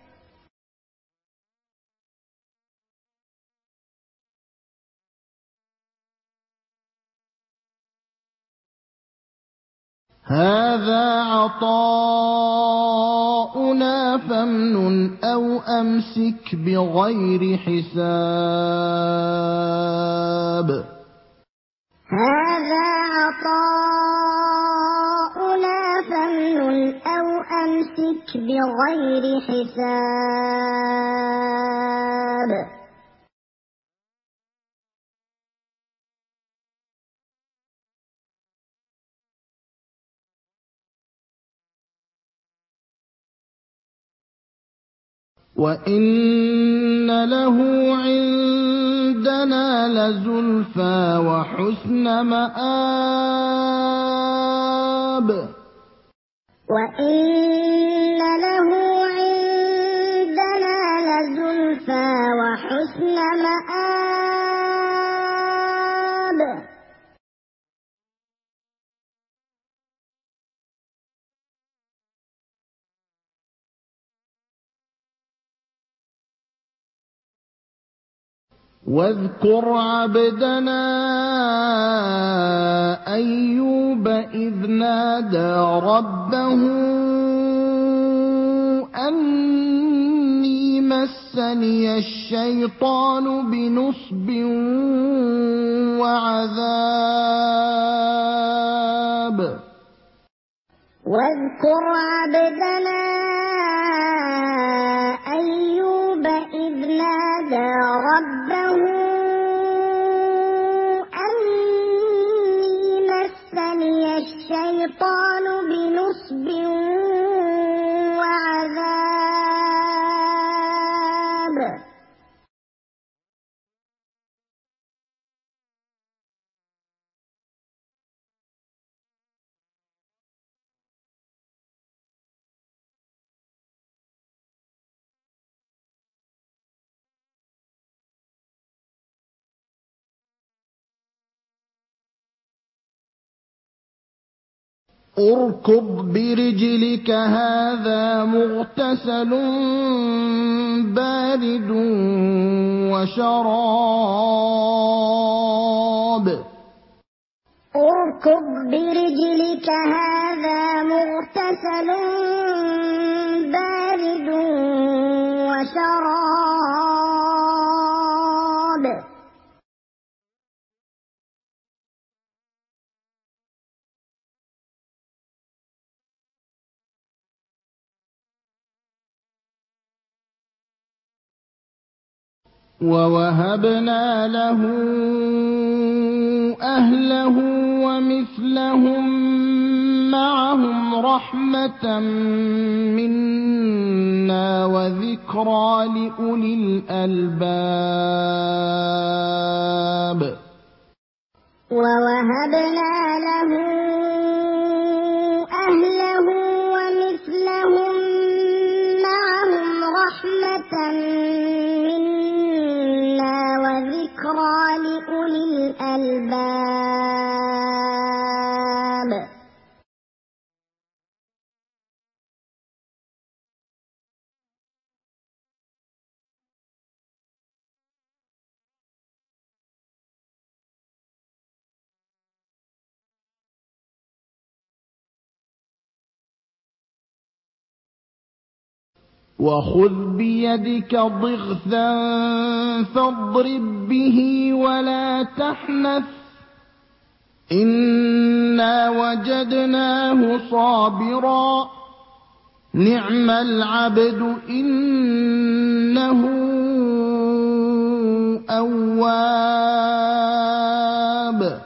هذا عطاؤنا فامنن أو أمسك بغير حساب هذا عطاؤنا فامنن أو أمسك بغير حساب وإن له عندنا لزلفى وحسن مآب وإن له عندنا لزلفى وحسن مآب واذكر عبدنا أيوب إذ نادى ربه أني مسني الشيطان بنصب وعذاب واذكر عبدنا أيوب إذ نادى ربه أني مسني الشيطان بنصب وعذاب اركض برجلك هذا مغتسل بارد وشراب اركض برجلك هذا مغتسل بارد وشراب ووهبنا له أهله ومثلهم معهم رحمة منا وذكرى لأولي الألباب ووهبنا له أهله ومثلهم معهم رحمة منا الألباب وخذ بيدك ضغثا فاضرب به ولا تحنث إنا وجدناه صابرا نعم العبد إنه أواب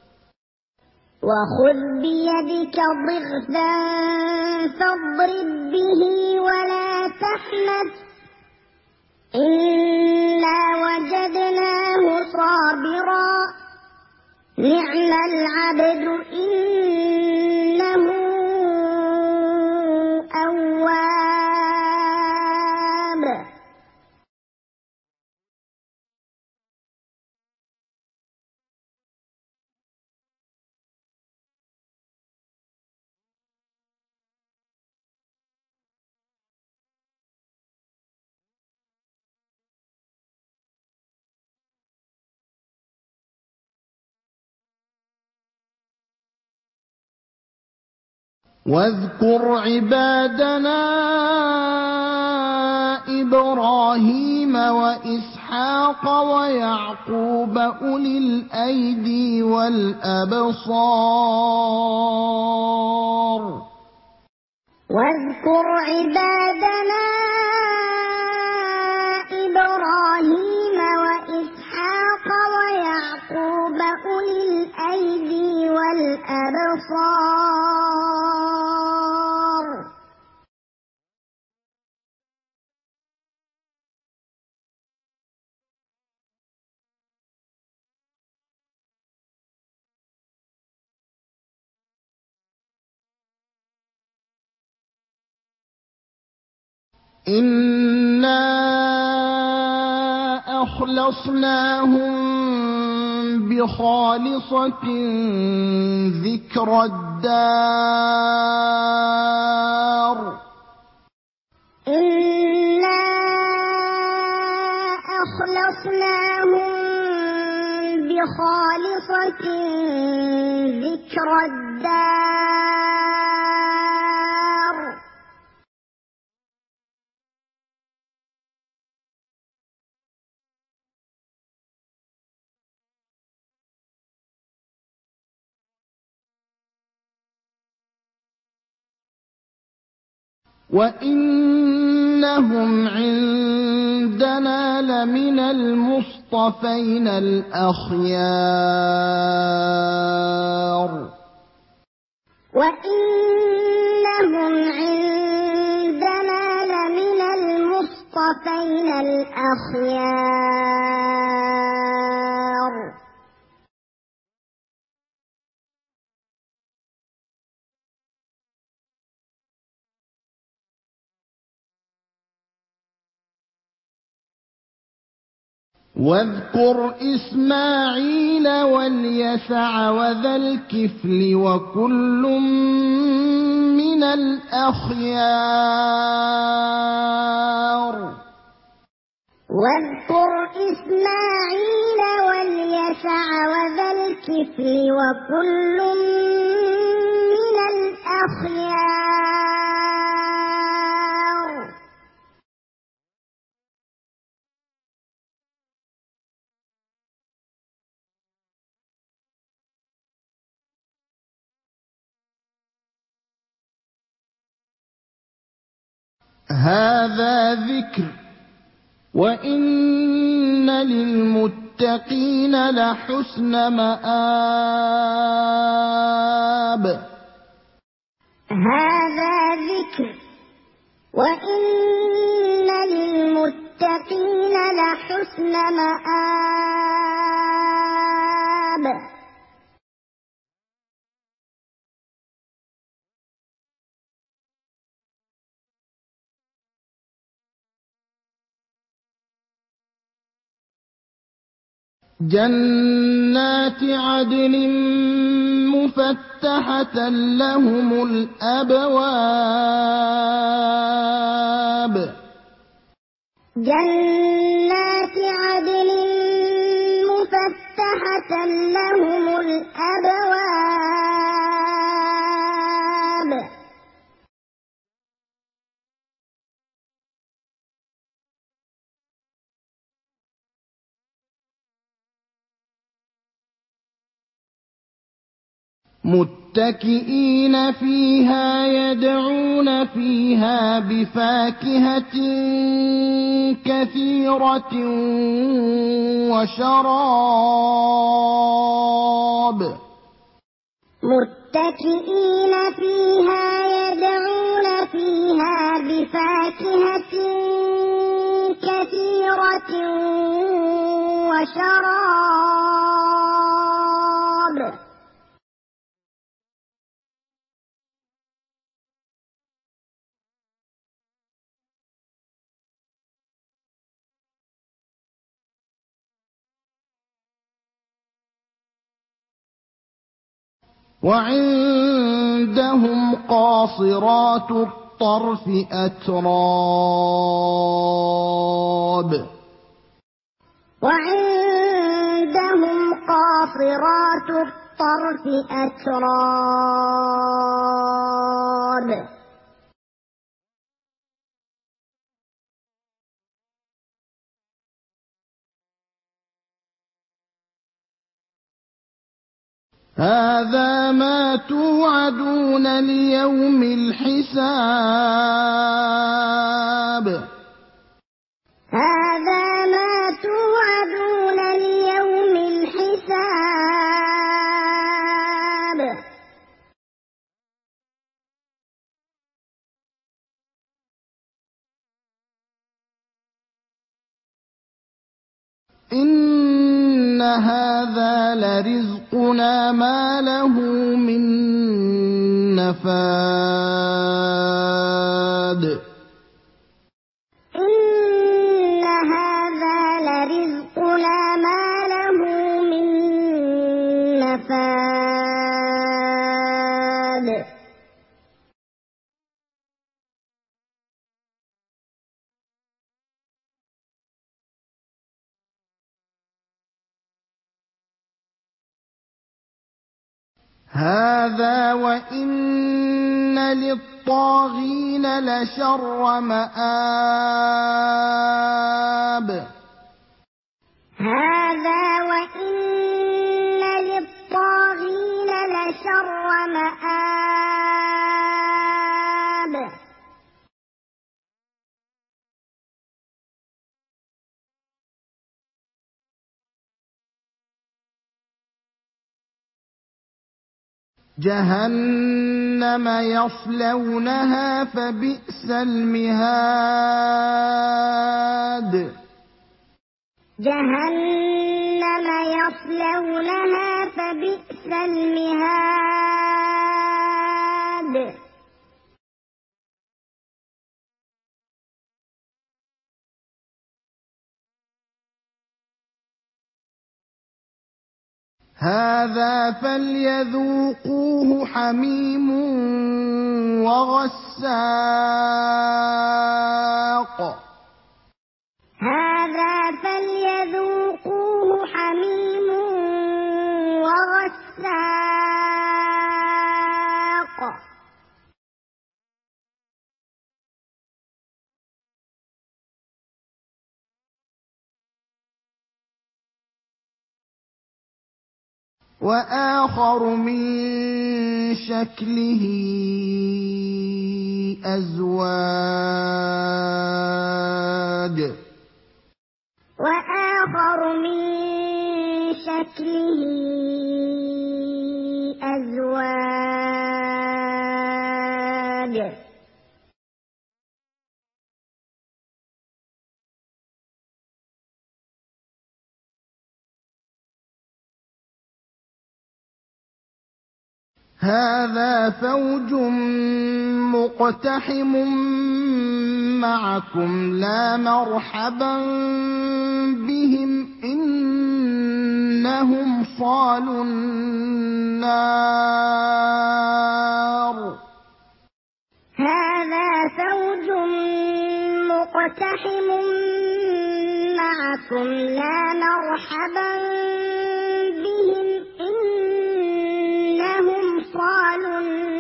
وخذ بيدك ضغثا فاضرب به ولا تحنث إنا وجدناه صابرا نعم العبد إنه أواب واذكر عبادنا إبراهيم وإسحاق ويعقوب أولي الأيدي والأبصار واذكر عبادنا إبراهيم وإسحاق ويعقوب أولي الأيدي والأبصار إنا أخلصناهم بخالصة ذكر الدار إنا أخلصناهم بخالصة ذكر الدار وإنهم عندنا لمن المصطفين الأخيار وإنهم عندنا لمن المصطفين الأخيار واذكر إسماعيل واليسع وذا الكفل وكل من الأخيار واذكر إسماعيل واليسع وذا الكفل وكل من الأخيار هذا ذكر وإن للمتقين لحسن مآب هذا ذكر وإن للمتقين لحسن مآب جنات عدن مفتحة لهم الأبواب جنات عدن مفتحة لهم الأبواب متكئين فيها يدعون فيها بفاكهة كثيرة وشراب متكئين فيها يدعون فيها بفاكهة كثيرة وشراب وعندهم قاصرات الطرف أتراب وعندهم قاصرات الطرف أتراب هذا ما توعدون ليوم الحساب هذا ما توعدون ليوم الحساب إن هذا لرزقنا ما له من نفاد إن هذا لرزقنا ما له من نفاد هذا وإن للطاغين لشر مآب هذا وإن للطاغين لشر مآب جهنم يصلونها فبئس المهاد جهنم يصلونها فبئس المهاد هذا فليذوقوه حميم وغساق هذا فليذوقوه حميم وغساق وآخر من شكله أزواج وآخر من شكله أزواج هذا فوج مقتحم معكم لا مرحبا بهم إنهم صالوا النار هذا فوج مقتحم معكم لا مرحبا بهم إنهم صالوا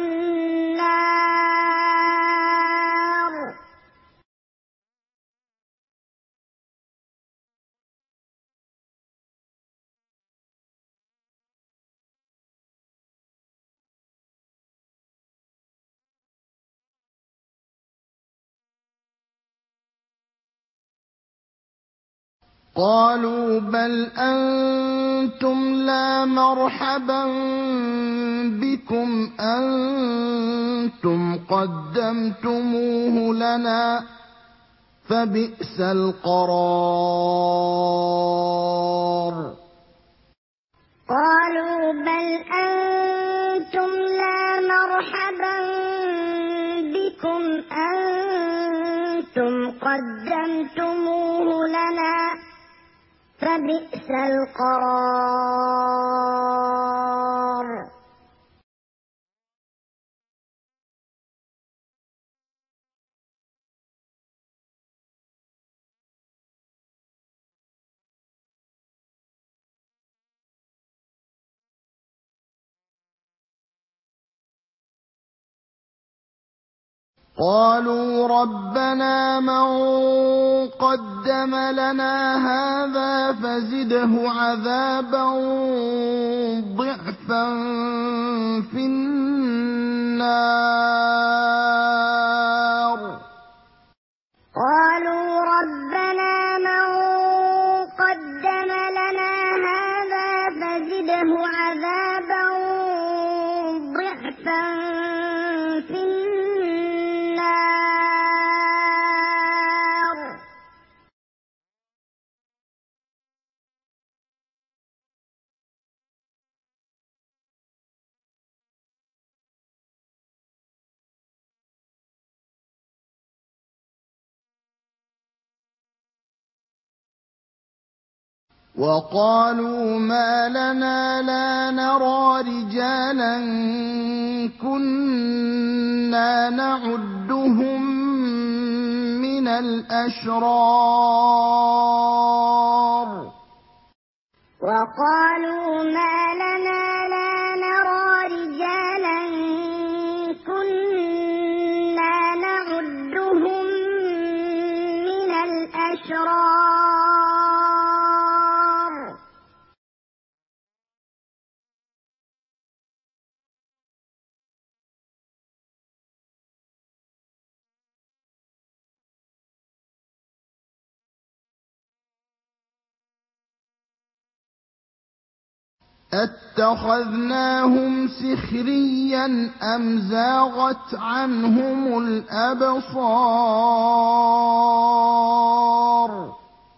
النار قالوا بل أنتم لا مرحبا بكم أنتم قدمتموه لنا فبئس القرار قالوا بل أنتم لا مرحبا بكم أنتم قدمتموه لنا فبئس القرار قالوا ربنا من قدم لنا هذا فزده عذابا ضعفا في النار قالوا ربنا من قدم لنا هذا فزده عذابا ضعفا في النار وقالوا ما لنا لا نرى رجالا كنا نعدهم من الأشرار وقالوا ما لنا لا نرى رجالا كنا نعدهم من الأشرار أَتَّخَذْنَاهُمْ سِخْرِيًّا أَمْ زَاغَتْ عَنْهُمُ الْأَبْصَارُ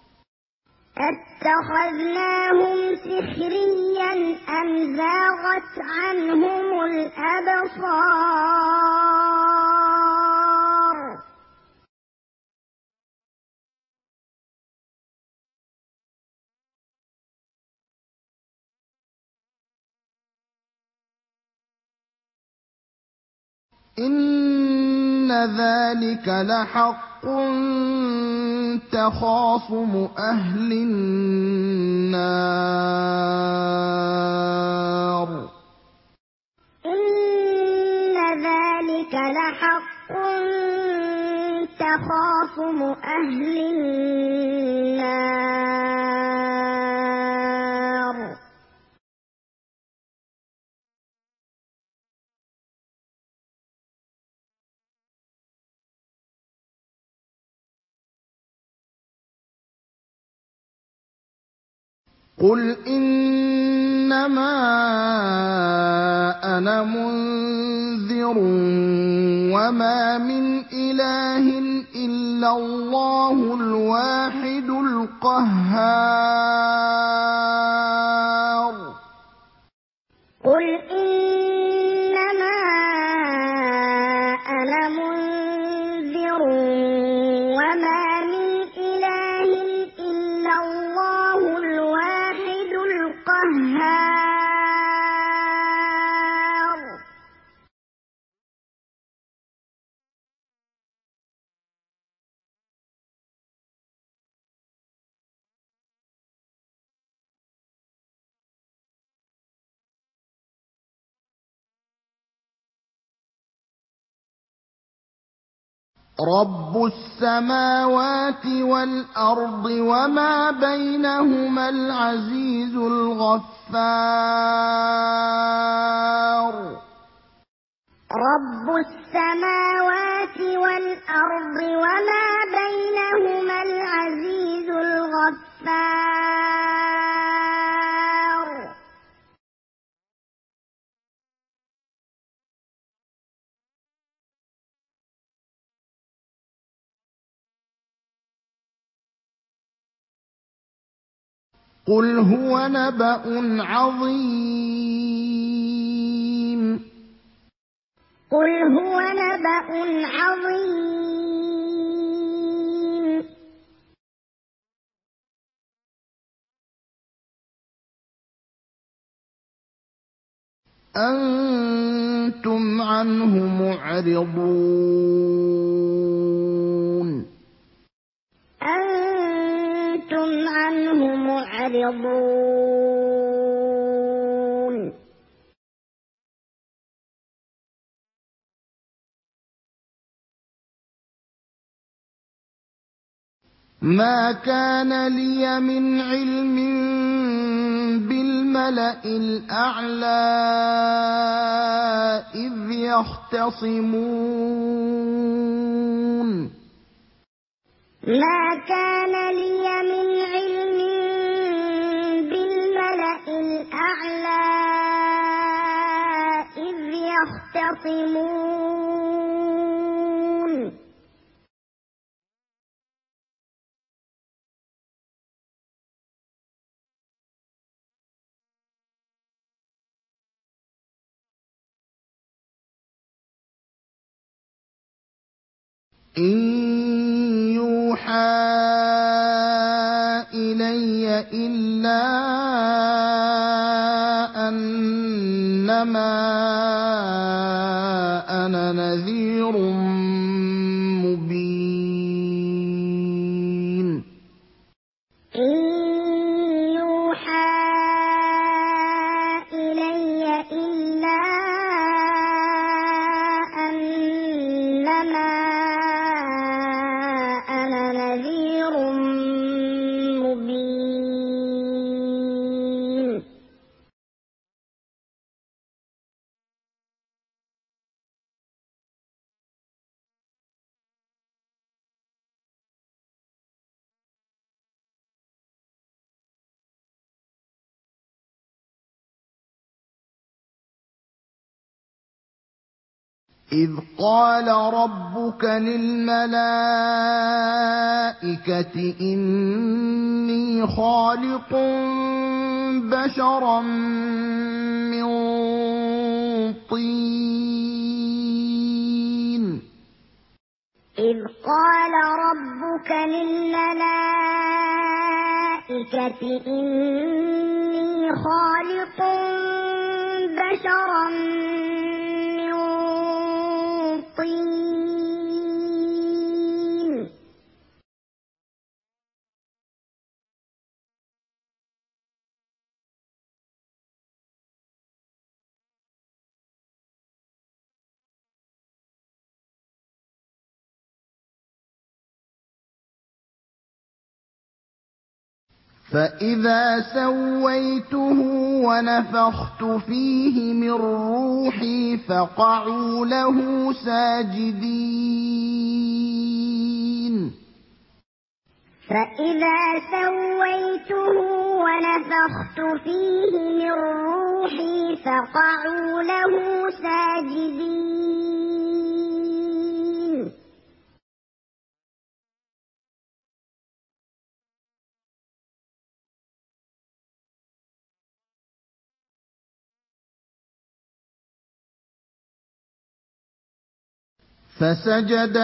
أَتَّخَذْنَاهُمْ سِخْرِيًّا أَمْ زَاغَتْ عَنْهُمُ الْأَبْصَارُ إِنَّ ذَلِكَ لَحَقٌّ تَخَاصُمُ أَهْلِ النَّارِ إِنَّ ذَلِكَ لَحَقٌّ تَخَاصُمُ أَهْلِ النَّارِ قُلْ إِنَّمَا أَنَا مُنذِرٌ وَمَا مِنْ إِلَٰهٍ إِلَّا اللَّهُ الْوَاحِدُ الْقَهَّارُ قُلْ إِنَّمَا أَنَا مُنذِرٌ وَمَا مِنْ إِلَٰهٍ إِلَّا اللَّهُ الْوَاحِدُ الْقَهَّارُ رب السماوات والأرض وما بينهما العزيز الغفار رب السماوات والأرض وما بينهما العزيز الغفار قل هو نبأ عظيم قل هو نبأ عظيم أنتم عنه معرضون أنتم عنه معرضون ما كان لي من علم بالملأ الأعلى إذ يختصمون ما كان لي من علم بالملأ الأعلى إذ يختصمون إن يوحى إلي إلا أنما أنا نذير مبين إن يوحى إلي إلا أنما أنا نذير مبين إذ قال ربك للملائكة إني خالق بشرا من طين إذ قال ربك للملائكة إني خالق بشرا من طين فإذا سويته ونفخت فيه من روحي فقعوا له ساجدين فإذا سويته ونفخت فيه من روحي فقعوا له ساجدين فسجد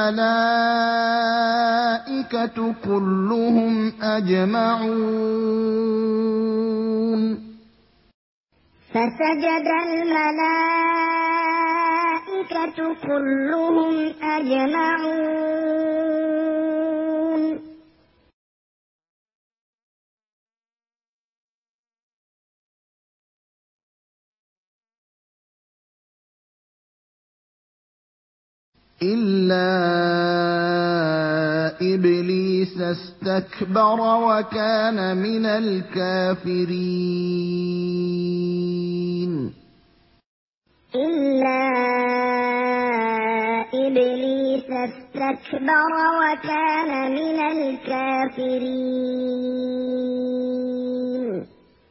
الملائكة كلهم أجمعون فسجد الملائكة كلهم أجمعون إِلَّا إِبْلِيسَ اسْتَكْبَرَ وَكَانَ مِنَ الْكَافِرِينَ إِلَّا إِبْلِيسَ اسْتَكْبَرَ وَكَانَ مِنَ الْكَافِرِينَ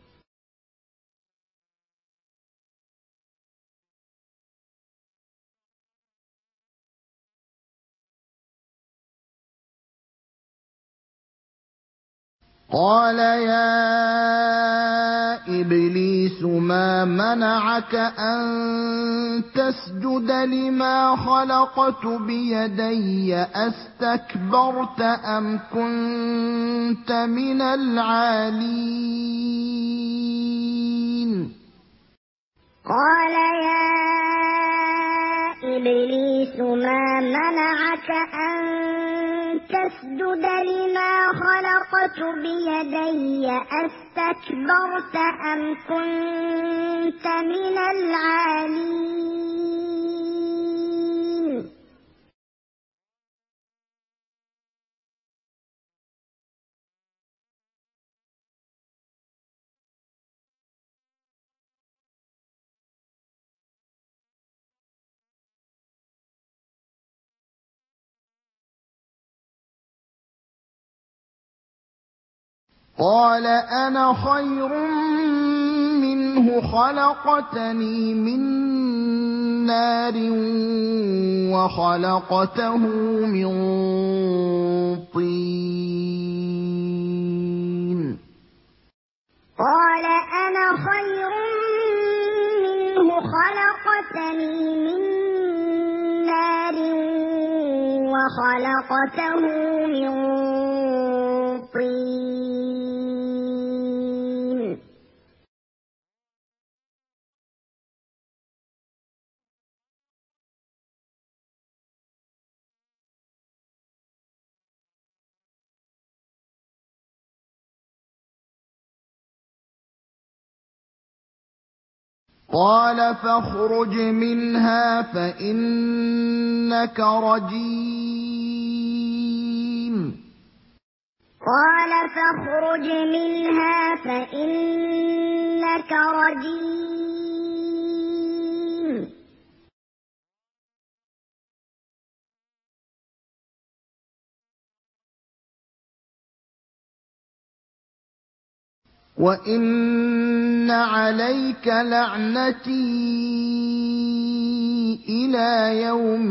قَالَ يَا إِبْلِيسُ مَا مَنَعَكَ أَن تَسْجُدَ لِمَا خَلَقْتُ بِيَدَيَّ أَسْتَكْبَرْتَ أَمْ كُنتَ مِنَ الْعَالِينَ قَالَ يَا إِبْلِيسُ مَا مَنَعَكَ أَن تَسْجُدَ لِمَا خَلَقْتُ بِيَدَيَّ أَسْتَكْبَرْتَ أَمْ كُنتَ مِنَ الْعَالِينَ قَالَ أَنَا خَيْرٌ مِّنْهُ خَلَقْتَنِي مِن نَّارٍ وَخَلَقْتَهُ مِن طِينٍ قَالَ أَنَا خَيْرٌ مِّنْهُ خَلَقْتَنِي مِن نَّارٍ وَخَلَقْتَهُ مِن طِينٍ قَالَ فَاخْرُجْ مِنْهَا فَإِنَّكَ رَجِيمٌ قَالَ فَاخْرُجْ مِنْهَا فَإِنَّكَ رَجِيمٌ وَإِنَّ عَلَيْكَ لَعْنَتِي إِلَىٰ يَوْمِ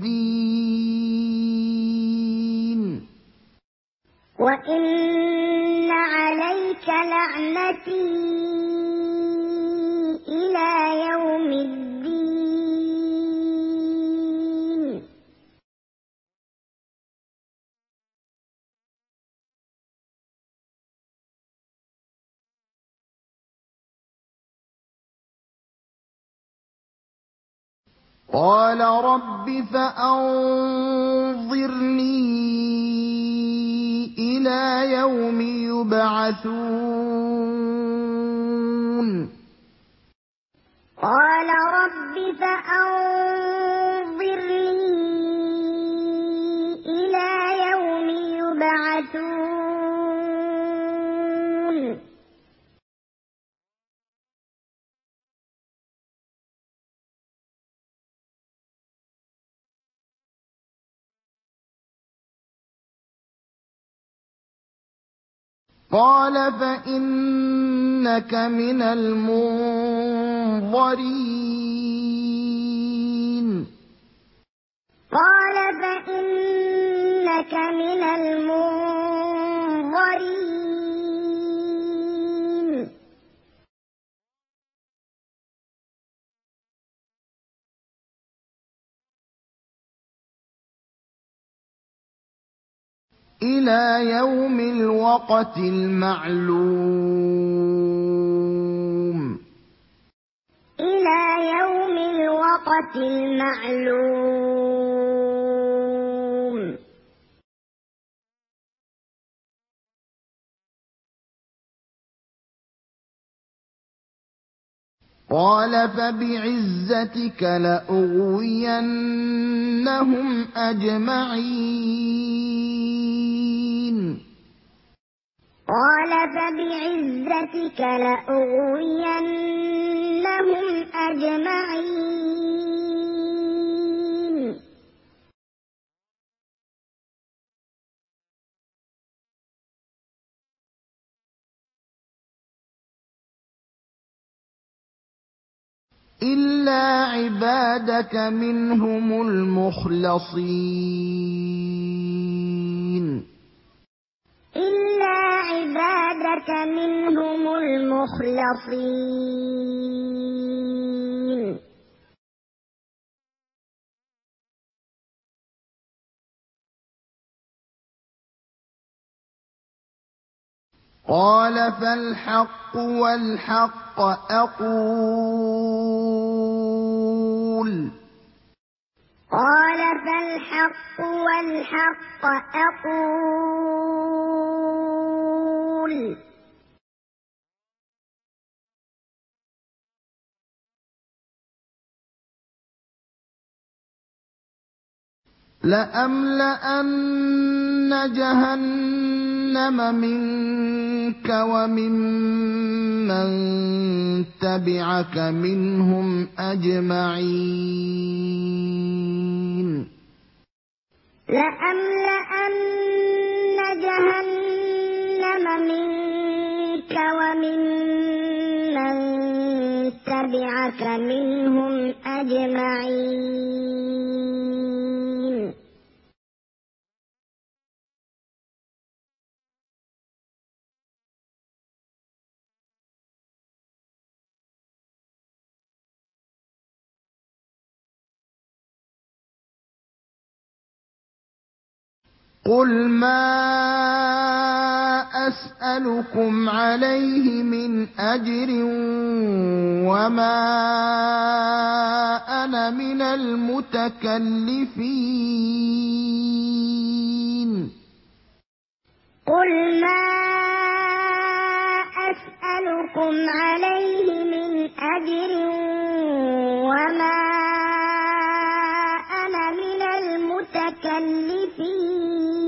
الدِّينِ وَإِنَّ عَلَيْكَ لَعْنَتِي إِلَىٰ يَوْمِ الدِّينِ قَالَ رَبِّ فَأَنظِرْنِي إِلَىٰ يَوْمِ يُبْعَثُونَ قَالَ رَبِّ فَأَنظِرْنِي إِلَىٰ يَوْمِ يُبْعَثُونَ قَالَ فَإِنَّكَ مِنَ الْمُنظَرِينَ قَالَ فَإِنَّكَ مِنَ الْمُنظَرِينَ إِلَىٰ يَوْمِ الْوَقْتِ الْمَعْلُومِ إِلَىٰ يَوْمِ الْوَقْتِ الْمَعْلُومِ قال فبعزتك لأغوينهم أجمعين قال فبعزتك لأغوينهم أجمعين إلا عبادك منهم المخلصين إلا عبادك منهم المخلصين قال فالحق والحق أقول قال فالحق والحق أقول لأملأن جهنم منك وممن تبعك منهم أجمعين لأملأن جهنم منك وممن تبعك منهم أجمعين قل ما أسألكم عليه من أجر وما أنا من المتكلفين قل ما أسألكم عليه من أجر وما أنا من المتكلفين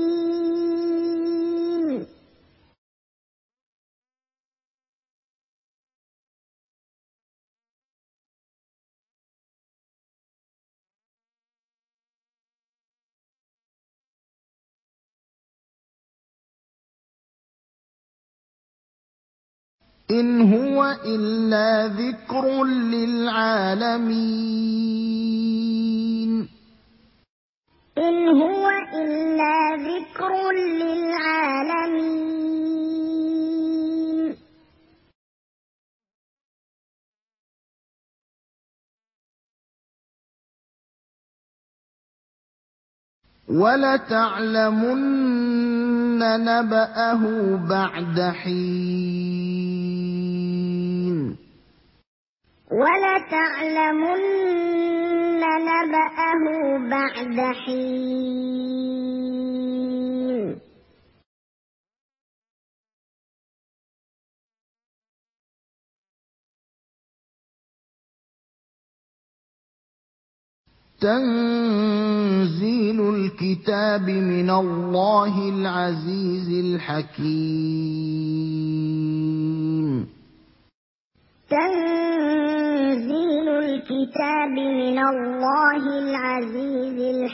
إن هو إلا ذكر للعالمين إن هو إلا ذكر للعالمين ولتعلمن نبأه بعد حين ولتعلمن نبأه بعد حين تنزيل الكتاب من الله العزيز الحكيم تنزيل الكتاب من الله العزيز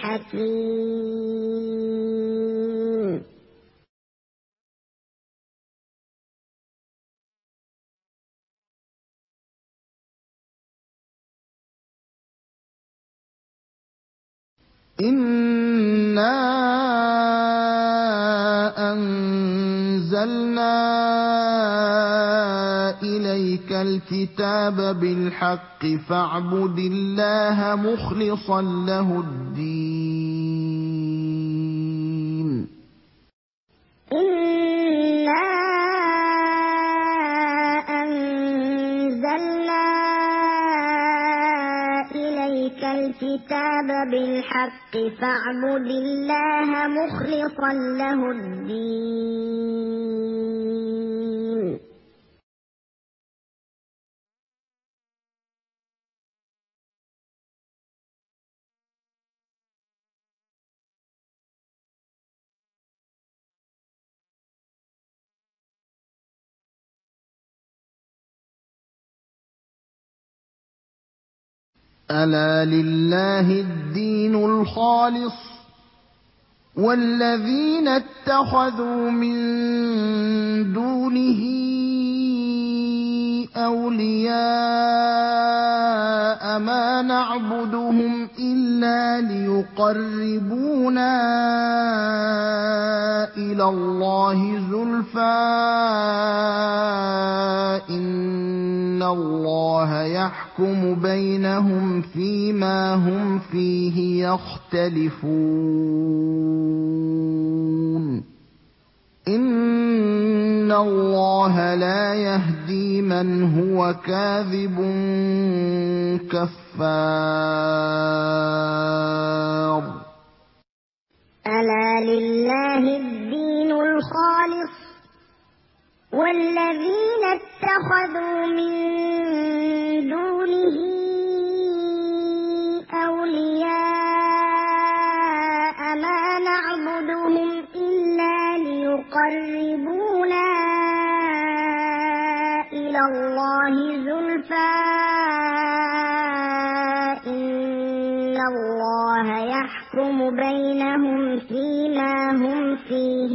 الحكيم إنا أنزلنا إليك الكتاب بالحق فاعبد الله مخلصا له الدين إنا أنزلنا إليك الكتاب بالحق فاعبد الله مخلصا له الدين ألا لله الدين الخالص والذين اتخذوا من دونه أولياء ما نعبدهم إلا ليقربونا إلى الله زلفى إن الله يحكم بينهم فيما هم فيه يختلفون إن الله لا يهدي من هو كاذب كفار ألا لله الدين الخالص والذين اتخذوا من دونه أولياء ما نعبدهم إلا ليقربونا إلى الله زلفى إن الله يحكم بينهم فيما هم فيه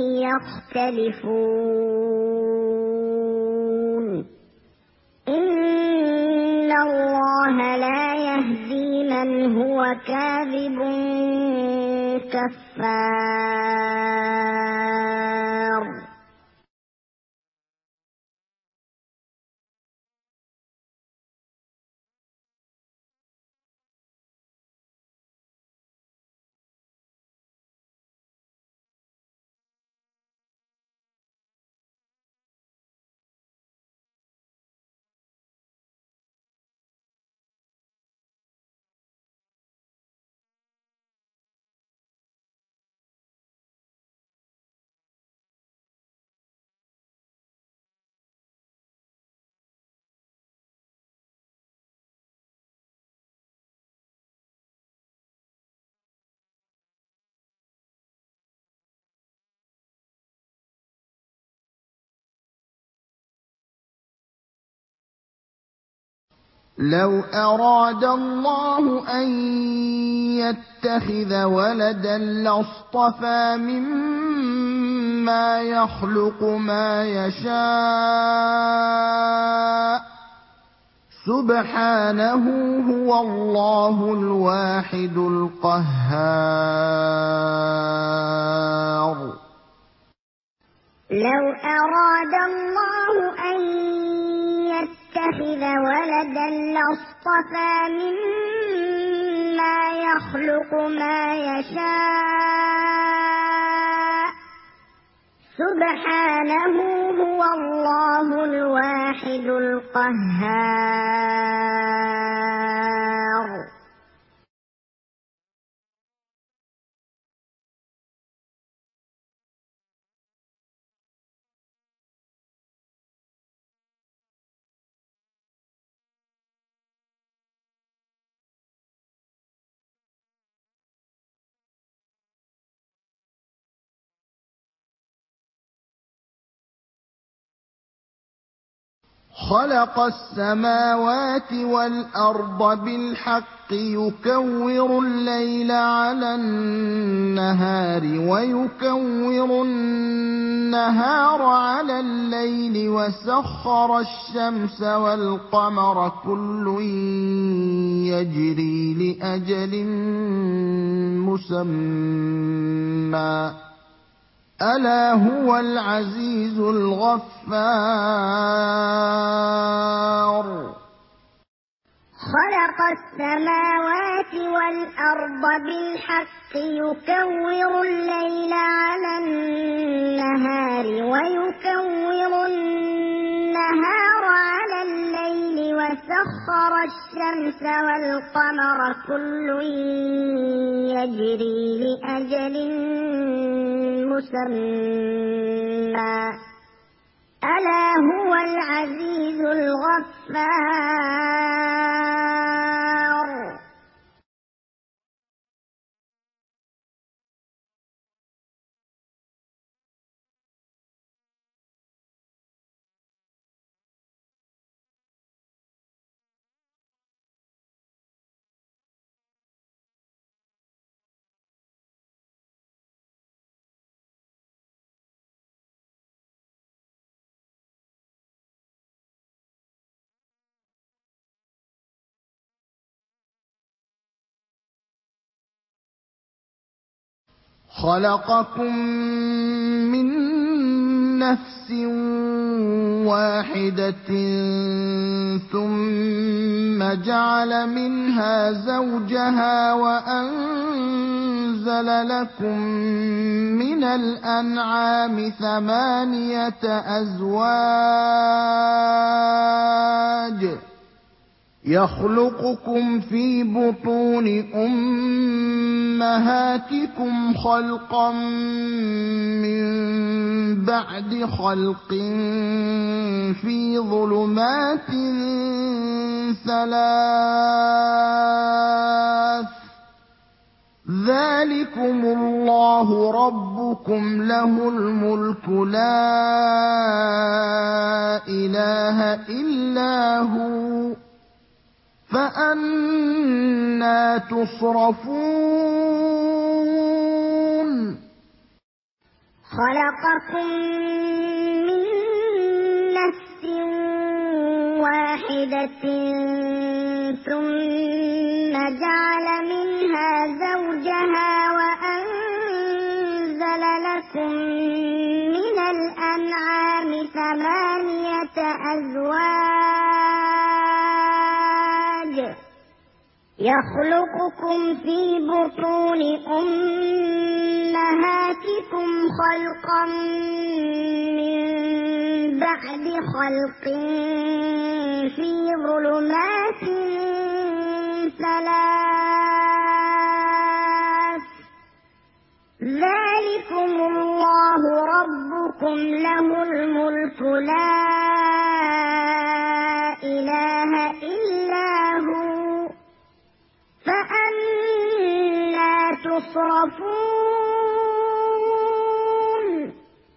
يختلفون إن الله لا يهدي من هو كاذب كفار لو أراد الله أن يتخذ ولدا لاصطفى مما يخلق ما يشاء سبحانه هو الله الواحد القهار لو أراد الله أن يتخذ ولدا لاصطفى مما يخلق ما يشاء سبحانه هو الله الواحد القهار خلق السماوات والأرض بالحق يكور الليل على النهار ويكور النهار على الليل وسخر الشمس والقمر كل يجري لأجل مسمى ألا هو العزيز الغفار خلق السماوات والأرض بالحق يكور الليل على النهار ويكور النهار على الليل وسخر الشمس والقمر كل يجري لأجل مسمى ألا هو العزيز الغفار خَلَقَكُم مِّن نَّفْسٍ وَاحِدَةٍ ثُمَّ جَعَلَ مِنْهَا زَوْجَهَا وَأَنزَلَ لَكُم مِّنَ الْأَنْعَامِ ثَمَانِيَةَ أَزْوَاجٍ ۚ يَخْلُقُكُمْ فِي بُطُونِ أُمَّهَاتِكُمْ خَلْقًا مِّن بَعْدِ خَلْقٍ فِي ظُلُمَاتٍ ثَلَاثٍ ۚ ذَٰلِكُمُ اللَّهُ رَبُّكُمْ لَهُ الْمُلْكُ لَا إِلَٰهَ إِلَّا هُوَ ۖ فَأَنَّىٰ تُصْرَفُونَ خَلَقَكُم مِّن نَّفْسٍ وَاحِدَةٍ ثُمَّ جَعَلَ مِنْهَا زَوْجَهَا وَأَنزَلَ لَكُم مِّنَ الْأَنْعَامِ ثَمَانِيَةَ أَزْوَاجٍ ۚ يَخْلُقُكُمْ فِي بُطُونِ أُمَّهَاتِكُمْ خَلْقًا مِّن بَعْدِ خَلْقٍ فِي ظُلُمَاتٍ ثَلَاثٍ ۚ ذَٰلِكُمُ اللَّهُ رَبُّكُمْ لَهُ الْمُلْكُ لَا إِلَٰهَ إِلَّا هُوَ ۖ فَأَنَّىٰ تُصْرَفُونَ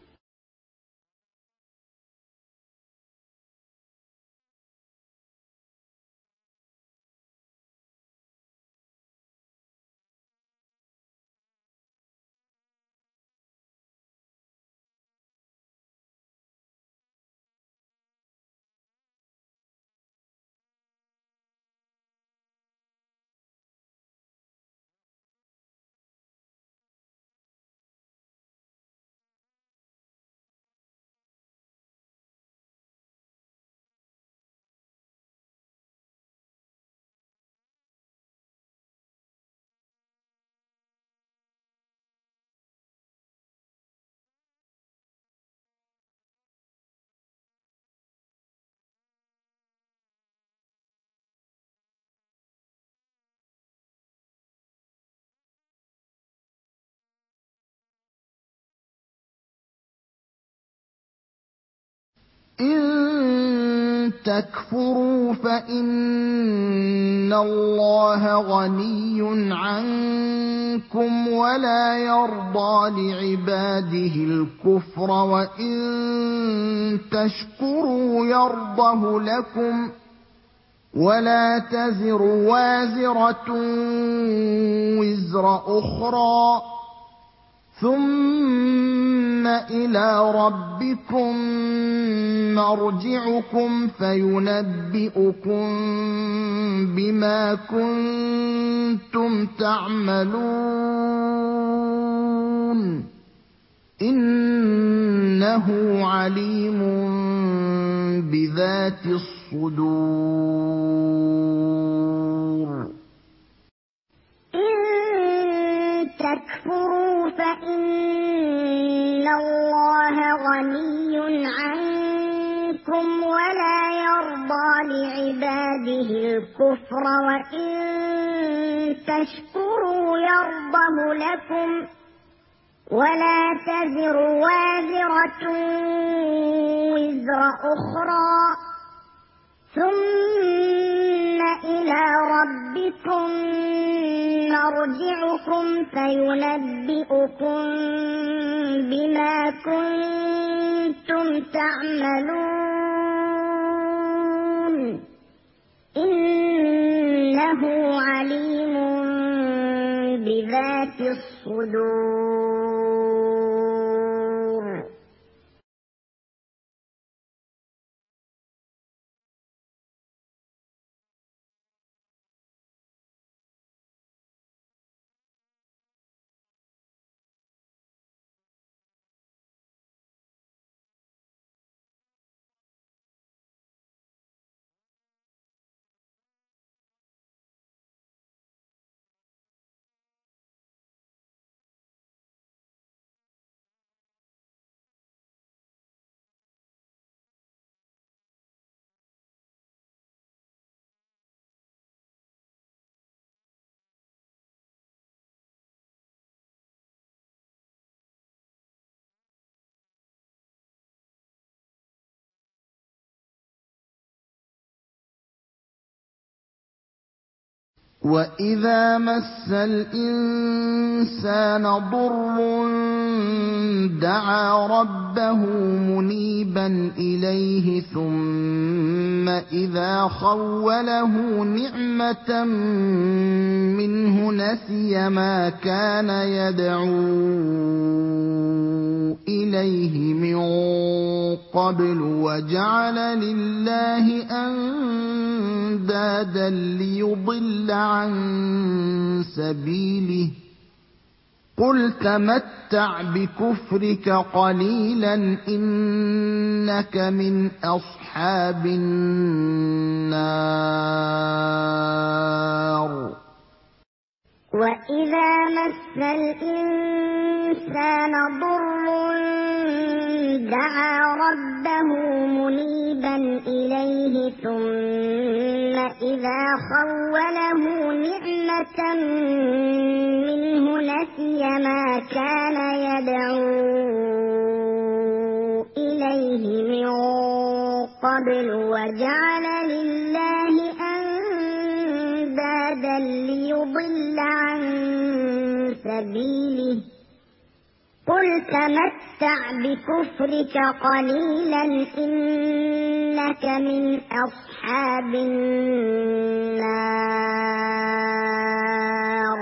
إِن تَكْفُرُوا فَإِنَّ اللَّهَ غَنِيٌّ عَنكُمْ وَلَا يَرْضَىٰ لِعِبَادِهِ الْكُفْرَ ۖ وَإِن تَشْكُرُوا يَرْضَهُ لَكُمْ ۗ وَلَا تَزِرُ وَازِرَةٌ وِزْرَ أُخْرَىٰ ۗ ثُمَّ إِلَىٰ رَبِّكُم مَّرْجِعُكُمْ فَيُنَبِّئُكُم بِمَا كُنتُمْ تَعْمَلُونَ ۚ إِنَّهُ عَلِيمٌ بِذَاتِ الصُّدُورِ إِن تَكْفُرُوا فَإِنَّ اللَّهَ غَنِيٌّ عَنكُمْ وَلَا يَرْضَىٰ لِعِبَادِهِ الْكُفْرَ ۖ وَإِن تَشْكُرُوا يَرْضَهُ لَكُمْ ۗ وَلَا تَزِرُ وَازِرَةٌ وِزْرَ أُخْرَىٰ ۗ ثُمَّ إِلَىٰ رَبِّكُم مَّرْجِعُكُمْ فَيُنَبِّئُكُم بِمَا كُنتُمْ تَعْمَلُونَ ۚ إِنَّهُ عَلِيمٌ بِذَاتِ الصُّدُورِ وَإِذَا مَسَّ الْإِنسَانَ ضُرٌّ دَعَا رَبَّهُ مُنِيبًا إِلَيْهِ ثُمَّ إِذَا خَوَّلَهُ نِعْمَةً مِّنْهُ نَسِيَ مَا كَانَ يَدْعُو إِلَيْهِ مِن قَبْلُ وَجَعَلَ لِلَّهِ أَندَادًا لِّيُضِلَّ عَن سَبِيلِهِ ۗ قُلْ تَمَتَّعْ بِكُفْرِكَ قَلِيلًا إِنَّكَ مِنْ أَصْحَابِ النَّارِ وَإِذَا مَسَّ الْإِنسَانَ ضُرٌّ دَعَا رَبَّهُ مُنِيبًا إِلَيْهِ ثُمَّ إِذَا خَوَّلَهُ نِعْمَةً مِّنْهُ نَسِيَ مَا كَانَ يَدْعُو إِلَيْهِ مِن قَبْلُ وَجَعَلَ لِلَّهِ أَندَادًا لِّيُضِلَّ عَن سَبِيلِهِ ۗ قُلْ تَمَتَّعْ بِكُفْرِكَ قَلِيلًا إِنَّكَ مِنْ أَصْحَابِ النَّارِ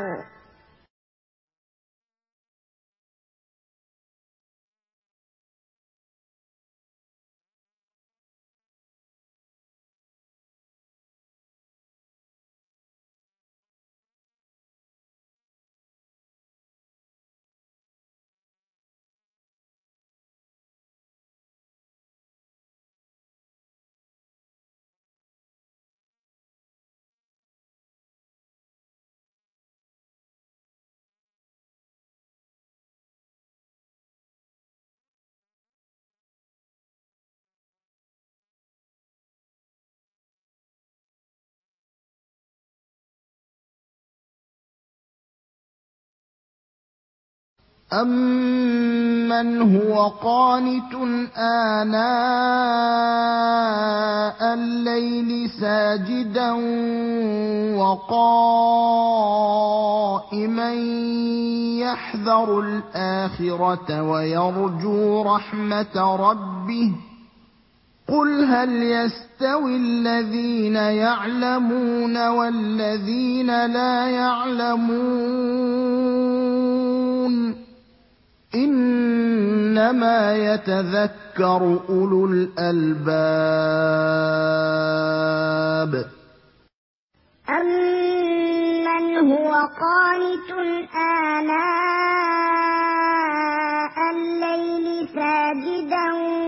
أَمَّنْ هُوَ قَانِتٌ آنَاءَ اللَّيْلِ سَاجِدًا وَقَائِمًا يَحْذَرُ الْآخِرَةَ وَيَرْجُو رَحْمَةَ رَبِّهِ ۗ قُلْ هَلْ يَسْتَوِي الَّذِينَ يَعْلَمُونَ وَالَّذِينَ لَا يَعْلَمُونَ ۗ إِنَّمَا يَتَذَكَّرُ أُولُو الْأَلْبَابِ أَمَّنْ هُوَ قَانِتٌ آنَاءَ اللَّيْلِ سَاجِدًا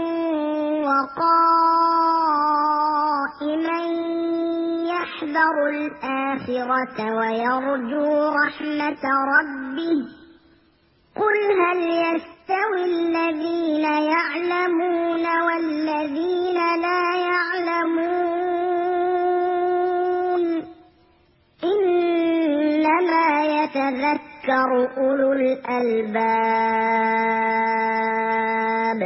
وَقَائِمًا يَحْذَرُ الْآخِرَةَ وَيَرْجُو رَحْمَةَ رَبِّهِ ۗ قُلْ هَلْ يَسْتَوِي الَّذِينَ يَعْلَمُونَ وَالَّذِينَ لَا يَعْلَمُونَ ۗ إِنَّمَا يَتَذَكَّرُ أُولُو الْأَلْبَابِ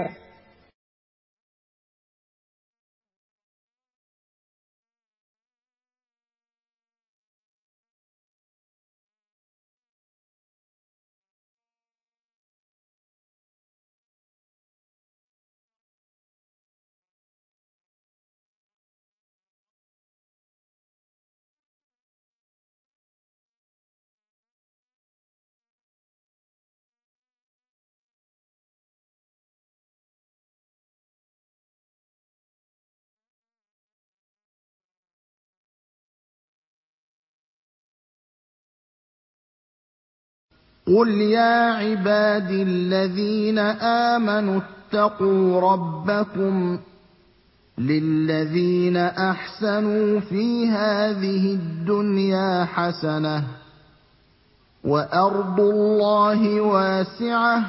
قُلْ يَا عِبَادِي الَّذِينَ آمَنُوا اتَّقُوا رَبَّكُمْ لِلَّذِينَ أَحْسَنُوا فِي هَٰذِهِ الدُّنْيَا حَسَنَةٌ ۗ وَأَرْضُ اللَّهِ وَاسِعَةٌ ۗ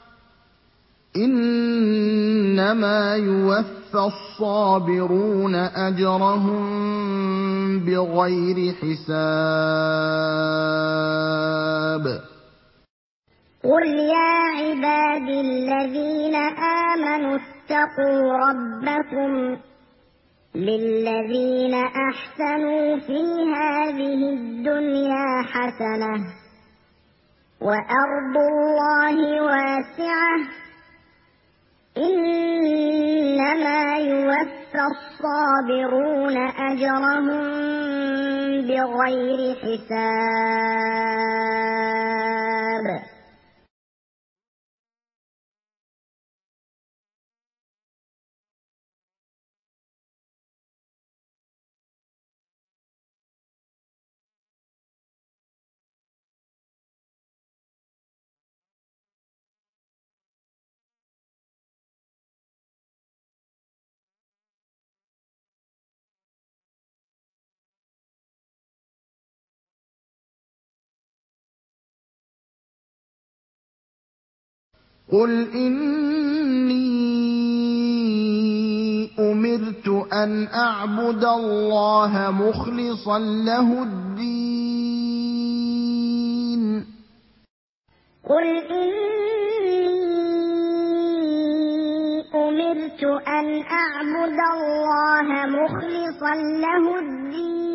إِنَّمَا يُوَفَّى الصَّابِرُونَ أَجْرَهُم بِغَيْرِ حِسَابٍ قُلْ يَا عِبَادِي الَّذِينَ آمَنُوا اتَّقُوا رَبَّكُمْ للذين أحسنوا في هذه الدنيا حسنة وأرض الله واسعة إنما يوفى الصابرون أجرهم بغير حساب. قل إني أمرت أن أعبد الله مخلصا له الدين. قل إني أمرت أن أعبد الله مخلصا له الدين.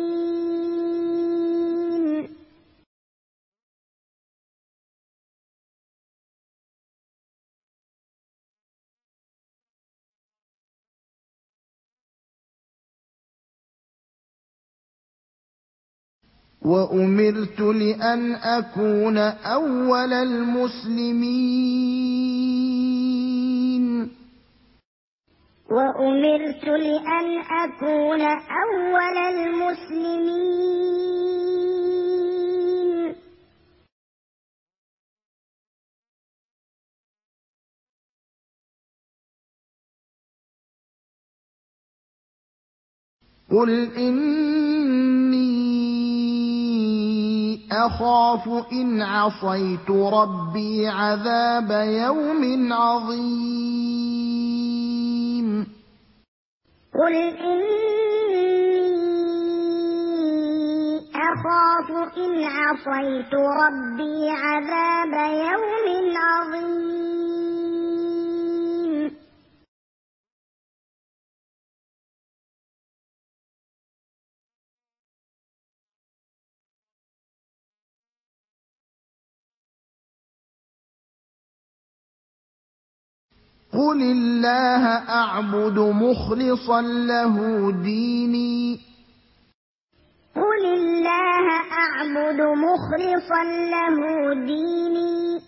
وأمرت لأن أكون أول المسلمين. وأمرت لأن أكون أول المسلمين. قل إني أخاف إن عصيت ربي عذاب يوم عظيم. قل إني أخاف إن عصيت ربي عذاب يوم عظيم. قل الله أعبد مخلصا له ديني. قل الله أعبد مخلصا له ديني.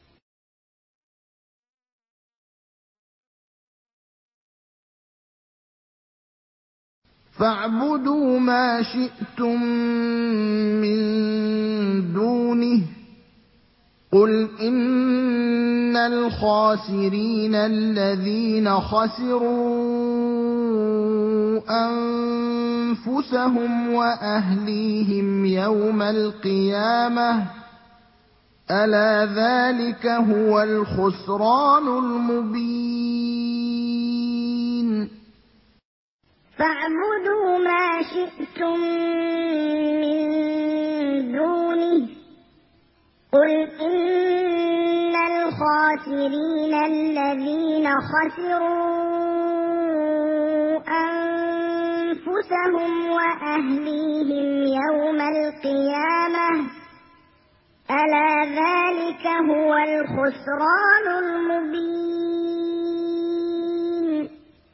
فاعبدوا ما شئتم من دونه. قل إن الخاسرين الذين خسروا أنفسهم وأهليهم يوم القيامة ألا ذلك هو الخسران المبين. فاعبدوا ما شئتم من دونه. قل إن الخاسرين الذين خسروا أنفسهم وأهليهم يوم القيامة ألا ذلك هو الخسران المبين.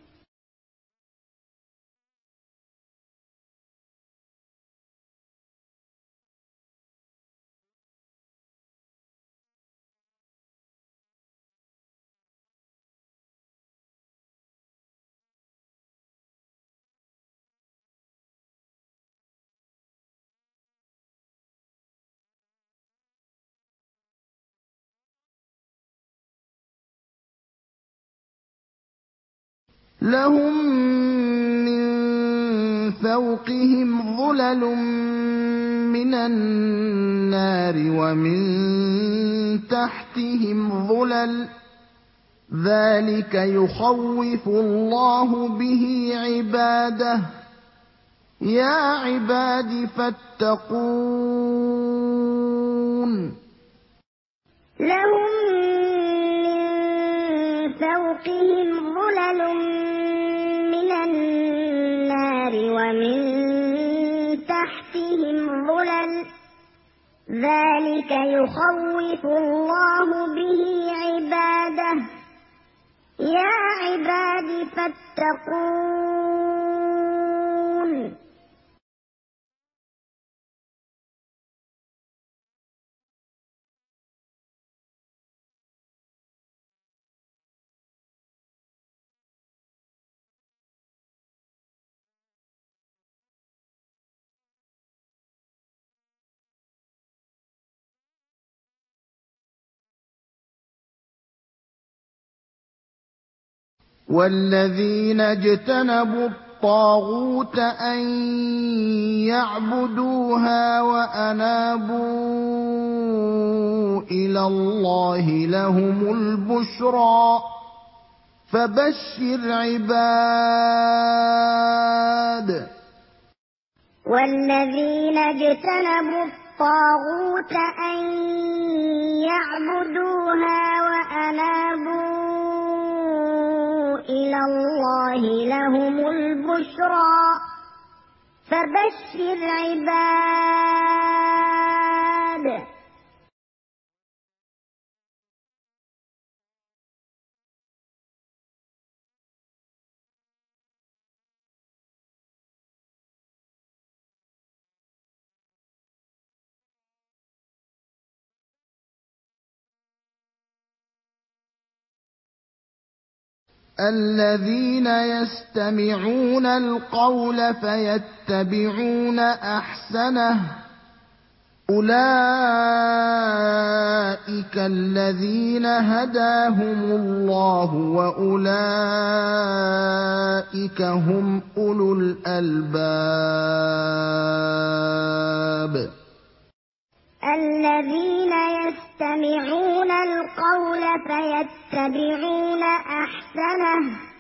لهم من فوقهم ظلل من النار ومن تحتهم ظلل ذلك يخوف الله به عباده يا عباد فاتقون. لهم من فوقهم ظلل من النار ذلك يخوف الله به عباده يا عباد فاتقون والذين اجتنبوا الطاغوت أن يعبدوها وأنابوا إلى الله لهم البشرى فبشر عباد والذين اجتنبوا الطاغوت أن يعبدوها وأنابوا إلى الله لهم البشرى فبشر عباد الذين يستمعون القول فيتبعون أحسنه أولئك الذين هداهم الله وأولئك هم أولو الألباب الذين يستمعون القول فيتبعون أحسنه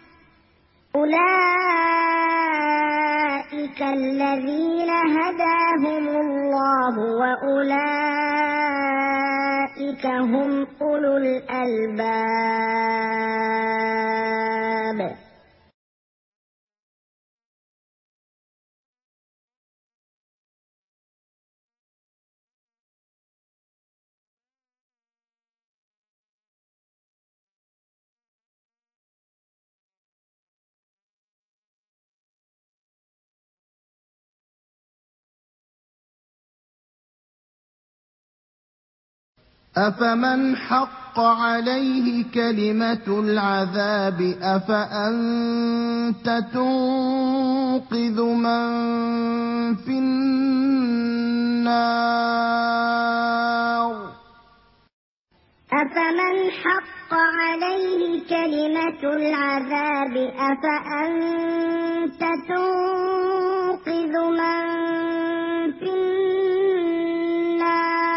أولئك الذين هداهم الله وأولئك هم أولو الألباب أفمن حق عليه كلمة العذاب أفأنت تنقذ من في النار أفمن حق عليه كلمة العذاب أفأنت تنقذ من في النار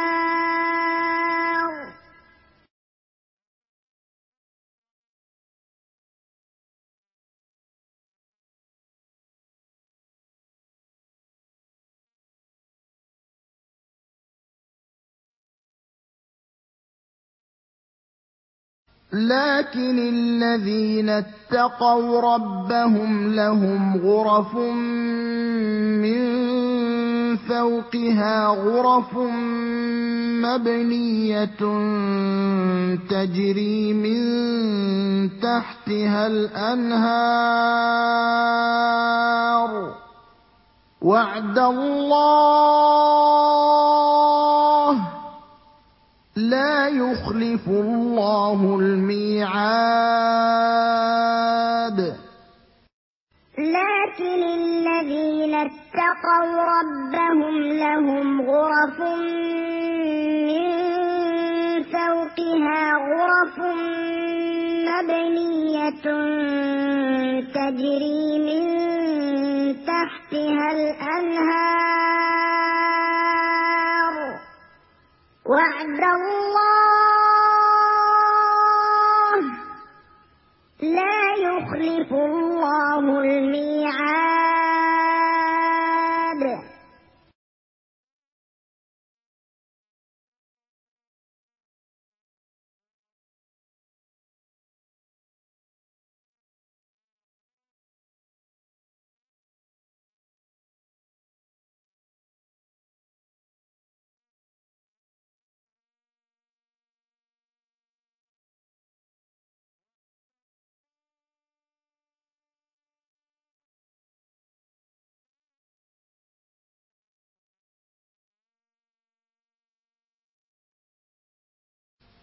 لكن الذين اتقوا ربهم لهم غرف من فوقها غرف مبنية تجري من تحتها الأنهار وعد الله لا يخلف الله الميعاد لكن الذين اتقوا ربهم لهم غرف من فوقها غرف مبنية تجري من تحتها الأنهار وعد الله لا يخلف الله الميعاد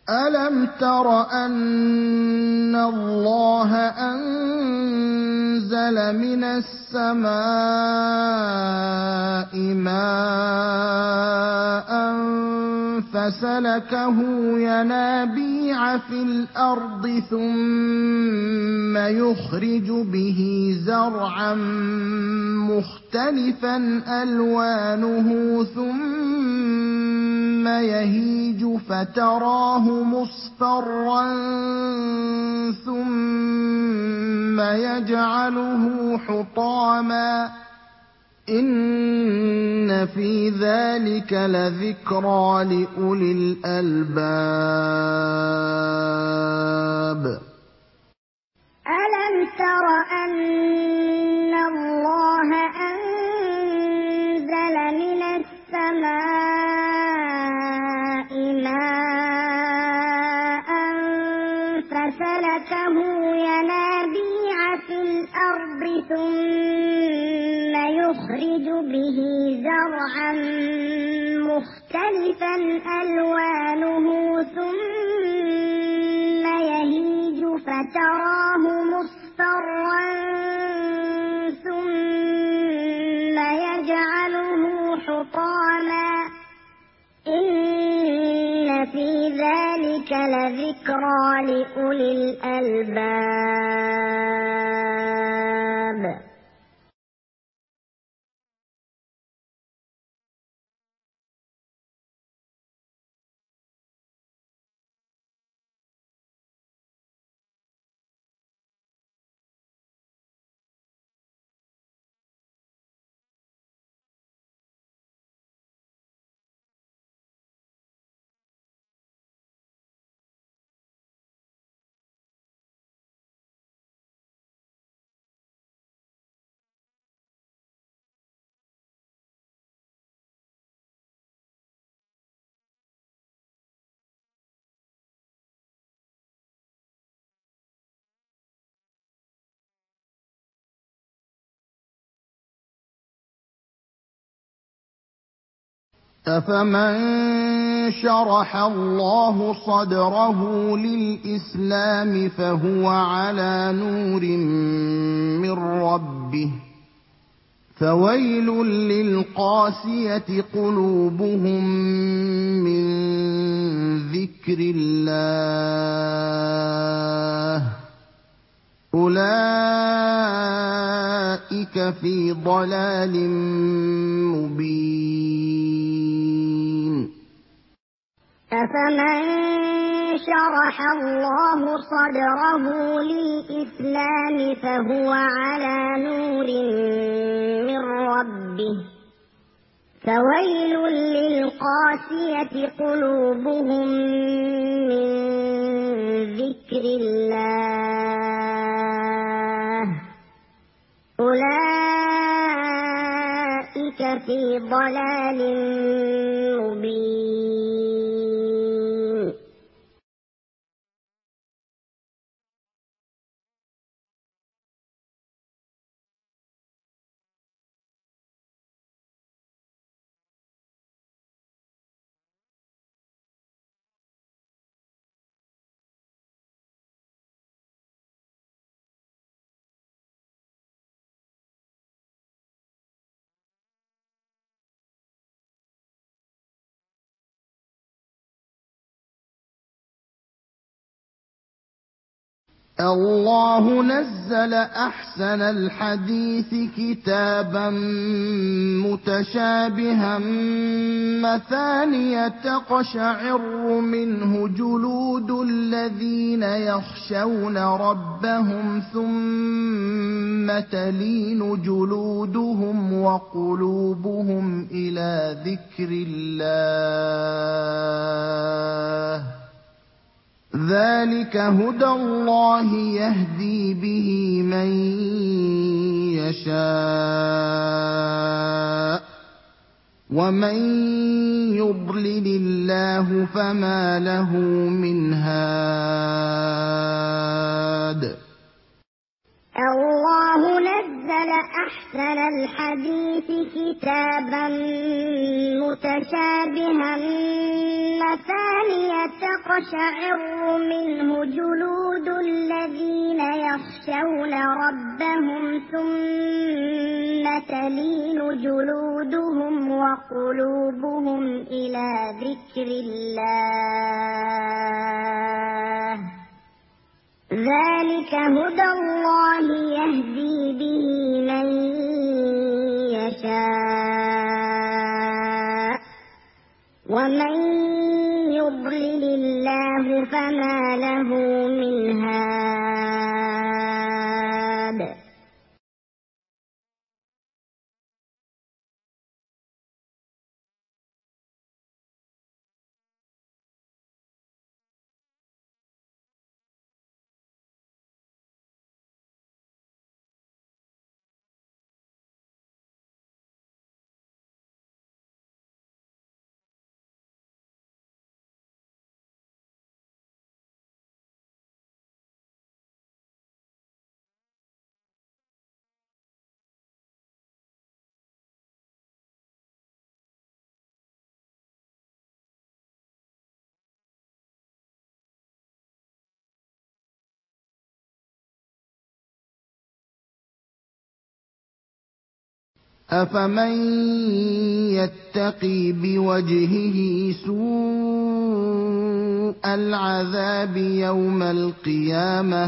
أَلَمْ تَرَ أَنَّ اللَّهَ أَنزَلَ مِنَ السَّمَاءِ مَاءً فَسَلَكَهُ يَنَابِيعَ فِي الْأَرْضِ ثُمَّ يُخْرِجُ بِهِ زَرْعًا مُّخْتَلِفًا أَلْوَانُهُ ثُمَّ يَهِيجُ فَتَرَاهُ مُصْفَرًّا ثُمَّ يَجْعَلُهُ حُطَامًا ۚ إِنَّ فِي ذَٰلِكَ لَذِكْرَىٰ لِأُولِي الْأَلْبَابِ أَلَمْ تَرَ أَنَّ اللَّهَ أَنزَلَ مِنَ السَّمَاءِ مَاءً فَسَلَكَهُ يَنَابِيعَ فِي الْأَرْضِ ثُمَّ يُخْرِجُ بِهِ زَرْعًا مُّخْتَلِفًا أَلْوَانُهُ ثُمَّ يَهِيجُ فَتَرَاهُ مُصْفَرًّا ثُمَّ يَجْعَلُهُ حُطَامًا ۚ إِنَّ فِي ذَٰلِكَ لَذِكْرَىٰ لِأُولِي الْأَلْبَابِ أَفَمَن شَرَحَ اللَّهُ صَدْرَهُ لِلْإِسْلَامِ فَهُوَ عَلَىٰ نُورٍ مِّن رَّبِّهِ ۚ فَوَيْلٌ لِّلْقَاسِيَةِ قُلُوبُهُم مِّن ذِكْرِ اللَّهِ ۚ أُولَٰئِكَ فِي ضَلَالٍ مُّبِينٍ أَفَمَن شَرَحَ اللَّهُ صَدْرَهُ لِلْإِسْلَامِ فَهُوَ عَلَىٰ نُورٍ مِّن رَّبِّهِ ۚ فَوَيْلٌ لِّلْقَاسِيَةِ قُلُوبُهُم مِّن ذِكْرِ اللَّهِ ۚ أُولَٰئِكَ فِي ضَلَالٍ مُّبِينٍ اللَّهُ نَزَّلَ أَحْسَنَ الْحَدِيثِ كِتَابًا مُّتَشَابِهًا مَّثَانِيَ تَقْشَعِرُّ مِنْهُ جُلُودُ الَّذِينَ يَخْشَوْنَ رَبَّهُمْ ثُمَّ تَلِينُ جُلُودُهُمْ وَقُلُوبُهُمْ إِلَىٰ ذِكْرِ اللَّهِ ۚ ذَٰلِكَ هُدَى اللَّهِ يَهْدِي بِهِ مَن يَشَاءُ ۚ وَمَن يُضْلِلِ اللَّهُ فَمَا لَهُ مِنْ هَادٍ الله نزل أحسن الحديث كتابا متشابها مثانية تقشعر منه جلود الذين يخشون ربهم ثم تلين جلودهم وقلوبهم إلى ذكر الله ذلك هدى الله يهدي به من يشاء ومن يضلل الله فما له من هاد أفمن يتقي بوجهه سوء العذاب يوم القيامة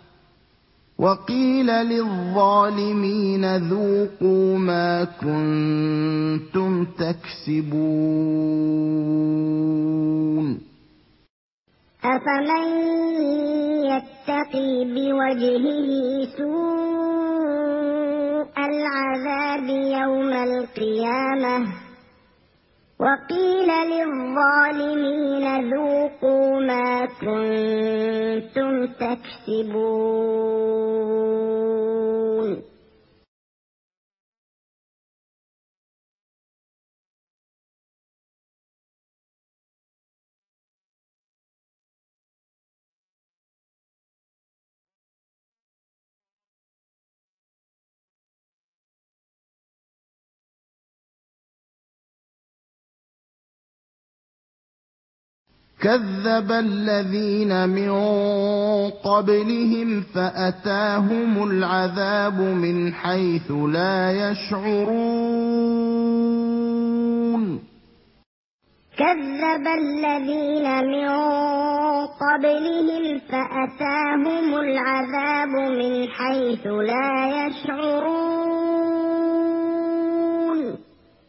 وقيل للظالمين ذوقوا ما كنتم تكسبون أفمن يتقي بوجهه سوء العذاب يوم القيامة وقيل للظالمين ذوقوا ما كنتم تكسبون كذب الذين من قبلهم فأتاهم العذاب من حيث لا يشعرون كذب الذين من قبلهم فأتاهم العذاب من حيث لا يشعرون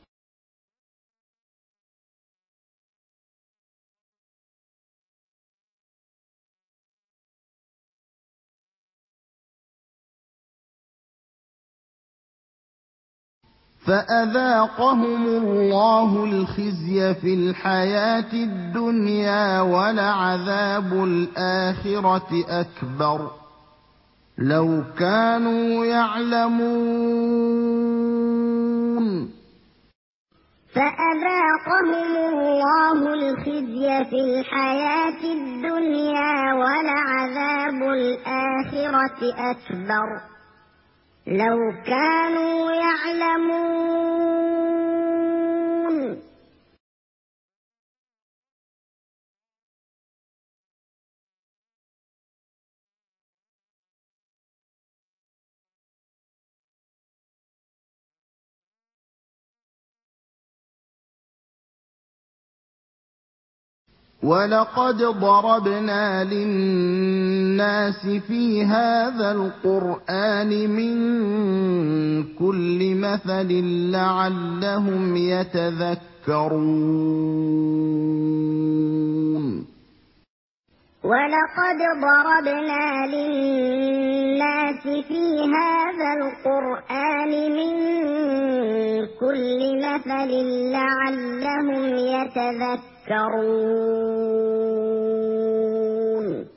فأذاقهم الله الخزي في الحياة الدنيا ولعذاب الآخرة أكبر لو كانوا يعلمون فأذاقهم الله الخزي في الحياة الدنيا ولعذاب الآخرة أكبر لو كانوا يعلمون ولقد ضربنا للناس في هذا القرآن من كل مثل لعلهم يتذكرون ولقد ضربنا للناس في هذا القرآن من كل مثل لعلهم يتذكرون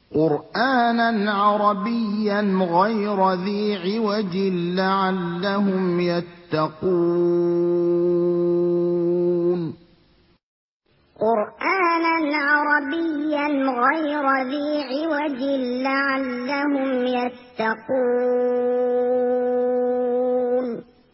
قرآنا عربيا غير ذي عوج لعلهم يتقون قرآنا عربيا غير ذي عوج لعلهم يتقون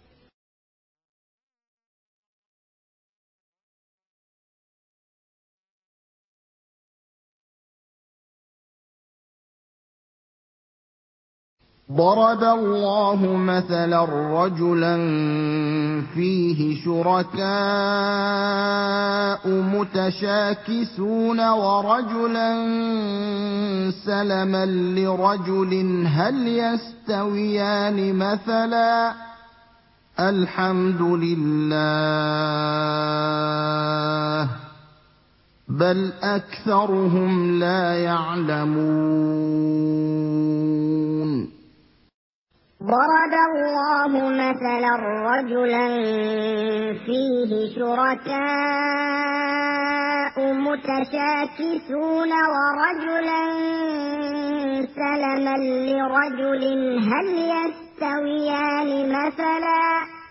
ضرب الله مثلا رجلا فيه شركاء متشاكسون ورجلا سلما لرجل هل يستويان مثلا الحمد لله بل أكثرهم لا يعلمون ضرب الله مثلا رجلا فيه شركاء متشاكسون ورجلا سلما لرجل هل يستويان مثلا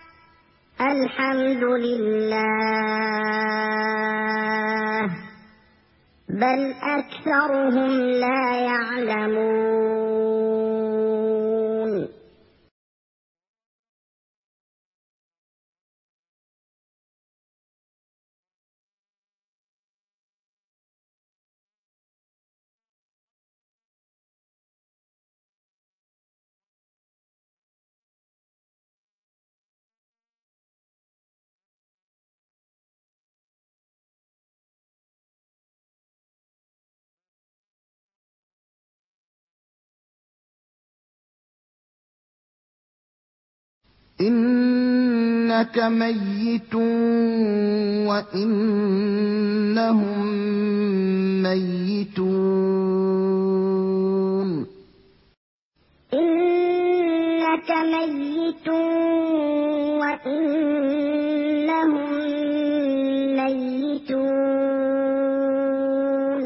الحمد لله بل أكثرهم لا يعلمون إنك ميت وإنهم ميتون إنك ميت وإنهم ميتون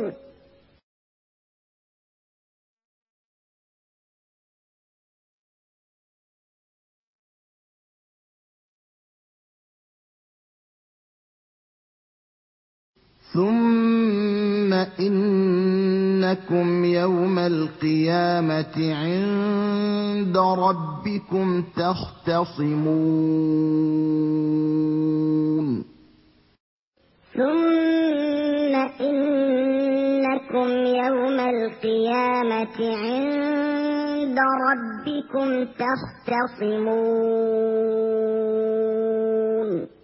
ثم إنكم يوم القيامة عند ربكم تختصمون ثم إنكم يوم القيامة عند ربكم تختصمون